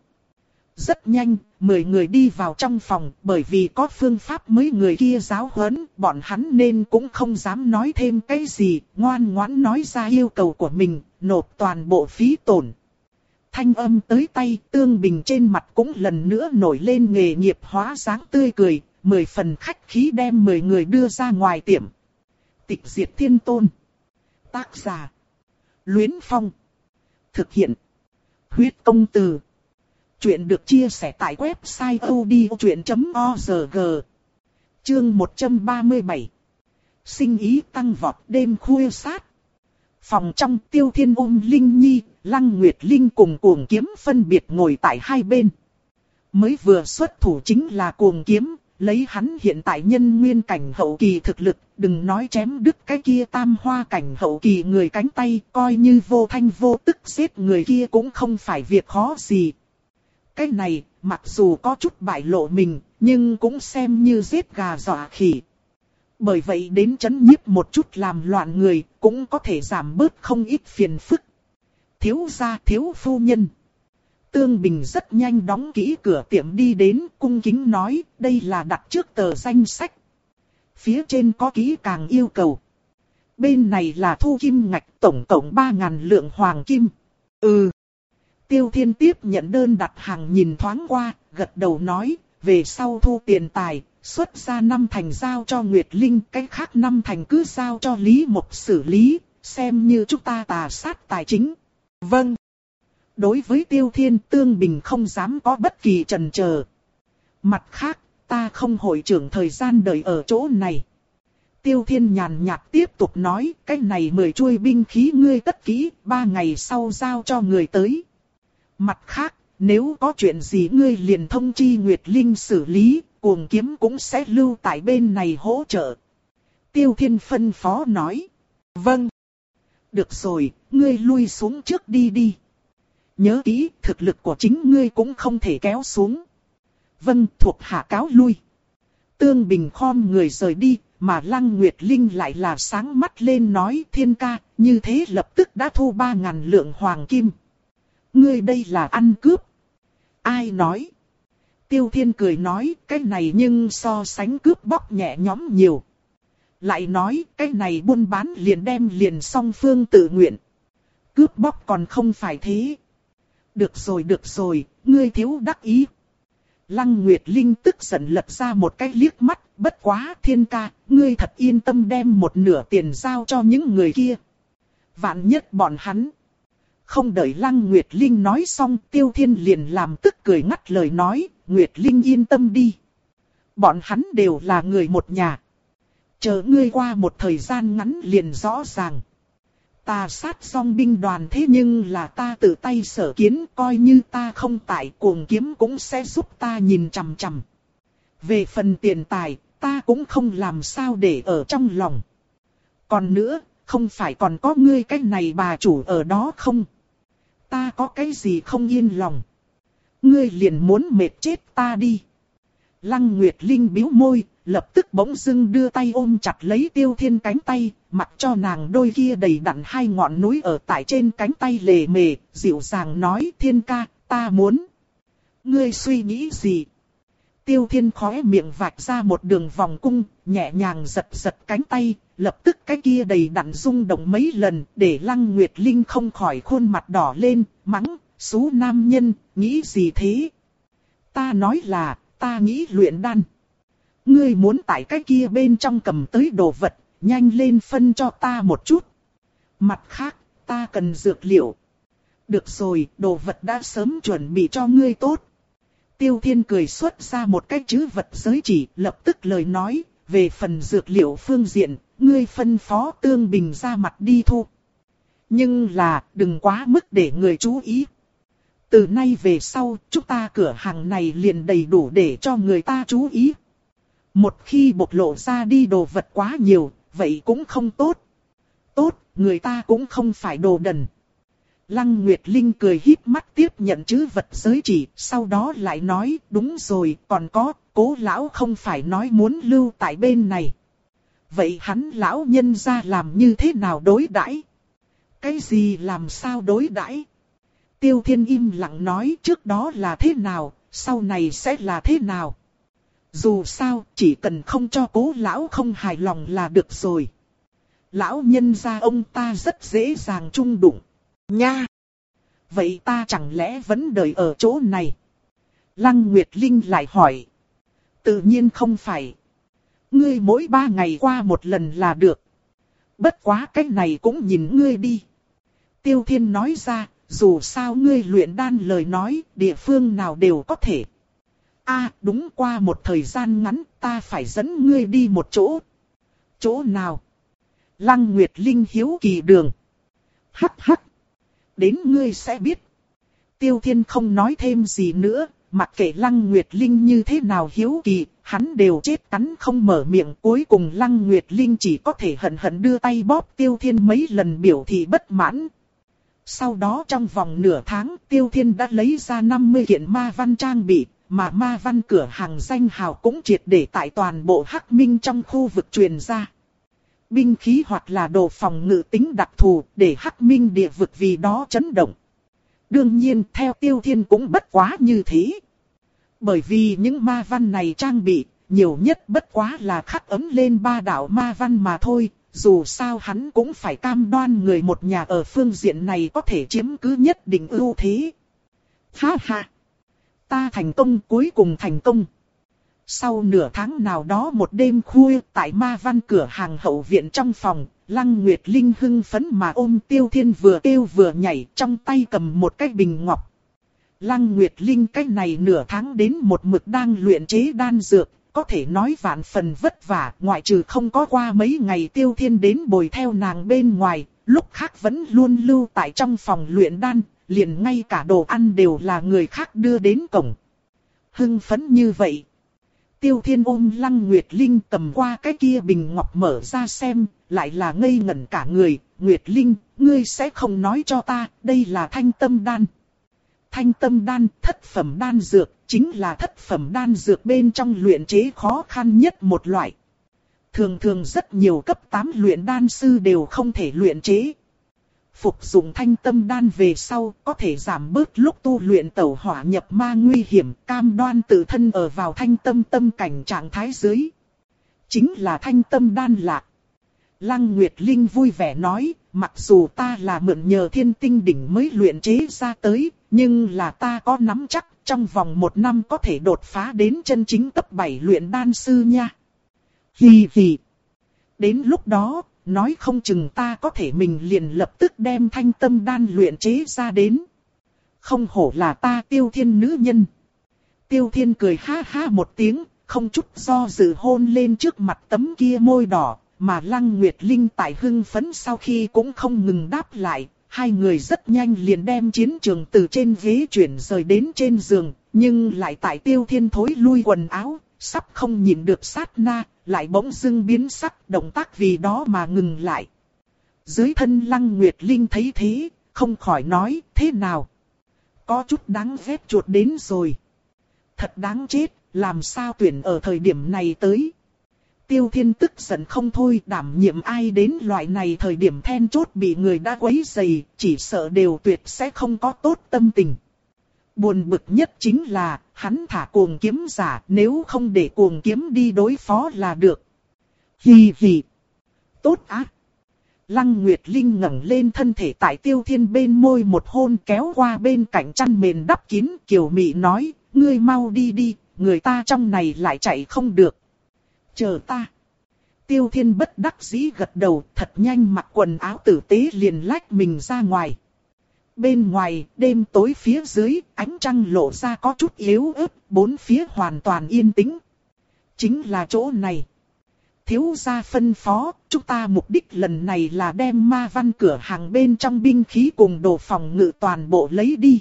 Rất nhanh, mười người đi vào trong phòng, bởi vì có phương pháp mấy người kia giáo huấn, bọn hắn nên cũng không dám nói thêm cái gì, ngoan ngoãn nói ra yêu cầu của mình, nộp toàn bộ phí tổn. Thanh âm tới tay, Tương Bình trên mặt cũng lần nữa nổi lên nghề nghiệp hóa dáng tươi cười, mười phần khách khí đem mười người đưa ra ngoài tiệm. Tịch Diệt Thiên Tôn. Tác giả: Luyến Phong. Thực hiện: Huyết Công Từ. Chuyện được chia sẻ tại website odchuyện chấm org. Chương một trăm ba mươi bảy. Sinh ý tăng vọt đêm khuya sát. Phòng trong Tiêu Thiên ôm Linh Nhi, Lăng Nguyệt Linh cùng Cuồng Kiếm phân biệt ngồi tại hai bên. Mới vừa xuất thủ chính là Cuồng Kiếm, lấy hắn hiện tại nhân nguyên cảnh hậu kỳ thực lực, đừng nói chém đứt cái kia tam hoa cảnh hậu kỳ người cánh tay, coi như vô thanh vô tức giết người kia cũng không phải việc khó gì. Cái này, mặc dù có chút bại lộ mình, nhưng cũng xem như giết gà dọa khỉ. Bởi vậy đến chấn nhiếp một chút làm loạn người, cũng có thể giảm bớt không ít phiền phức. Thiếu gia thiếu phu nhân. Tương Bình rất nhanh đóng kỹ cửa tiệm đi đến, cung kính nói, đây là đặt trước tờ danh sách. Phía trên có kỹ càng yêu cầu. Bên này là thu kim ngạch tổng cộng ba ngàn lượng hoàng kim. Ừ. Tiêu Thiên tiếp nhận đơn đặt hàng nhìn thoáng qua, gật đầu nói, về sau thu tiền tài, xuất ra năm thành giao cho Nguyệt Linh, cái khác năm thành cứ giao cho Lý Mộc xử lý, xem như chúng ta tà sát tài chính. Vâng. Đối với Tiêu Thiên, Tương Bình không dám có bất kỳ chần chờ. Mặt khác, ta không hội trưởng thời gian đợi ở chỗ này. Tiêu Thiên nhàn nhạt tiếp tục nói, cái này mười chuôi binh khí ngươi cất kỹ, ba ngày sau giao cho người tới. Mặt khác, nếu có chuyện gì ngươi liền thông chi Nguyệt Linh xử lý, Cuồng Kiếm cũng sẽ lưu tại bên này hỗ trợ. Tiêu Thiên phân phó nói. Vâng. Được rồi, ngươi lui xuống trước đi đi. Nhớ kỹ, thực lực của chính ngươi cũng không thể kéo xuống. Vâng, thuộc hạ cáo lui. Tương Bình khom người rời đi, mà Lăng Nguyệt Linh lại là sáng mắt lên nói, Thiên ca, như thế lập tức đã thu ba ngàn lượng hoàng kim. Ngươi đây là ăn cướp. Ai nói? Tiêu Thiên cười nói, cái này nhưng so sánh cướp bóc nhẹ nhõm nhiều. Lại nói, cái này buôn bán liền đem liền song phương tự nguyện. Cướp bóc còn không phải thế. Được rồi được rồi, ngươi thiếu đắc ý. Lăng Nguyệt Linh tức giận lật ra một cái liếc mắt, bất quá Thiên ca, ngươi thật yên tâm đem một nửa tiền giao cho những người kia. Vạn nhất bọn hắn. Không đợi Lăng Nguyệt Linh nói xong, Tiêu Thiên liền làm tức cười ngắt lời nói, Nguyệt Linh yên tâm đi. Bọn hắn đều là người một nhà. Chờ ngươi qua một thời gian ngắn liền rõ ràng. Ta sát song binh đoàn thế nhưng là ta tự tay sở kiến, coi như ta không tại, Cuồng Kiếm cũng sẽ giúp ta nhìn chằm chằm. Về phần tiền tài, ta cũng không làm sao để ở trong lòng. Còn nữa, không phải còn có ngươi cái này bà chủ ở đó không? Ta có cái gì không yên lòng? Ngươi liền muốn mệt chết ta đi. Lăng Nguyệt Linh bĩu môi, lập tức bỗng dưng đưa tay ôm chặt lấy Tiêu Thiên cánh tay, mặc cho nàng đôi kia đầy đặn hai ngọn núi ở tại trên cánh tay lề mề, dịu dàng nói, Thiên ca, ta muốn. Ngươi suy nghĩ gì? Tiêu Thiên khóe miệng vạch ra một đường vòng cung, nhẹ nhàng giật giật cánh tay, lập tức cái kia đầy đặn rung động mấy lần, để Lăng Nguyệt Linh không khỏi khuôn mặt đỏ lên, mắng, xú nam nhân, nghĩ gì thế? Ta nói là, ta nghĩ luyện đan. Ngươi muốn tại cái kia bên trong cầm tới đồ vật, nhanh lên phân cho ta một chút. Mặt khác, ta cần dược liệu. Được rồi, đồ vật đã sớm chuẩn bị cho ngươi tốt. Tiêu Thiên cười xuất ra một cái chữ vật giới chỉ, lập tức lời nói, về phần dược liệu phương diện, ngươi phân phó Tương Bình ra mặt đi thu. Nhưng là, đừng quá mức để người chú ý. Từ nay về sau, chúng ta cửa hàng này liền đầy đủ để cho người ta chú ý. Một khi bộc lộ ra đi đồ vật quá nhiều, vậy cũng không tốt. Tốt, người ta cũng không phải đồ đần. Lăng Nguyệt Linh cười híp mắt tiếp nhận chữ vật giới chỉ, sau đó lại nói, đúng rồi, còn có, Cố lão không phải nói muốn lưu tại bên này. Vậy hắn lão nhân ra làm như thế nào đối đãi? Cái gì làm sao đối đãi? Tiêu Thiên im lặng nói, trước đó là thế nào, sau này sẽ là thế nào? Dù sao, chỉ cần không cho Cố lão không hài lòng là được rồi. Lão nhân gia ông ta rất dễ dàng chung đụng. Nha! Vậy ta chẳng lẽ vẫn đợi ở chỗ này? Lăng Nguyệt Linh lại hỏi. Tự nhiên không phải. Ngươi mỗi ba ngày qua một lần là được. Bất quá cách này cũng nhìn ngươi đi. Tiêu Thiên nói ra, dù sao ngươi luyện đan lời nói, địa phương nào đều có thể. À, đúng, qua một thời gian ngắn, ta phải dẫn ngươi đi một chỗ. Chỗ nào? Lăng Nguyệt Linh hiếu kỳ đường. Hắc hắc. Đến ngươi sẽ biết. Tiêu Thiên không nói thêm gì nữa, mặc kệ Lăng Nguyệt Linh như thế nào hiếu kỳ, hắn đều chết cắn không mở miệng. Cuối cùng Lăng Nguyệt Linh chỉ có thể hận hận đưa tay bóp Tiêu Thiên mấy lần biểu thị bất mãn. Sau đó trong vòng nửa tháng, Tiêu Thiên đã lấy ra năm mươi kiện ma văn trang bị, mà ma văn cửa hàng danh hào cũng triệt để tại toàn bộ Hắc Minh trong khu vực truyền ra. Binh khí hoặc là đồ phòng ngự tính đặc thù, để Hắc Minh địa vực vì đó chấn động. Đương nhiên, theo Tiêu Thiên cũng bất quá như thế. Bởi vì những ma văn này trang bị, nhiều nhất bất quá là khắc ấn lên ba đạo ma văn mà thôi. Dù sao hắn cũng phải cam đoan người một nhà ở phương diện này có thể chiếm cứ nhất định ưu thế. Ha ha! Ta thành công, cuối cùng thành công. Sau nửa tháng nào đó một đêm khuya, tại ma văn cửa hàng hậu viện trong phòng, Lăng Nguyệt Linh hưng phấn mà ôm Tiêu Thiên vừa kêu vừa nhảy, trong tay cầm một cái bình ngọc. Lăng Nguyệt Linh cái này nửa tháng đến một mực đang luyện chế đan dược, có thể nói vạn phần vất vả, ngoại trừ không có qua mấy ngày Tiêu Thiên đến bồi theo nàng bên ngoài, lúc khác vẫn luôn lưu tại trong phòng luyện đan, liền ngay cả đồ ăn đều là người khác đưa đến cổng. Hưng phấn như vậy. Tiêu Thiên ôm Lăng Nguyệt Linh cầm qua cái kia bình ngọc mở ra xem, lại là ngây ngẩn cả người. Nguyệt Linh, ngươi sẽ không nói cho ta, đây là thanh tâm đan. Thanh tâm đan, thất phẩm đan dược, chính là thất phẩm đan dược bên trong luyện chế khó khăn nhất một loại. Thường thường rất nhiều cấp tám luyện đan sư đều không thể luyện chế. Phục dụng thanh tâm đan về sau có thể giảm bớt lúc tu luyện tẩu hỏa nhập ma nguy hiểm, cam đoan tự thân ở vào thanh tâm tâm cảnh trạng thái dưới. Chính là thanh tâm đan lạc. Lăng Nguyệt Linh vui vẻ nói, mặc dù ta là mượn nhờ thiên tinh đỉnh mới luyện chế ra tới, nhưng là ta có nắm chắc trong vòng một năm có thể đột phá đến chân chính cấp bảy luyện đan sư nha. Hì hì. Đến lúc đó, nói không chừng ta có thể mình liền lập tức đem thanh tâm đan luyện chế ra đến. Không hổ là ta Tiêu Thiên nữ nhân. Tiêu Thiên cười ha ha một tiếng, không chút do dự hôn lên trước mặt tấm kia môi đỏ, mà Lăng Nguyệt Linh tại hưng phấn sau khi cũng không ngừng đáp lại. Hai người rất nhanh liền đem chiến trường từ trên ghế chuyển rời đến trên giường, nhưng lại tại Tiêu Thiên thối lui quần áo, sắp không nhìn được sát na, lại bỗng dưng biến sắc, động tác vì đó mà ngừng lại. Dưới thân Lăng Nguyệt Linh thấy thế, không khỏi nói, thế nào? Có chút đáng ghét chuột đến rồi. Thật đáng chết, làm sao tuyển ở thời điểm này tới? Tiêu Thiên tức giận không thôi, đảm nhiệm ai đến loại này thời điểm then chốt bị người đã quấy rầy, chỉ sợ đều tuyệt sẽ không có tốt tâm tình. Buồn bực nhất chính là, hắn thả cuồng kiếm giả, nếu không để cuồng kiếm đi đối phó là được. Hì hì. Tốt á. Lăng Nguyệt Linh ngẩng lên thân thể tại Tiêu Thiên bên môi một hôn, kéo qua bên cạnh chăn mền đắp kín, kiều mị nói, ngươi mau đi đi, người ta trong này lại chạy không được. Chờ ta. Tiêu Thiên bất đắc dĩ gật đầu, thật nhanh mặc quần áo tử tế liền lách mình ra ngoài. Bên ngoài, đêm tối phía dưới, ánh trăng lộ ra có chút yếu ớt, bốn phía hoàn toàn yên tĩnh. Chính là chỗ này. Thiếu gia phân phó, chúng ta mục đích lần này là đem ma văn cửa hàng bên trong binh khí cùng đồ phòng ngự toàn bộ lấy đi.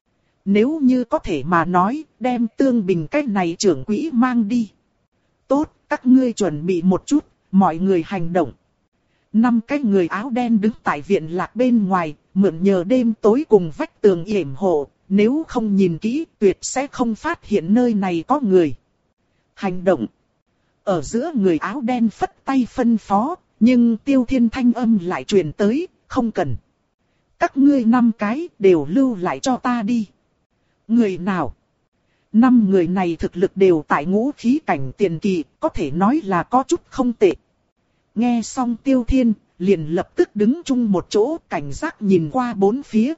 Nếu như có thể mà nói, đem Tương Bình cái này trưởng quỹ mang đi. Tốt, các ngươi chuẩn bị một chút, mọi người hành động. Năm cái người áo đen đứng tại viện lạc bên ngoài, mượn nhờ đêm tối cùng vách tường yểm hộ, nếu không nhìn kỹ tuyệt sẽ không phát hiện nơi này có người. Hành động. Ở giữa người áo đen phất tay phân phó, nhưng Tiêu Thiên thanh âm lại truyền tới, không cần. Các ngươi năm cái đều lưu lại cho ta đi. Người nào? Năm người này thực lực đều tại ngũ khí cảnh tiền kỳ, có thể nói là có chút không tệ. Nghe xong Tiêu Thiên, liền lập tức đứng chung một chỗ, cảnh giác nhìn qua bốn phía.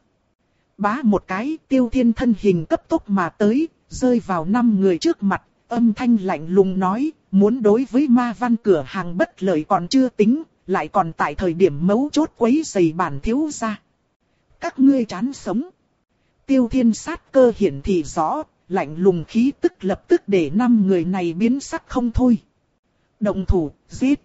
Bá một cái, Tiêu Thiên thân hình cấp tốc mà tới, rơi vào năm người trước mặt, âm thanh lạnh lùng nói, muốn đối với ma văn cửa hàng bất lợi còn chưa tính, lại còn tại thời điểm mấu chốt quấy rầy bản thiếu gia. Các ngươi chán sống. Tiêu Thiên sát cơ hiển thị rõ, lạnh lùng khí tức lập tức để năm người này biến sắc không thôi. Động thủ, giết.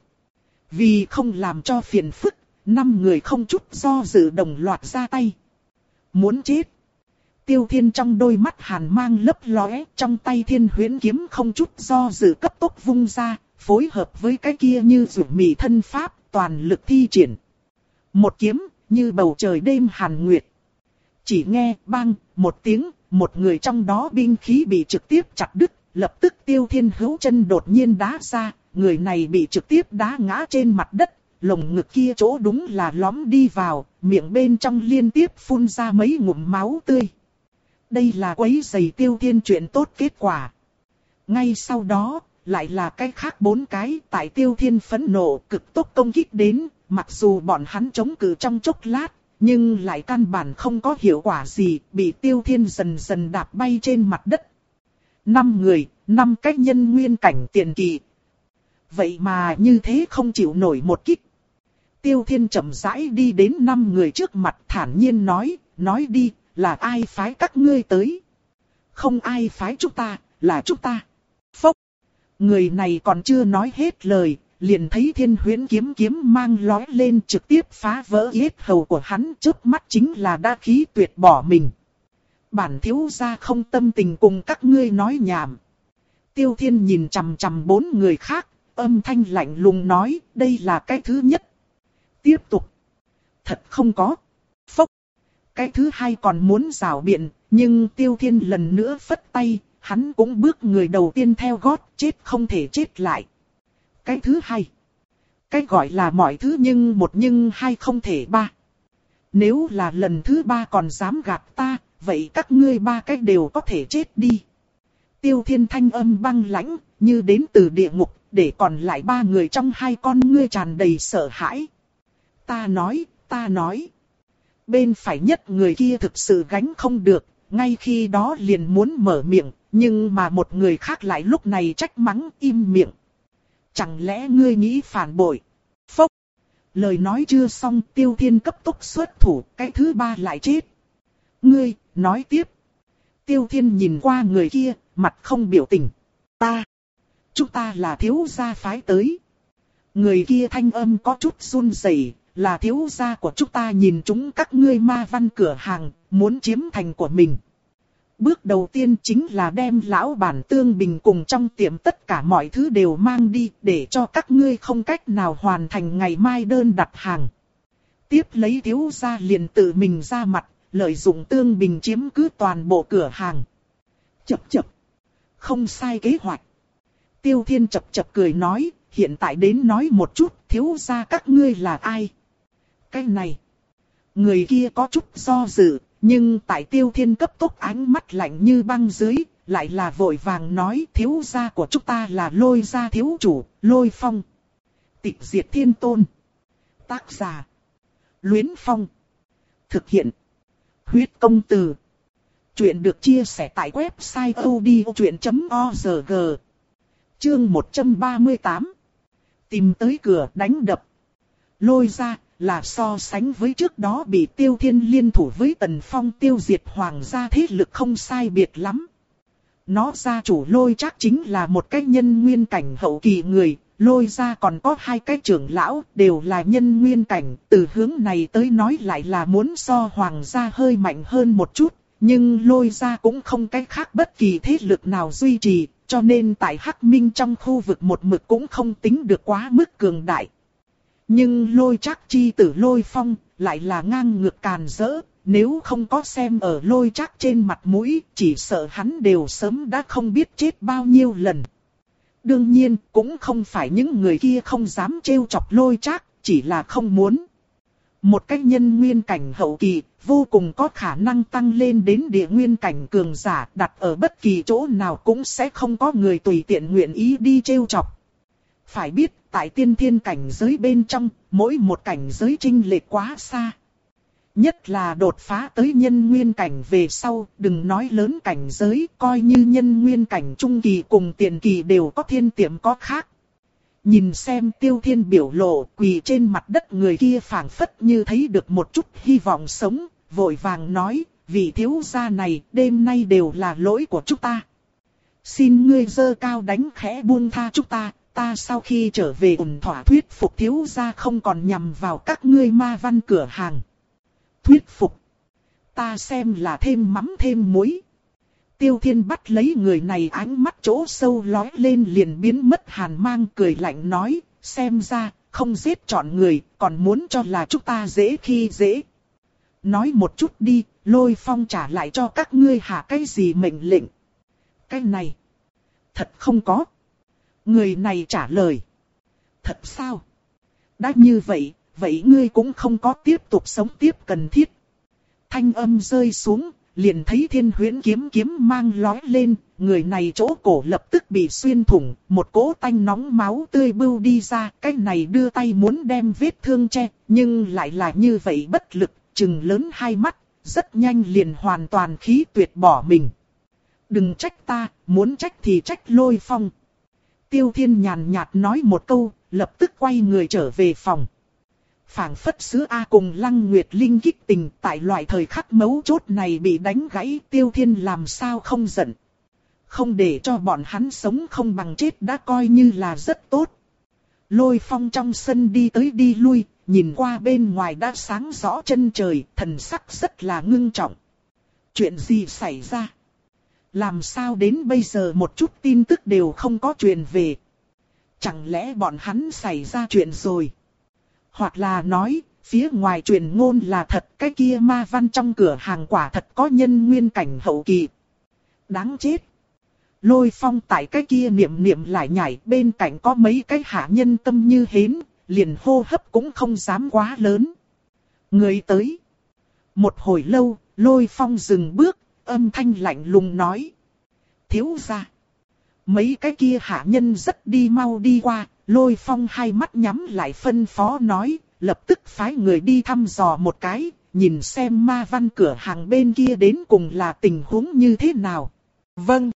Vì không làm cho phiền phức, năm người không chút do dự đồng loạt ra tay. Muốn chết. Tiêu Thiên trong đôi mắt hàn mang lấp lóe, trong tay Thiên Huyễn kiếm không chút do dự cấp tốc vung ra, phối hợp với cái kia như rủ mì thân pháp, toàn lực thi triển. Một kiếm, như bầu trời đêm hàn nguyệt. Chỉ nghe bang, một tiếng, một người trong đó binh khí bị trực tiếp chặt đứt, lập tức Tiêu Thiên hữu chân đột nhiên đá ra, người này bị trực tiếp đá ngã trên mặt đất, lồng ngực kia chỗ đúng là lõm đi vào, miệng bên trong liên tiếp phun ra mấy ngụm máu tươi. Đây là quấy rầy Tiêu Thiên chuyện tốt kết quả. Ngay sau đó, lại là cái khác bốn cái tại Tiêu Thiên phẫn nộ cực tốc công kích đến, mặc dù bọn hắn chống cự trong chốc lát, nhưng lại căn bản không có hiệu quả gì, bị Tiêu Thiên dần dần đạp bay trên mặt đất. Năm người, năm cái nhân nguyên cảnh tiền kỳ. Vậy mà như thế không chịu nổi một kích. Tiêu Thiên chậm rãi đi đến năm người trước mặt thản nhiên nói, nói đi, là ai phái các ngươi tới? Không ai phái chúng ta, là chúng ta. Phốc. Người này còn chưa nói hết lời, liền thấy Thiên Huyễn kiếm kiếm mang lói lên trực tiếp phá vỡ yết hầu của hắn, trước mắt chính là đã khí tuyệt bỏ mình. Bản thiếu gia không tâm tình cùng các ngươi nói nhảm. Tiêu Thiên nhìn chằm chằm bốn người khác, âm thanh lạnh lùng nói, đây là cái thứ nhất. Tiếp tục. Thật không có. Phốc. Cái thứ hai còn muốn rảo biện, nhưng Tiêu Thiên lần nữa phất tay, hắn cũng bước người đầu tiên theo gót, chết không thể chết lại. Cái thứ hai. Cái gọi là mọi thứ nhưng một nhưng hai không thể ba. Nếu là lần thứ ba còn dám gạt ta, vậy các ngươi ba cái đều có thể chết đi. Tiêu Thiên thanh âm băng lãnh, như đến từ địa ngục, để còn lại ba người trong hai con ngươi tràn đầy sợ hãi. Ta nói, ta nói. Bên phải nhất người kia thực sự gánh không được, ngay khi đó liền muốn mở miệng, nhưng mà một người khác lại lúc này trách mắng im miệng. Chẳng lẽ ngươi nghĩ phản bội? Phốc. Lời nói chưa xong, Tiêu Thiên cấp tốc xuất thủ, cái thứ ba lại chết. Ngươi, nói tiếp. Tiêu Thiên nhìn qua người kia, mặt không biểu tình. Ta. Chúng ta là thiếu gia phái tới. Người kia thanh âm có chút run rẩy, là thiếu gia của chúng ta nhìn chúng các ngươi ma văn cửa hàng, muốn chiếm thành của mình. Bước đầu tiên chính là đem lão bản Tương Bình cùng trong tiệm tất cả mọi thứ đều mang đi, để cho các ngươi không cách nào hoàn thành ngày mai đơn đặt hàng. Tiếp lấy thiếu gia liền tự mình ra mặt, lợi dụng Tương Bình chiếm cứ toàn bộ cửa hàng. Chập chập. Không sai kế hoạch. Tiêu Thiên chập chập cười nói, hiện tại đến nói một chút, thiếu gia các ngươi là ai? Cái này. Người kia có chút do dự, nhưng tại Tiêu Thiên cấp tốc ánh mắt lạnh như băng dưới, lại là vội vàng nói thiếu gia của chúng ta là Lôi gia thiếu chủ, Lôi Phong. Tịch diệt thiên tôn. Tác giả. Luyến Phong. Thực hiện. Huyết công từ. Chuyện được chia sẻ tại website odchuyện chấm org. Chương một trăm ba mươi tám. Tìm tới cửa đánh đập. Lôi gia là so sánh với trước đó bị Tiêu Thiên liên thủ với Tần Phong tiêu diệt hoàng gia thế lực không sai biệt lắm. Nó gia chủ Lôi Trác chính là một cái nhân nguyên cảnh hậu kỳ người, Lôi gia còn có hai cái trưởng lão đều là nhân nguyên cảnh, từ hướng này tới nói lại là muốn so hoàng gia hơi mạnh hơn một chút, nhưng Lôi gia cũng không cái khác bất kỳ thế lực nào duy trì, cho nên tại Hắc Minh trong khu vực một mực cũng không tính được quá mức cường đại. Nhưng Lôi Trác chi tử Lôi Phong lại là ngang ngược càn rỡ, nếu không có xem ở Lôi Trác trên mặt mũi, chỉ sợ hắn đều sớm đã không biết chết bao nhiêu lần. Đương nhiên, cũng không phải những người kia không dám trêu chọc Lôi Trác, chỉ là không muốn. Một cái nhân nguyên cảnh hậu kỳ, vô cùng có khả năng tăng lên đến địa nguyên cảnh cường giả, đặt ở bất kỳ chỗ nào cũng sẽ không có người tùy tiện nguyện ý đi trêu chọc. Phải biết, tại tiên thiên cảnh giới bên trong, mỗi một cảnh giới chênh lệch quá xa. Nhất là đột phá tới nhân nguyên cảnh về sau, đừng nói lớn cảnh giới, coi như nhân nguyên cảnh trung kỳ cùng tiền kỳ đều có thiên tiệm có khác. Nhìn xem Tiêu Thiên biểu lộ, quỳ trên mặt đất người kia phảng phất như thấy được một chút hy vọng sống, vội vàng nói, vị thiếu gia này, đêm nay đều là lỗi của chúng ta. Xin ngươi giơ cao đánh khẽ buông tha chúng ta, ta sau khi trở về ổn thỏa thuyết phục thiếu gia không còn nhằm vào các ngươi ma văn cửa hàng. Thuyết phục. Ta xem là thêm mắm thêm muối. Tiêu Thiên bắt lấy người này ánh mắt chỗ sâu lóe lên liền biến mất hàn mang cười lạnh nói, xem ra, không giết chọn người, còn muốn cho là chúng ta dễ khi dễ. Nói một chút đi, Lôi Phong trả lại cho các ngươi hạ cái gì mệnh lệnh. Cái này, thật không có. Người này trả lời. Thật sao? Đã như vậy, vậy ngươi cũng không có tiếp tục sống tiếp cần thiết. Thanh âm rơi xuống, liền thấy Thiên Huyễn kiếm kiếm mang lói lên, người này chỗ cổ lập tức bị xuyên thủng, một cỗ tanh nóng máu tươi bưu đi ra, cái này đưa tay muốn đem vết thương che, nhưng lại là như vậy bất lực, trừng lớn hai mắt, rất nhanh liền hoàn toàn khí tuyệt bỏ mình. Đừng trách ta, muốn trách thì trách Lôi Phong. Tiêu Thiên nhàn nhạt nói một câu, lập tức quay người trở về phòng. Phảng phất sứ A cùng Lăng Nguyệt Linh kích tình tại loại thời khắc mấu chốt này bị đánh gãy, Tiêu Thiên làm sao không giận. Không để cho bọn hắn sống không bằng chết đã coi như là rất tốt. Lôi Phong trong sân đi tới đi lui, nhìn qua bên ngoài đã sáng rõ chân trời, thần sắc rất là ngưng trọng. Chuyện gì xảy ra? Làm sao đến bây giờ một chút tin tức đều không có truyền về? Chẳng lẽ bọn hắn xảy ra chuyện rồi? Hoặc là nói, phía ngoài truyền ngôn là thật, cái kia ma văn trong cửa hàng quả thật có nhân nguyên cảnh hậu kỳ. Đáng chết. Lôi Phong tại cái kia niệm niệm lại nhảy, bên cạnh có mấy cái hạ nhân tâm như hến, liền hô hấp cũng không dám quá lớn. Người tới. Một hồi lâu, Lôi Phong dừng bước, âm thanh lạnh lùng nói. Thiếu gia. Mấy cái kia hạ nhân rất đi mau đi qua, Lôi Phong hai mắt nhắm lại phân phó nói, lập tức phái người đi thăm dò một cái, nhìn xem ma văn cửa hàng bên kia đến cùng là tình huống như thế nào. Vâng.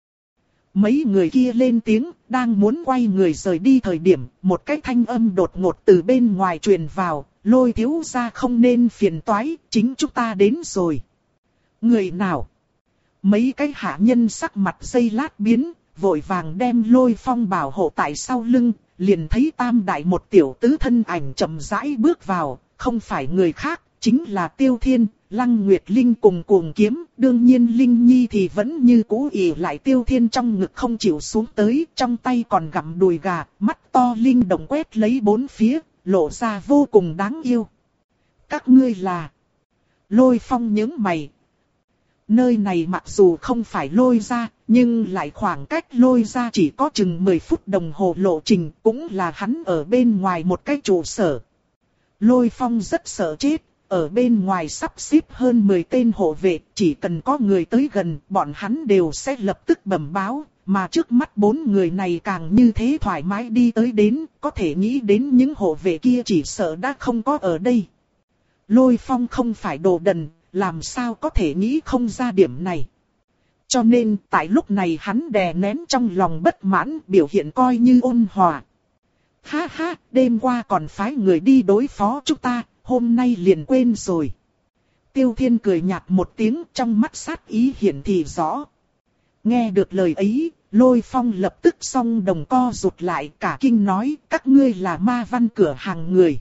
Mấy người kia lên tiếng, đang muốn quay người rời đi thời điểm, một cái thanh âm đột ngột từ bên ngoài truyền vào, Lôi thiếu gia không nên phiền toái, chính chúng ta đến rồi. Người nào? Mấy cái hạ nhân sắc mặt giây lát biến, vội vàng đem Lôi Phong bảo hộ tại sau lưng, liền thấy tam đại một tiểu tứ thân ảnh chậm rãi bước vào, không phải người khác, chính là Tiêu Thiên, Lăng Nguyệt Linh cùng Cuồng Kiếm. Đương nhiên Linh Nhi thì vẫn như cũ ỷ lại Tiêu Thiên trong ngực không chịu xuống tới, trong tay còn gặm đùi gà, mắt to linh động quét lấy bốn phía, lộ ra vô cùng đáng yêu. Các ngươi là... Lôi Phong nhướng mày. Nơi này mặc dù không phải Lôi gia, nhưng lại khoảng cách Lôi gia chỉ có chừng mười phút đồng hồ lộ trình, cũng là hắn ở bên ngoài một cái trụ sở. Lôi Phong rất sợ chết, ở bên ngoài sắp xếp hơn mười tên hộ vệ, chỉ cần có người tới gần, bọn hắn đều sẽ lập tức bẩm báo, mà trước mắt bốn người này càng như thế thoải mái đi tới đến, có thể nghĩ đến những hộ vệ kia chỉ sợ đã không có ở đây. Lôi Phong không phải đồ đần, làm sao có thể nghĩ không ra điểm này. Cho nên, tại lúc này hắn đè nén trong lòng bất mãn, biểu hiện coi như ôn hòa. Ha ha, đêm qua còn phái người đi đối phó chúng ta, hôm nay liền quên rồi. Tiêu Thiên cười nhạt một tiếng, trong mắt sát ý hiển thị rõ. Nghe được lời ấy, Lôi Phong lập tức song đồng co rụt lại, cả kinh nói, các ngươi là ma văn cửa hàng người.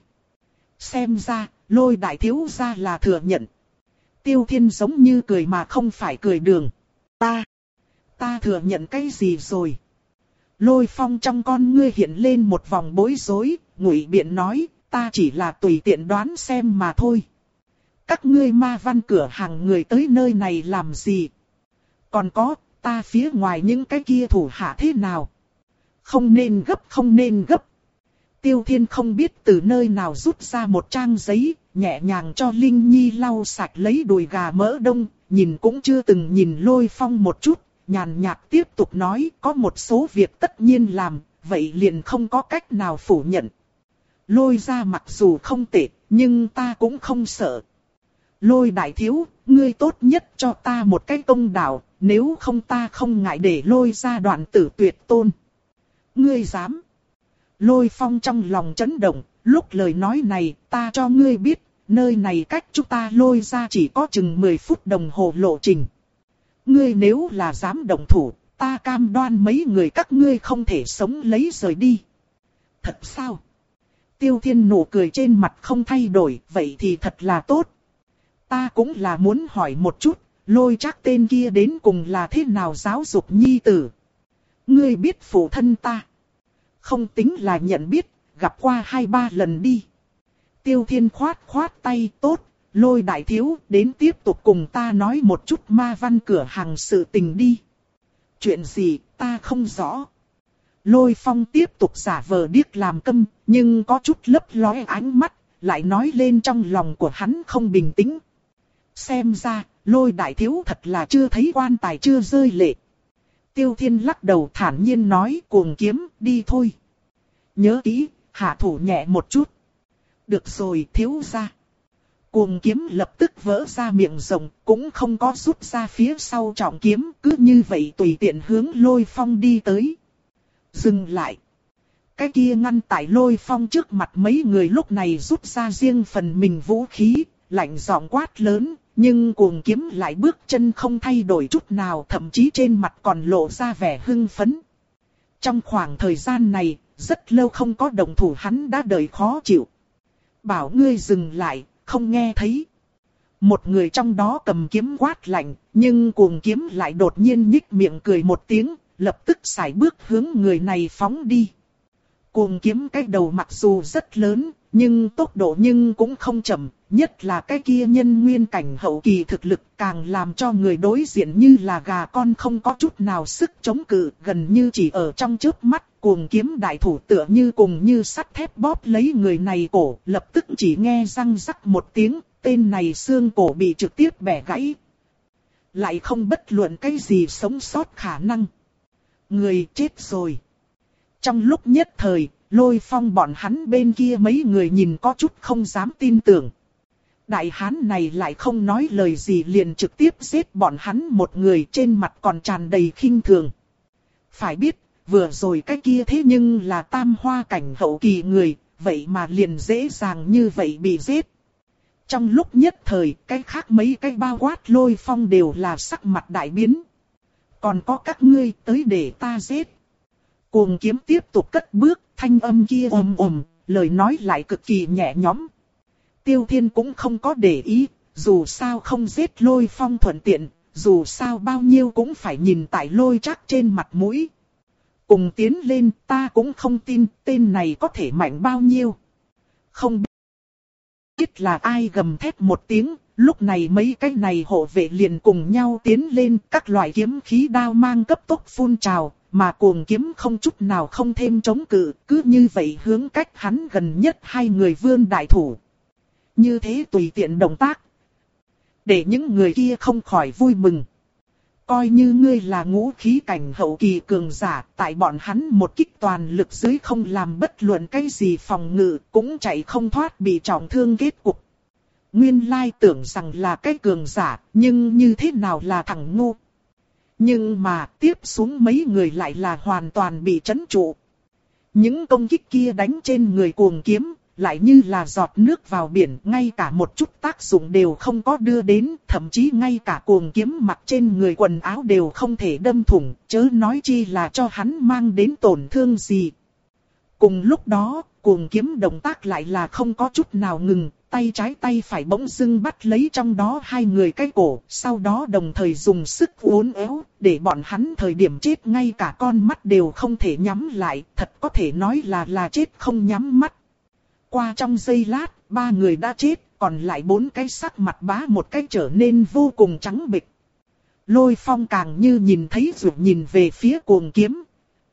Xem ra, Lôi đại thiếu gia là thừa nhận. Tiêu Thiên giống như cười mà không phải cười đường. Ta, ta thừa nhận cái gì rồi? Lôi Phong trong con ngươi hiện lên một vòng bối rối, ngụy biện nói, ta chỉ là tùy tiện đoán xem mà thôi. Các ngươi ma văn cửa hàng người tới nơi này làm gì? Còn có, ta phía ngoài những cái kia thủ hạ thế nào? Không nên gấp, không nên gấp. Tiêu Thiên không biết từ nơi nào rút ra một trang giấy, nhẹ nhàng cho Linh Nhi lau sạch lấy đùi gà mỡ đông, nhìn cũng chưa từng nhìn Lôi Phong một chút, nhàn nhạt tiếp tục nói, có một số việc tất nhiên làm, vậy liền không có cách nào phủ nhận. Lôi ra mặc dù không tệ, nhưng ta cũng không sợ. Lôi đại thiếu, ngươi tốt nhất cho ta một cái công đạo, nếu không ta không ngại để Lôi ra đoạn tử tuyệt tôn. Ngươi dám? Lôi Phong trong lòng chấn động, lúc lời nói này, ta cho ngươi biết, nơi này cách chúng ta Lôi ra chỉ có chừng mười phút đồng hồ lộ trình. Ngươi nếu là dám động thủ, ta cam đoan mấy người các ngươi không thể sống lấy rời đi. Thật sao? Tiêu Thiên nụ cười trên mặt không thay đổi, vậy thì thật là tốt. Ta cũng là muốn hỏi một chút, Lôi Trác tên kia đến cùng là thế nào giáo dục nhi tử. Ngươi biết phụ thân ta. Không tính là nhận biết, gặp qua hai ba lần đi. Tiêu Thiên khoát khoát tay, tốt, Lôi đại thiếu, đến tiếp tục cùng ta nói một chút ma văn cửa hàng sự tình đi. Chuyện gì, ta không rõ. Lôi Phong tiếp tục giả vờ điếc làm câm, nhưng có chút lấp lóe ánh mắt, lại nói lên trong lòng của hắn không bình tĩnh. Xem ra, Lôi đại thiếu thật là chưa thấy quan tài chưa rơi lệ. Tiêu Thiên lắc đầu thản nhiên nói, Cuồng Kiếm, đi thôi. Nhớ kỹ, hạ thủ nhẹ một chút. Được rồi, thiếu gia. Cuồng Kiếm lập tức vỡ ra miệng rộng, cũng không có rút ra phía sau trọng kiếm, cứ như vậy tùy tiện hướng Lôi Phong đi tới. Dừng lại. Cái kia ngăn tại Lôi Phong trước mặt mấy người lúc này rút ra riêng phần mình vũ khí, lạnh giọng quát lớn, nhưng Cuồng Kiếm lại bước chân không thay đổi chút nào, thậm chí trên mặt còn lộ ra vẻ hưng phấn. Trong khoảng thời gian này, rất lâu không có động thủ hắn đã đợi khó chịu. Bảo ngươi dừng lại, không nghe thấy. Một người trong đó cầm kiếm quát lạnh, nhưng Cuồng Kiếm lại đột nhiên nhích miệng cười một tiếng, lập tức sải bước hướng người này phóng đi. Cuồng Kiếm cái đầu mặc dù rất lớn, nhưng tốc độ nhưng cũng không chậm, nhất là cái kia nhân nguyên cảnh hậu kỳ thực lực càng làm cho người đối diện như là gà con không có chút nào sức chống cự, gần như chỉ ở trong chớp mắt. Cuồng Kiếm đại thủ tựa như cùng như sắt thép bóp lấy người này cổ, lập tức chỉ nghe răng rắc một tiếng, tên này xương cổ bị trực tiếp bẻ gãy. Lại không bất luận cái gì sống sót khả năng. Người chết rồi. Trong lúc nhất thời, Lôi Phong bọn hắn bên kia mấy người nhìn có chút không dám tin tưởng. Đại hán này lại không nói lời gì liền trực tiếp giết bọn hắn một người, trên mặt còn tràn đầy khinh thường. Phải biết, vừa rồi cái kia thế nhưng là tam hoa cảnh hậu kỳ người, vậy mà liền dễ dàng như vậy bị giết. Trong lúc nhất thời, cái khác mấy cái bao quát Lôi Phong đều là sắc mặt đại biến. Còn có các ngươi tới để ta giết. Cuồng kiếm tiếp tục cất bước, thanh âm kia ồm ồm, lời nói lại cực kỳ nhẹ nhõm. Tiêu Thiên cũng không có để ý, dù sao không giết Lôi Phong thuận tiện, dù sao bao nhiêu cũng phải nhìn tại Lôi Trác trên mặt mũi. Cùng tiến lên, ta cũng không tin tên này có thể mạnh bao nhiêu. Không biết là ai gầm thét một tiếng, lúc này mấy cái này hộ vệ liền cùng nhau tiến lên, các loại kiếm khí đao mang cấp tốc phun trào, mà cuồng kiếm không chút nào không thêm chống cự, cứ như vậy hướng cách hắn gần nhất hai người vươn đại thủ. Như thế tùy tiện động tác, để những người kia không khỏi vui mừng. Coi như ngươi là ngũ khí cảnh hậu kỳ cường giả, tại bọn hắn một kích toàn lực dưới không làm bất luận cái gì phòng ngự, cũng chạy không thoát bị trọng thương kết cục. Nguyên lai tưởng rằng là cái cường giả, nhưng như thế nào là thằng ngu. Nhưng mà tiếp xuống mấy người lại là hoàn toàn bị trấn trụ. Những công kích kia đánh trên người cuồng kiếm, lại như là giọt nước vào biển, ngay cả một chút tác dụng đều không có đưa đến, thậm chí ngay cả cuồng kiếm mặc trên người quần áo đều không thể đâm thủng, chớ nói chi là cho hắn mang đến tổn thương gì. Cùng lúc đó, cuồng kiếm động tác lại là không có chút nào ngừng, tay trái tay phải bỗng dưng bắt lấy trong đó hai người cái cổ, sau đó đồng thời dùng sức uốn éo, để bọn hắn thời điểm chết ngay cả con mắt đều không thể nhắm lại, thật có thể nói là là chết không nhắm mắt. Qua trong giây lát, ba người đã chết, còn lại bốn cái sắc mặt bá một cái trở nên vô cùng trắng bệch. Lôi Phong càng như nhìn thấy rồi nhìn về phía cuồng kiếm.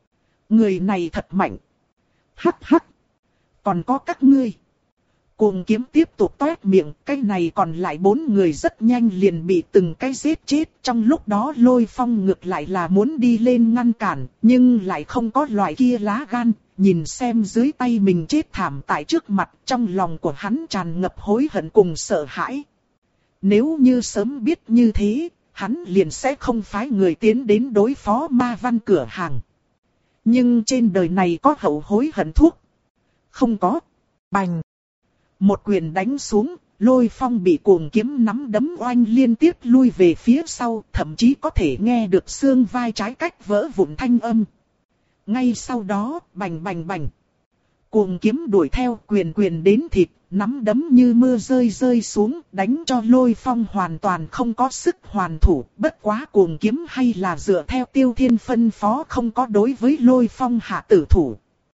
Người này thật mạnh. Hắc hắc. Còn có các ngươi. Cuồng kiếm tiếp tục toét miệng, cái này còn lại bốn người rất nhanh liền bị từng cái giết chết. Trong lúc đó Lôi Phong ngược lại là muốn đi lên ngăn cản, nhưng lại không có loại kia lá gan. Nhìn xem dưới tay mình chết thảm tại trước mặt, trong lòng của hắn tràn ngập hối hận cùng sợ hãi. Nếu như sớm biết như thế, hắn liền sẽ không phái người tiến đến đối phó Ma Văn cửa hàng. Nhưng trên đời này có hậu hối hận thuốc? Không có. Bành! Một quyền đánh xuống, Lôi Phong bị cuồng kiếm nắm đấm oanh liên tiếp lui về phía sau, thậm chí có thể nghe được xương vai trái cách vỡ vụn thanh âm. Ngay sau đó, bành bành bành. Cuồng kiếm đuổi theo, quyền quyền đến thịt, nắm đấm như mưa rơi rơi xuống, đánh cho Lôi Phong hoàn toàn không có sức hoàn thủ. Bất quá cuồng kiếm hay là dựa theo Tiêu Thiên phân phó không có đối với Lôi Phong hạ tử thủ.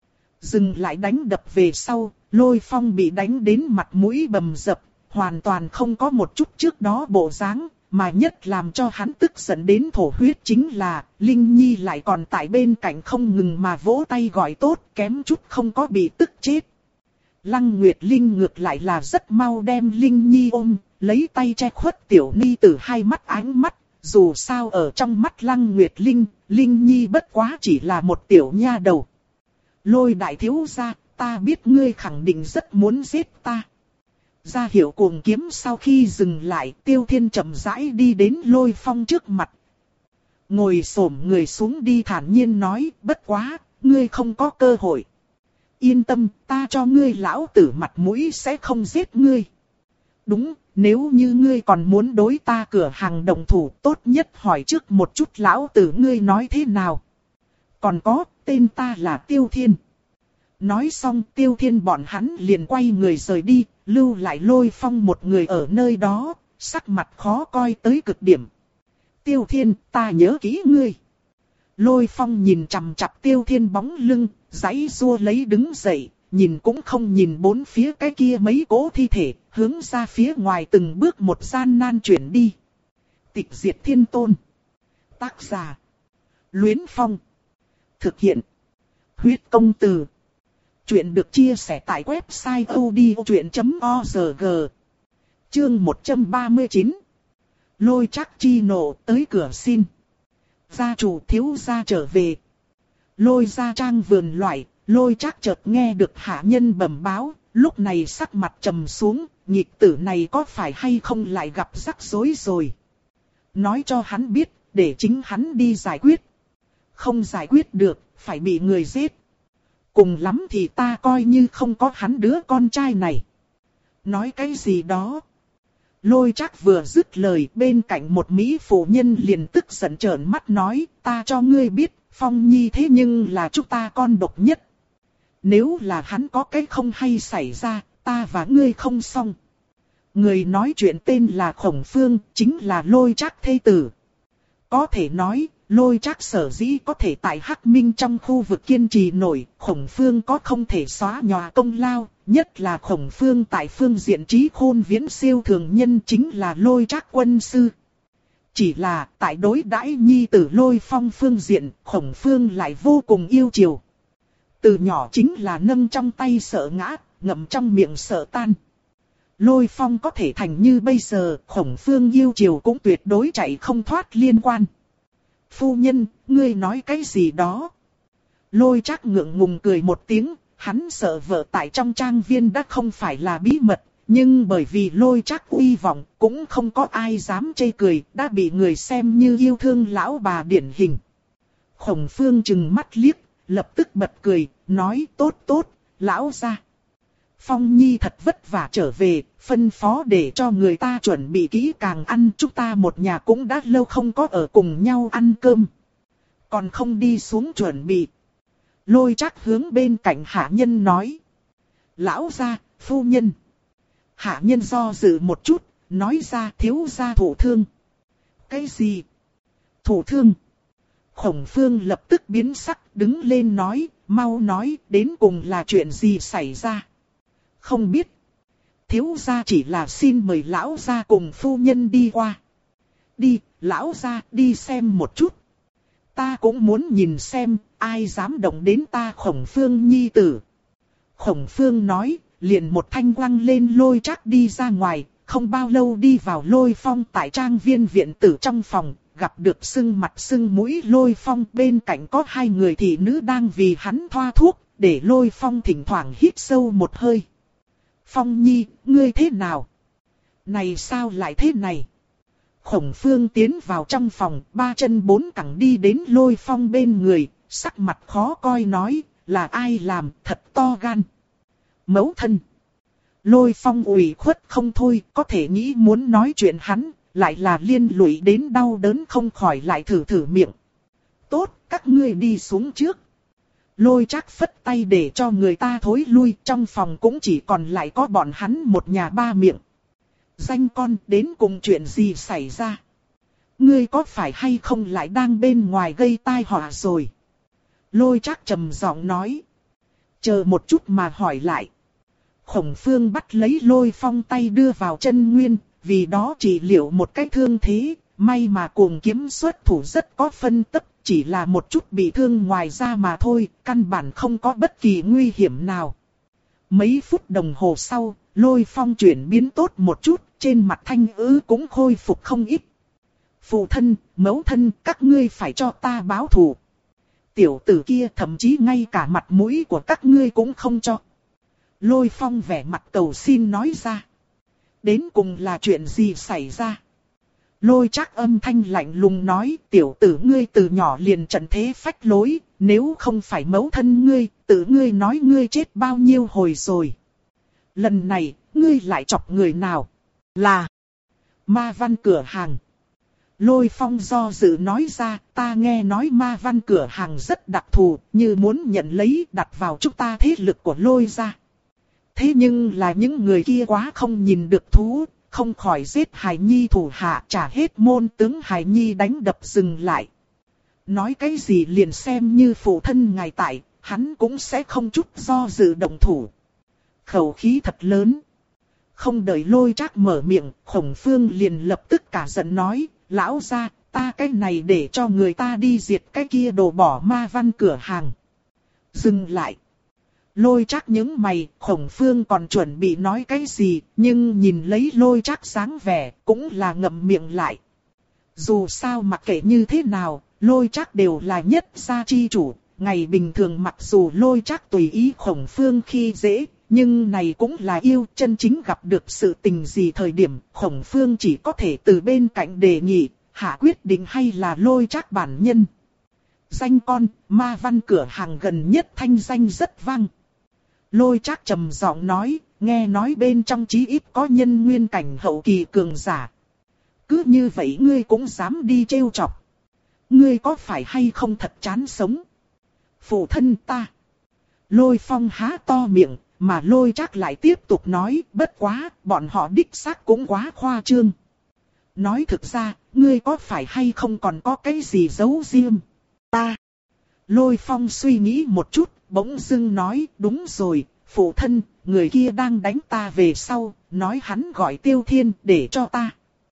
Dừng lại đánh đập về sau, Lôi Phong bị đánh đến mặt mũi bầm dập, hoàn toàn không có một chút trước đó bộ dáng. Mà nhất làm cho hắn tức giận đến thổ huyết chính là, Linh Nhi lại còn tại bên cạnh không ngừng mà vỗ tay gọi tốt, kém chút không có bị tức chết. Lăng Nguyệt Linh ngược lại là rất mau đem Linh Nhi ôm, lấy tay che khuất tiểu ni tử hai mắt ánh mắt, dù sao ở trong mắt Lăng Nguyệt Linh, Linh Nhi bất quá chỉ là một tiểu nha đầu. Lôi đại thiếu gia, ta biết ngươi khẳng định rất muốn giết ta. Ra hiệu cuồng kiếm sau khi dừng lại, Tiêu Thiên chậm rãi đi đến Lôi Phong trước mặt. Ngồi xổm người xuống đi thản nhiên nói, bất quá, ngươi không có cơ hội. Yên tâm, ta cho ngươi lão tử mặt mũi sẽ không giết ngươi. Đúng, nếu như ngươi còn muốn đối ta cửa hàng đồng thủ, tốt nhất hỏi trước một chút lão tử ngươi nói thế nào. Còn có, tên ta là Tiêu Thiên. Nói xong Tiêu Thiên bọn hắn liền quay người rời đi, lưu lại Lôi Phong một người ở nơi đó, sắc mặt khó coi tới cực điểm. Tiêu Thiên, ta nhớ kỹ ngươi. Lôi Phong nhìn chằm chằm Tiêu Thiên bóng lưng, giãy giụa lấy đứng dậy, nhìn cũng không nhìn bốn phía cái kia mấy cỗ thi thể, hướng ra phía ngoài từng bước một gian nan chuyển đi. Tịch Diệt Thiên Tôn. Tác giả: Luyến Phong. Thực hiện: Huyết Công Từ. Chuyện được chia sẻ tại website odchuyện chấm org. Chương một trăm ba mươi chín. Lôi Trác chi nộ tới cửa xin. Gia chủ thiếu gia trở về. Lôi gia trang vườn loại, Lôi Trác chợt nghe được hạ nhân bẩm báo, lúc này sắc mặt trầm xuống, nghịch tử này có phải hay không lại gặp rắc rối rồi. Nói cho hắn biết, để chính hắn đi giải quyết. Không giải quyết được, phải bị người giết. Cùng lắm thì ta coi như không có hắn đứa con trai này. Nói cái gì đó. Lôi Trác vừa dứt lời, bên cạnh một mỹ phụ nhân liền tức giận trợn mắt nói, ta cho ngươi biết, Phong Nhi thế nhưng là chúng ta con độc nhất. Nếu là hắn có cái không hay xảy ra, ta và ngươi không xong. Người nói chuyện tên là Khổng Phương, chính là Lôi Trác thê tử. Có thể nói, Lôi Trác sở dĩ có thể tại Hắc Minh trong khu vực kiên trì nổi, Khổng Phương có không thể xóa nhòa công lao, nhất là Khổng Phương tại phương diện trí khôn viễn siêu thường nhân chính là Lôi Trác quân sư. Chỉ là tại đối đãi nhi tử Lôi Phong phương diện, Khổng Phương lại vô cùng yêu chiều. Từ nhỏ chính là nâng trong tay sợ ngã, ngậm trong miệng sợ tan. Lôi Phong có thể thành như bây giờ, Khổng Phương yêu chiều cũng tuyệt đối chạy không thoát liên quan. Phu nhân, ngươi nói cái gì đó? Lôi Trác ngượng ngùng cười một tiếng, hắn sợ vợ tại trong trang viên đã không phải là bí mật, nhưng bởi vì Lôi Trác uy vọng, cũng không có ai dám chê cười, đã bị người xem như yêu thương lão bà điển hình. Khổng Phương trừng mắt liếc, lập tức bật cười, nói tốt tốt, lão gia. Phong Nhi thật vất vả trở về, phân phó để cho người ta chuẩn bị kỹ càng ăn, chúng ta một nhà cũng đã lâu không có ở cùng nhau ăn cơm. Còn không đi xuống chuẩn bị. Lôi Trác hướng bên cạnh hạ nhân nói. Lão gia, phu nhân. Hạ nhân do dự một chút, nói ra thiếu gia thụ thương. Cái gì? Thụ thương? Khổng Phương lập tức biến sắc, đứng lên nói, mau nói, đến cùng là chuyện gì xảy ra? Không biết. Thiếu gia chỉ là xin mời lão gia cùng phu nhân đi qua. Đi, lão gia, đi xem một chút. Ta cũng muốn nhìn xem, ai dám động đến ta Khổng Phương nhi tử. Khổng Phương nói, liền một thanh quăng lên Lôi Trác đi ra ngoài, không bao lâu đi vào Lôi Phong tại trang viên viện tử trong phòng, gặp được sưng mặt sưng mũi Lôi Phong, bên cạnh có hai người thị nữ đang vì hắn thoa thuốc, để Lôi Phong thỉnh thoảng hít sâu một hơi. Phong Nhi, ngươi thế nào? Này sao lại thế này? Khổng Phương tiến vào trong phòng, ba chân bốn cẳng đi đến Lôi Phong bên người, sắc mặt khó coi nói, là ai làm, thật to gan. Mẫu thân. Lôi Phong ủy khuất không thôi, có thể nghĩ muốn nói chuyện hắn, lại là liên lụy đến đau đớn không khỏi lại thử thử miệng. Tốt, các ngươi đi xuống trước. Lôi Trác phất tay để cho người ta thối lui, trong phòng cũng chỉ còn lại có bọn hắn một nhà ba miệng. Danh con, đến cùng chuyện gì xảy ra? Ngươi có phải hay không lại đang bên ngoài gây tai họa rồi? Lôi Trác trầm giọng nói. Chờ một chút mà hỏi lại. Khổng Phương bắt lấy Lôi Phong tay đưa vào chân nguyên, vì đó trị liệu một cái thương thế, may mà cuồng kiếm xuất thủ rất có phân tích. Chỉ là một chút bị thương ngoài da mà thôi, căn bản không có bất kỳ nguy hiểm nào. Mấy phút đồng hồ sau, Lôi Phong chuyển biến tốt một chút, trên mặt thanh ứ cũng khôi phục không ít. Phụ thân, mẫu thân, các ngươi phải cho ta báo thù. Tiểu tử kia thậm chí ngay cả mặt mũi của các ngươi cũng không cho. Lôi Phong vẻ mặt cầu xin nói ra. Đến cùng là chuyện gì xảy ra? Lôi Trác âm thanh lạnh lùng nói, tiểu tử ngươi từ nhỏ liền trận thế phách lối, nếu không phải mẫu thân ngươi, tự ngươi nói ngươi chết bao nhiêu hồi rồi. Lần này, ngươi lại chọc người nào? Là Ma Văn cửa hàng. Lôi Phong do dự nói ra, ta nghe nói Ma Văn cửa hàng rất đặc thù, như muốn nhận lấy đặt vào chúng ta thế lực của Lôi gia. Thế nhưng là những người kia quá không nhìn được thú. Không khỏi giết Hải Nhi thủ hạ, trả hết môn tướng Hải Nhi đánh đập dừng lại. Nói cái gì liền xem như phụ thân ngài tại, hắn cũng sẽ không chút do dự động thủ. Khẩu khí thật lớn. Không đợi Lôi Trác mở miệng, Khổng Phương liền lập tức cả giận nói, lão gia, ta cái này để cho người ta đi diệt cái kia đồ bỏ Ma Văn cửa hàng. Dừng lại. Lôi Trác nhướng mày, Khổng Phương còn chuẩn bị nói cái gì, nhưng nhìn lấy Lôi Trác dáng vẻ, cũng là ngậm miệng lại. Dù sao mặc kệ như thế nào, Lôi Trác đều là nhất gia chi chủ, ngày bình thường mặc dù Lôi Trác tùy ý Khổng Phương khi dễ, nhưng này cũng là yêu chân chính gặp được sự tình gì thời điểm, Khổng Phương chỉ có thể từ bên cạnh đề nghị, hạ quyết định hay là Lôi Trác bản nhân. Danh con, ma văn cửa hàng gần nhất thanh danh rất vang. Lôi Trác trầm giọng nói, nghe nói bên trong chí ít có nhân nguyên cảnh hậu kỳ cường giả. Cứ như vậy ngươi cũng dám đi trêu chọc. Ngươi có phải hay không thật chán sống? Phụ thân ta. Lôi Phong há to miệng, mà Lôi Trác lại tiếp tục nói, bất quá, bọn họ đích xác cũng quá khoa trương. Nói thực ra, ngươi có phải hay không còn có cái gì giấu riêng? Ta. Lôi Phong suy nghĩ một chút, bỗng dưng nói, đúng rồi, phụ thân, người kia đang đánh ta về sau, nói hắn gọi Tiêu Thiên để cho ta.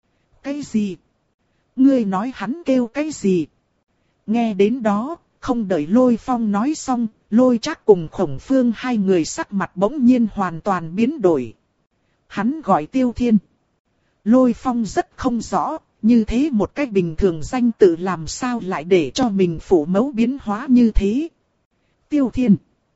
Cái gì? Ngươi nói hắn kêu cái gì? Nghe đến đó, không đợi Lôi Phong nói xong, Lôi Trác cùng Khổng Phương hai người sắc mặt bỗng nhiên hoàn toàn biến đổi. Hắn gọi Tiêu Thiên. Lôi Phong rất không rõ, như thế một cách bình thường danh tự làm sao lại để cho mình phụ mẫu biến hóa như thế. Tiêu Thiên.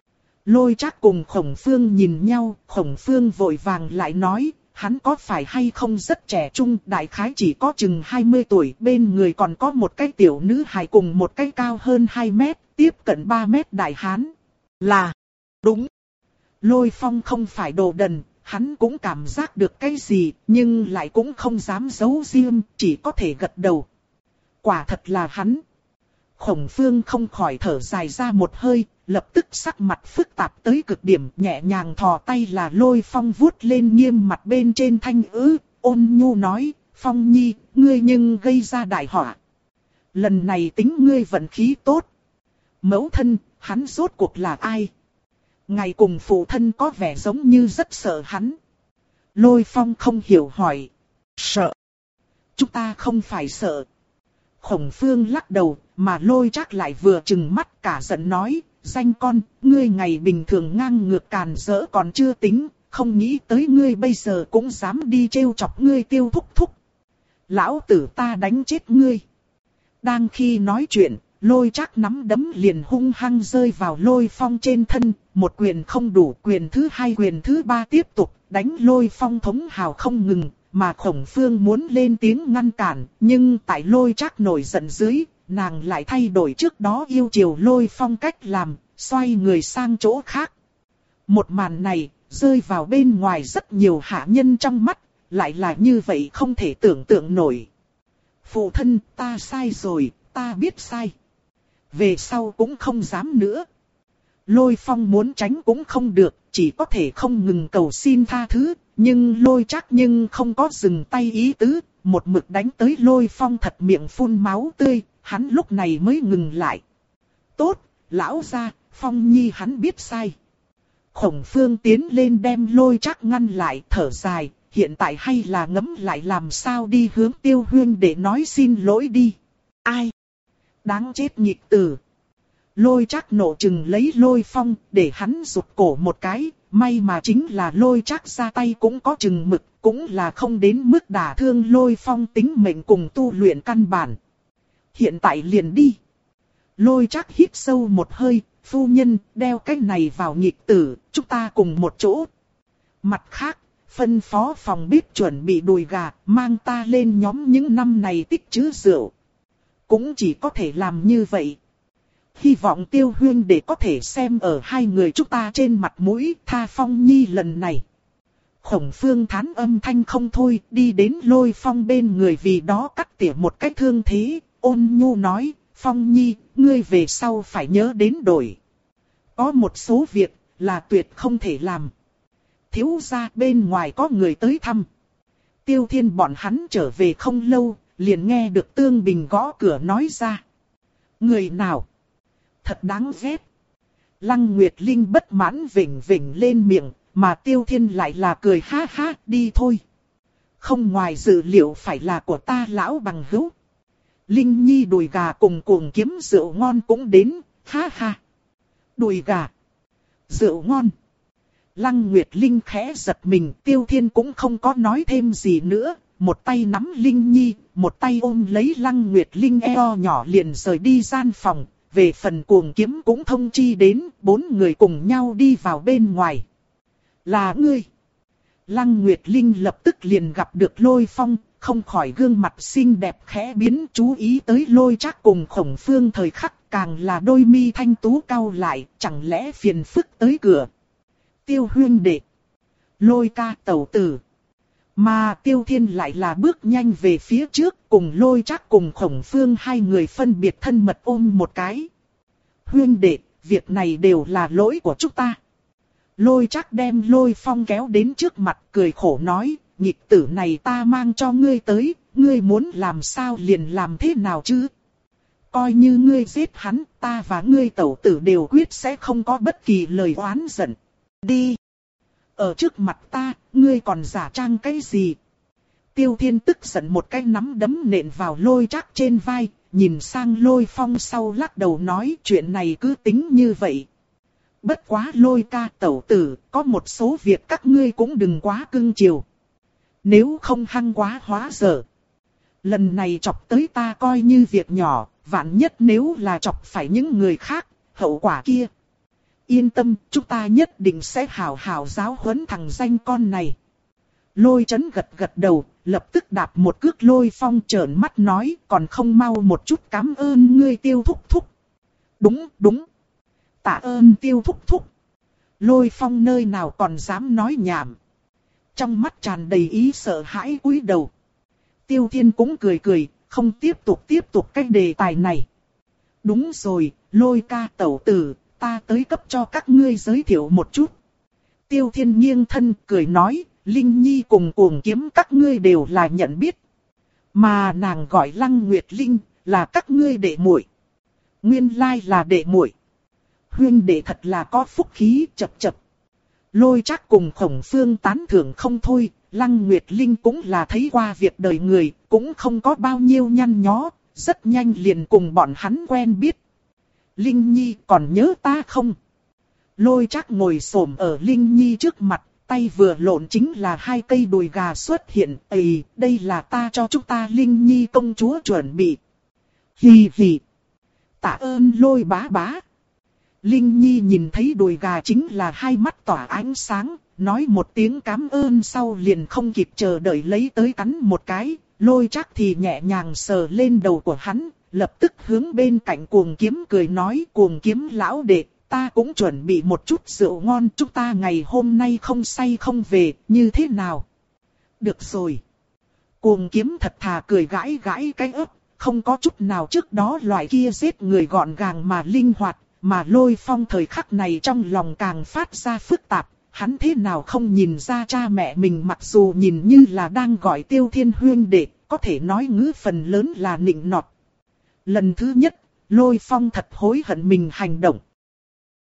Lôi Trác cùng Khổng Phương nhìn nhau, Khổng Phương vội vàng lại nói, hắn có phải hay không rất trẻ trung, đại khái chỉ có chừng hai mươi tuổi, bên người còn có một cái tiểu nữ hài cùng một cái cao hơn hai mét, tiếp cận ba mét đại hán. Là, đúng. Lôi Phong không phải đồ đần, hắn cũng cảm giác được cái gì, nhưng lại cũng không dám giấu riêng, chỉ có thể gật đầu. Quả thật là hắn. Khổng Phương không khỏi thở dài ra một hơi, lập tức sắc mặt phức tạp tới cực điểm, nhẹ nhàng thò tay là Lôi Phong vuốt lên nghiêm mặt bên trên thanh ứ, ôn nhu nói, Phong Nhi, ngươi nhưng gây ra đại họa. Lần này tính ngươi vận khí tốt. Mẫu thân, hắn rốt cuộc là ai? Ngày cùng phụ thân có vẻ giống như rất sợ hắn. Lôi Phong không hiểu hỏi. Sợ? Chúng ta không phải sợ. Khổng Phương lắc đầu, mà Lôi Trác lại vừa trừng mắt cả giận nói, danh con, ngươi ngày bình thường ngang ngược càn rỡ còn chưa tính, không nghĩ tới ngươi bây giờ cũng dám đi trêu chọc ngươi Tiêu thúc thúc. Lão tử ta đánh chết ngươi. Đang khi nói chuyện, Lôi Trác nắm đấm liền hung hăng rơi vào Lôi Phong trên thân, một quyền không đủ, quyền thứ hai quyền thứ ba tiếp tục, đánh Lôi Phong thống hào không ngừng, mà Khổng Phương muốn lên tiếng ngăn cản, nhưng tại Lôi Trác nổi giận dưới, nàng lại thay đổi trước đó yêu chiều Lôi Phong cách làm, xoay người sang chỗ khác. Một màn này, rơi vào bên ngoài rất nhiều hạ nhân trong mắt, lại là như vậy không thể tưởng tượng nổi. Phụ thân, ta sai rồi, ta biết sai. Về sau cũng không dám nữa. Lôi Phong muốn tránh cũng không được, chỉ có thể không ngừng cầu xin tha thứ, nhưng Lôi Trác nhưng không có dừng tay ý tứ, một mực đánh tới Lôi Phong thật miệng phun máu tươi, hắn lúc này mới ngừng lại. Tốt, lão gia, Phong Nhi hắn biết sai. Khổng Phương tiến lên đem Lôi Trác ngăn lại, thở dài, hiện tại hay là ngẫm lại làm sao đi hướng Tiêu Huyên để nói xin lỗi đi. Ai? Đáng chết nhịp tử. Lôi Trác nộ chừng lấy Lôi Phong, để hắn rụt cổ một cái, may mà chính là Lôi Trác ra tay cũng có chừng mực, cũng là không đến mức đả thương Lôi Phong tính mệnh cùng tu luyện căn bản. Hiện tại liền đi. Lôi Trác hít sâu một hơi, phu nhân, đeo cái này vào nghịch tử, chúng ta cùng một chỗ. Mặt khác, phân phó phòng bếp chuẩn bị đùi gà, mang ta lên nhóm những năm này tích trữ rượu. Cũng chỉ có thể làm như vậy. Hy vọng Tiêu Huyên để có thể xem ở hai người chúng ta trên mặt mũi, tha Phong Nhi lần này. Khổng Phương thán âm thanh không thôi, đi đến Lôi Phong bên người, vì đó cắt tỉa một cái thương thế, ôn nhu nói, Phong Nhi, ngươi về sau phải nhớ đến đổi. Có một số việc là tuyệt không thể làm. Thiếu gia bên ngoài có người tới thăm. Tiêu Thiên bọn hắn trở về không lâu, liền nghe được Tương Bình gõ cửa nói ra. Người nào? Thật đáng ghét. Lăng Nguyệt Linh bất mãn vểnh vểnh lên miệng, mà Tiêu Thiên lại là cười ha ha, đi thôi. Không ngoài dự liệu phải là của ta lão bằng hữu. Linh Nhi đùi gà cùng cuồng kiếm rượu ngon cũng đến, ha ha. Đùi gà. Rượu ngon. Lăng Nguyệt Linh khẽ giật mình, Tiêu Thiên cũng không có nói thêm gì nữa, một tay nắm Linh Nhi, một tay ôm lấy Lăng Nguyệt Linh eo nhỏ liền rời đi gian phòng. Về phần Cuồng Kiếm cũng thông chi đến, bốn người cùng nhau đi vào bên ngoài. Là ngươi. Lăng Nguyệt Linh lập tức liền gặp được Lôi Phong, không khỏi gương mặt xinh đẹp khẽ biến, chú ý tới Lôi Trác cùng Khổng Phương thời khắc, càng là đôi mi thanh tú cau lại, chẳng lẽ phiền phức tới cửa. Tiêu huynh đệ, Lôi ca tẩu tử. Mà Tiêu Thiên lại là bước nhanh về phía trước, cùng Lôi Trác cùng Khổng Phương hai người phân biệt thân mật ôm một cái. Huynh đệ, việc này đều là lỗi của chúng ta. Lôi Trác đem Lôi Phong kéo đến trước mặt, cười khổ nói, nghịch tử này ta mang cho ngươi tới, ngươi muốn làm sao liền làm thế nào chứ? Coi như ngươi giết hắn, ta và ngươi tẩu tử đều quyết sẽ không có bất kỳ lời oán giận. Đi! Ở trước mặt ta, ngươi còn giả trang cái gì? Tiêu Thiên tức giận một cái nắm đấm nện vào Lôi Trác trên vai, nhìn sang Lôi Phong sau lắc đầu nói chuyện này cứ tính như vậy. Bất quá Lôi ca tẩu tử, có một số việc các ngươi cũng đừng quá cưng chiều. Nếu không hăng quá hóa dở. Lần này chọc tới ta coi như việc nhỏ, vạn nhất nếu là chọc phải những người khác, hậu quả kia. Yên tâm, chúng ta nhất định sẽ hảo hảo giáo huấn thằng danh con này. Lôi Chấn gật gật đầu, lập tức đạp một cước Lôi Phong trợn mắt nói, còn không mau một chút cảm ơn ngươi Tiêu thúc thúc. Đúng, đúng. Tạ ơn Tiêu thúc thúc. Lôi Phong nơi nào còn dám nói nhảm. Trong mắt tràn đầy ý sợ hãi cúi đầu. Tiêu Thiên cũng cười cười, không tiếp tục tiếp tục cái đề tài này. Đúng rồi, Lôi ca tẩu tử, ta tới cấp cho các ngươi giới thiệu một chút. Tiêu Thiên nghiêng thân cười nói, Linh Nhi cùng Cuồng Kiếm các ngươi đều là nhận biết. Mà nàng gọi Lăng Nguyệt Linh, là các ngươi đệ muội. Nguyên lai là đệ muội. Huynh đệ thật là có phúc khí, chập chập. Lôi Trác cùng Khổng Phương tán thưởng không thôi, Lăng Nguyệt Linh cũng là thấy qua việc đời người, cũng không có bao nhiêu nhăn nhó, rất nhanh liền cùng bọn hắn quen biết. Linh Nhi còn nhớ ta không? Lôi Trác ngồi xổm ở Linh Nhi trước mặt, tay vừa lộn chính là hai cây đùi gà xuất hiện. Ây, đây là ta cho chúng ta Linh Nhi công chúa chuẩn bị. Hì hì. Tạ ơn Lôi bá bá. Linh Nhi nhìn thấy đùi gà chính là hai mắt tỏa ánh sáng, nói một tiếng cảm ơn sau liền không kịp chờ đợi lấy tới cắn một cái. Lôi Trác thì nhẹ nhàng sờ lên đầu của hắn, lập tức hướng bên cạnh Cuồng Kiếm cười nói, Cuồng Kiếm lão đệ, ta cũng chuẩn bị một chút rượu ngon, chúng ta ngày hôm nay không say không về, như thế nào? Được rồi. Cuồng Kiếm thật thà cười gãi gãi cái ấp, không có chút nào trước đó loại kia giết người gọn gàng mà linh hoạt, mà Lôi Phong thời khắc này trong lòng càng phát ra phức tạp. Hắn thế nào không nhìn ra cha mẹ mình mặc dù nhìn như là đang gọi Tiêu Thiên huynh đệ, có thể nói ngữ phần lớn là nịnh nọt. Lần thứ nhất, Lôi Phong thật hối hận mình hành động.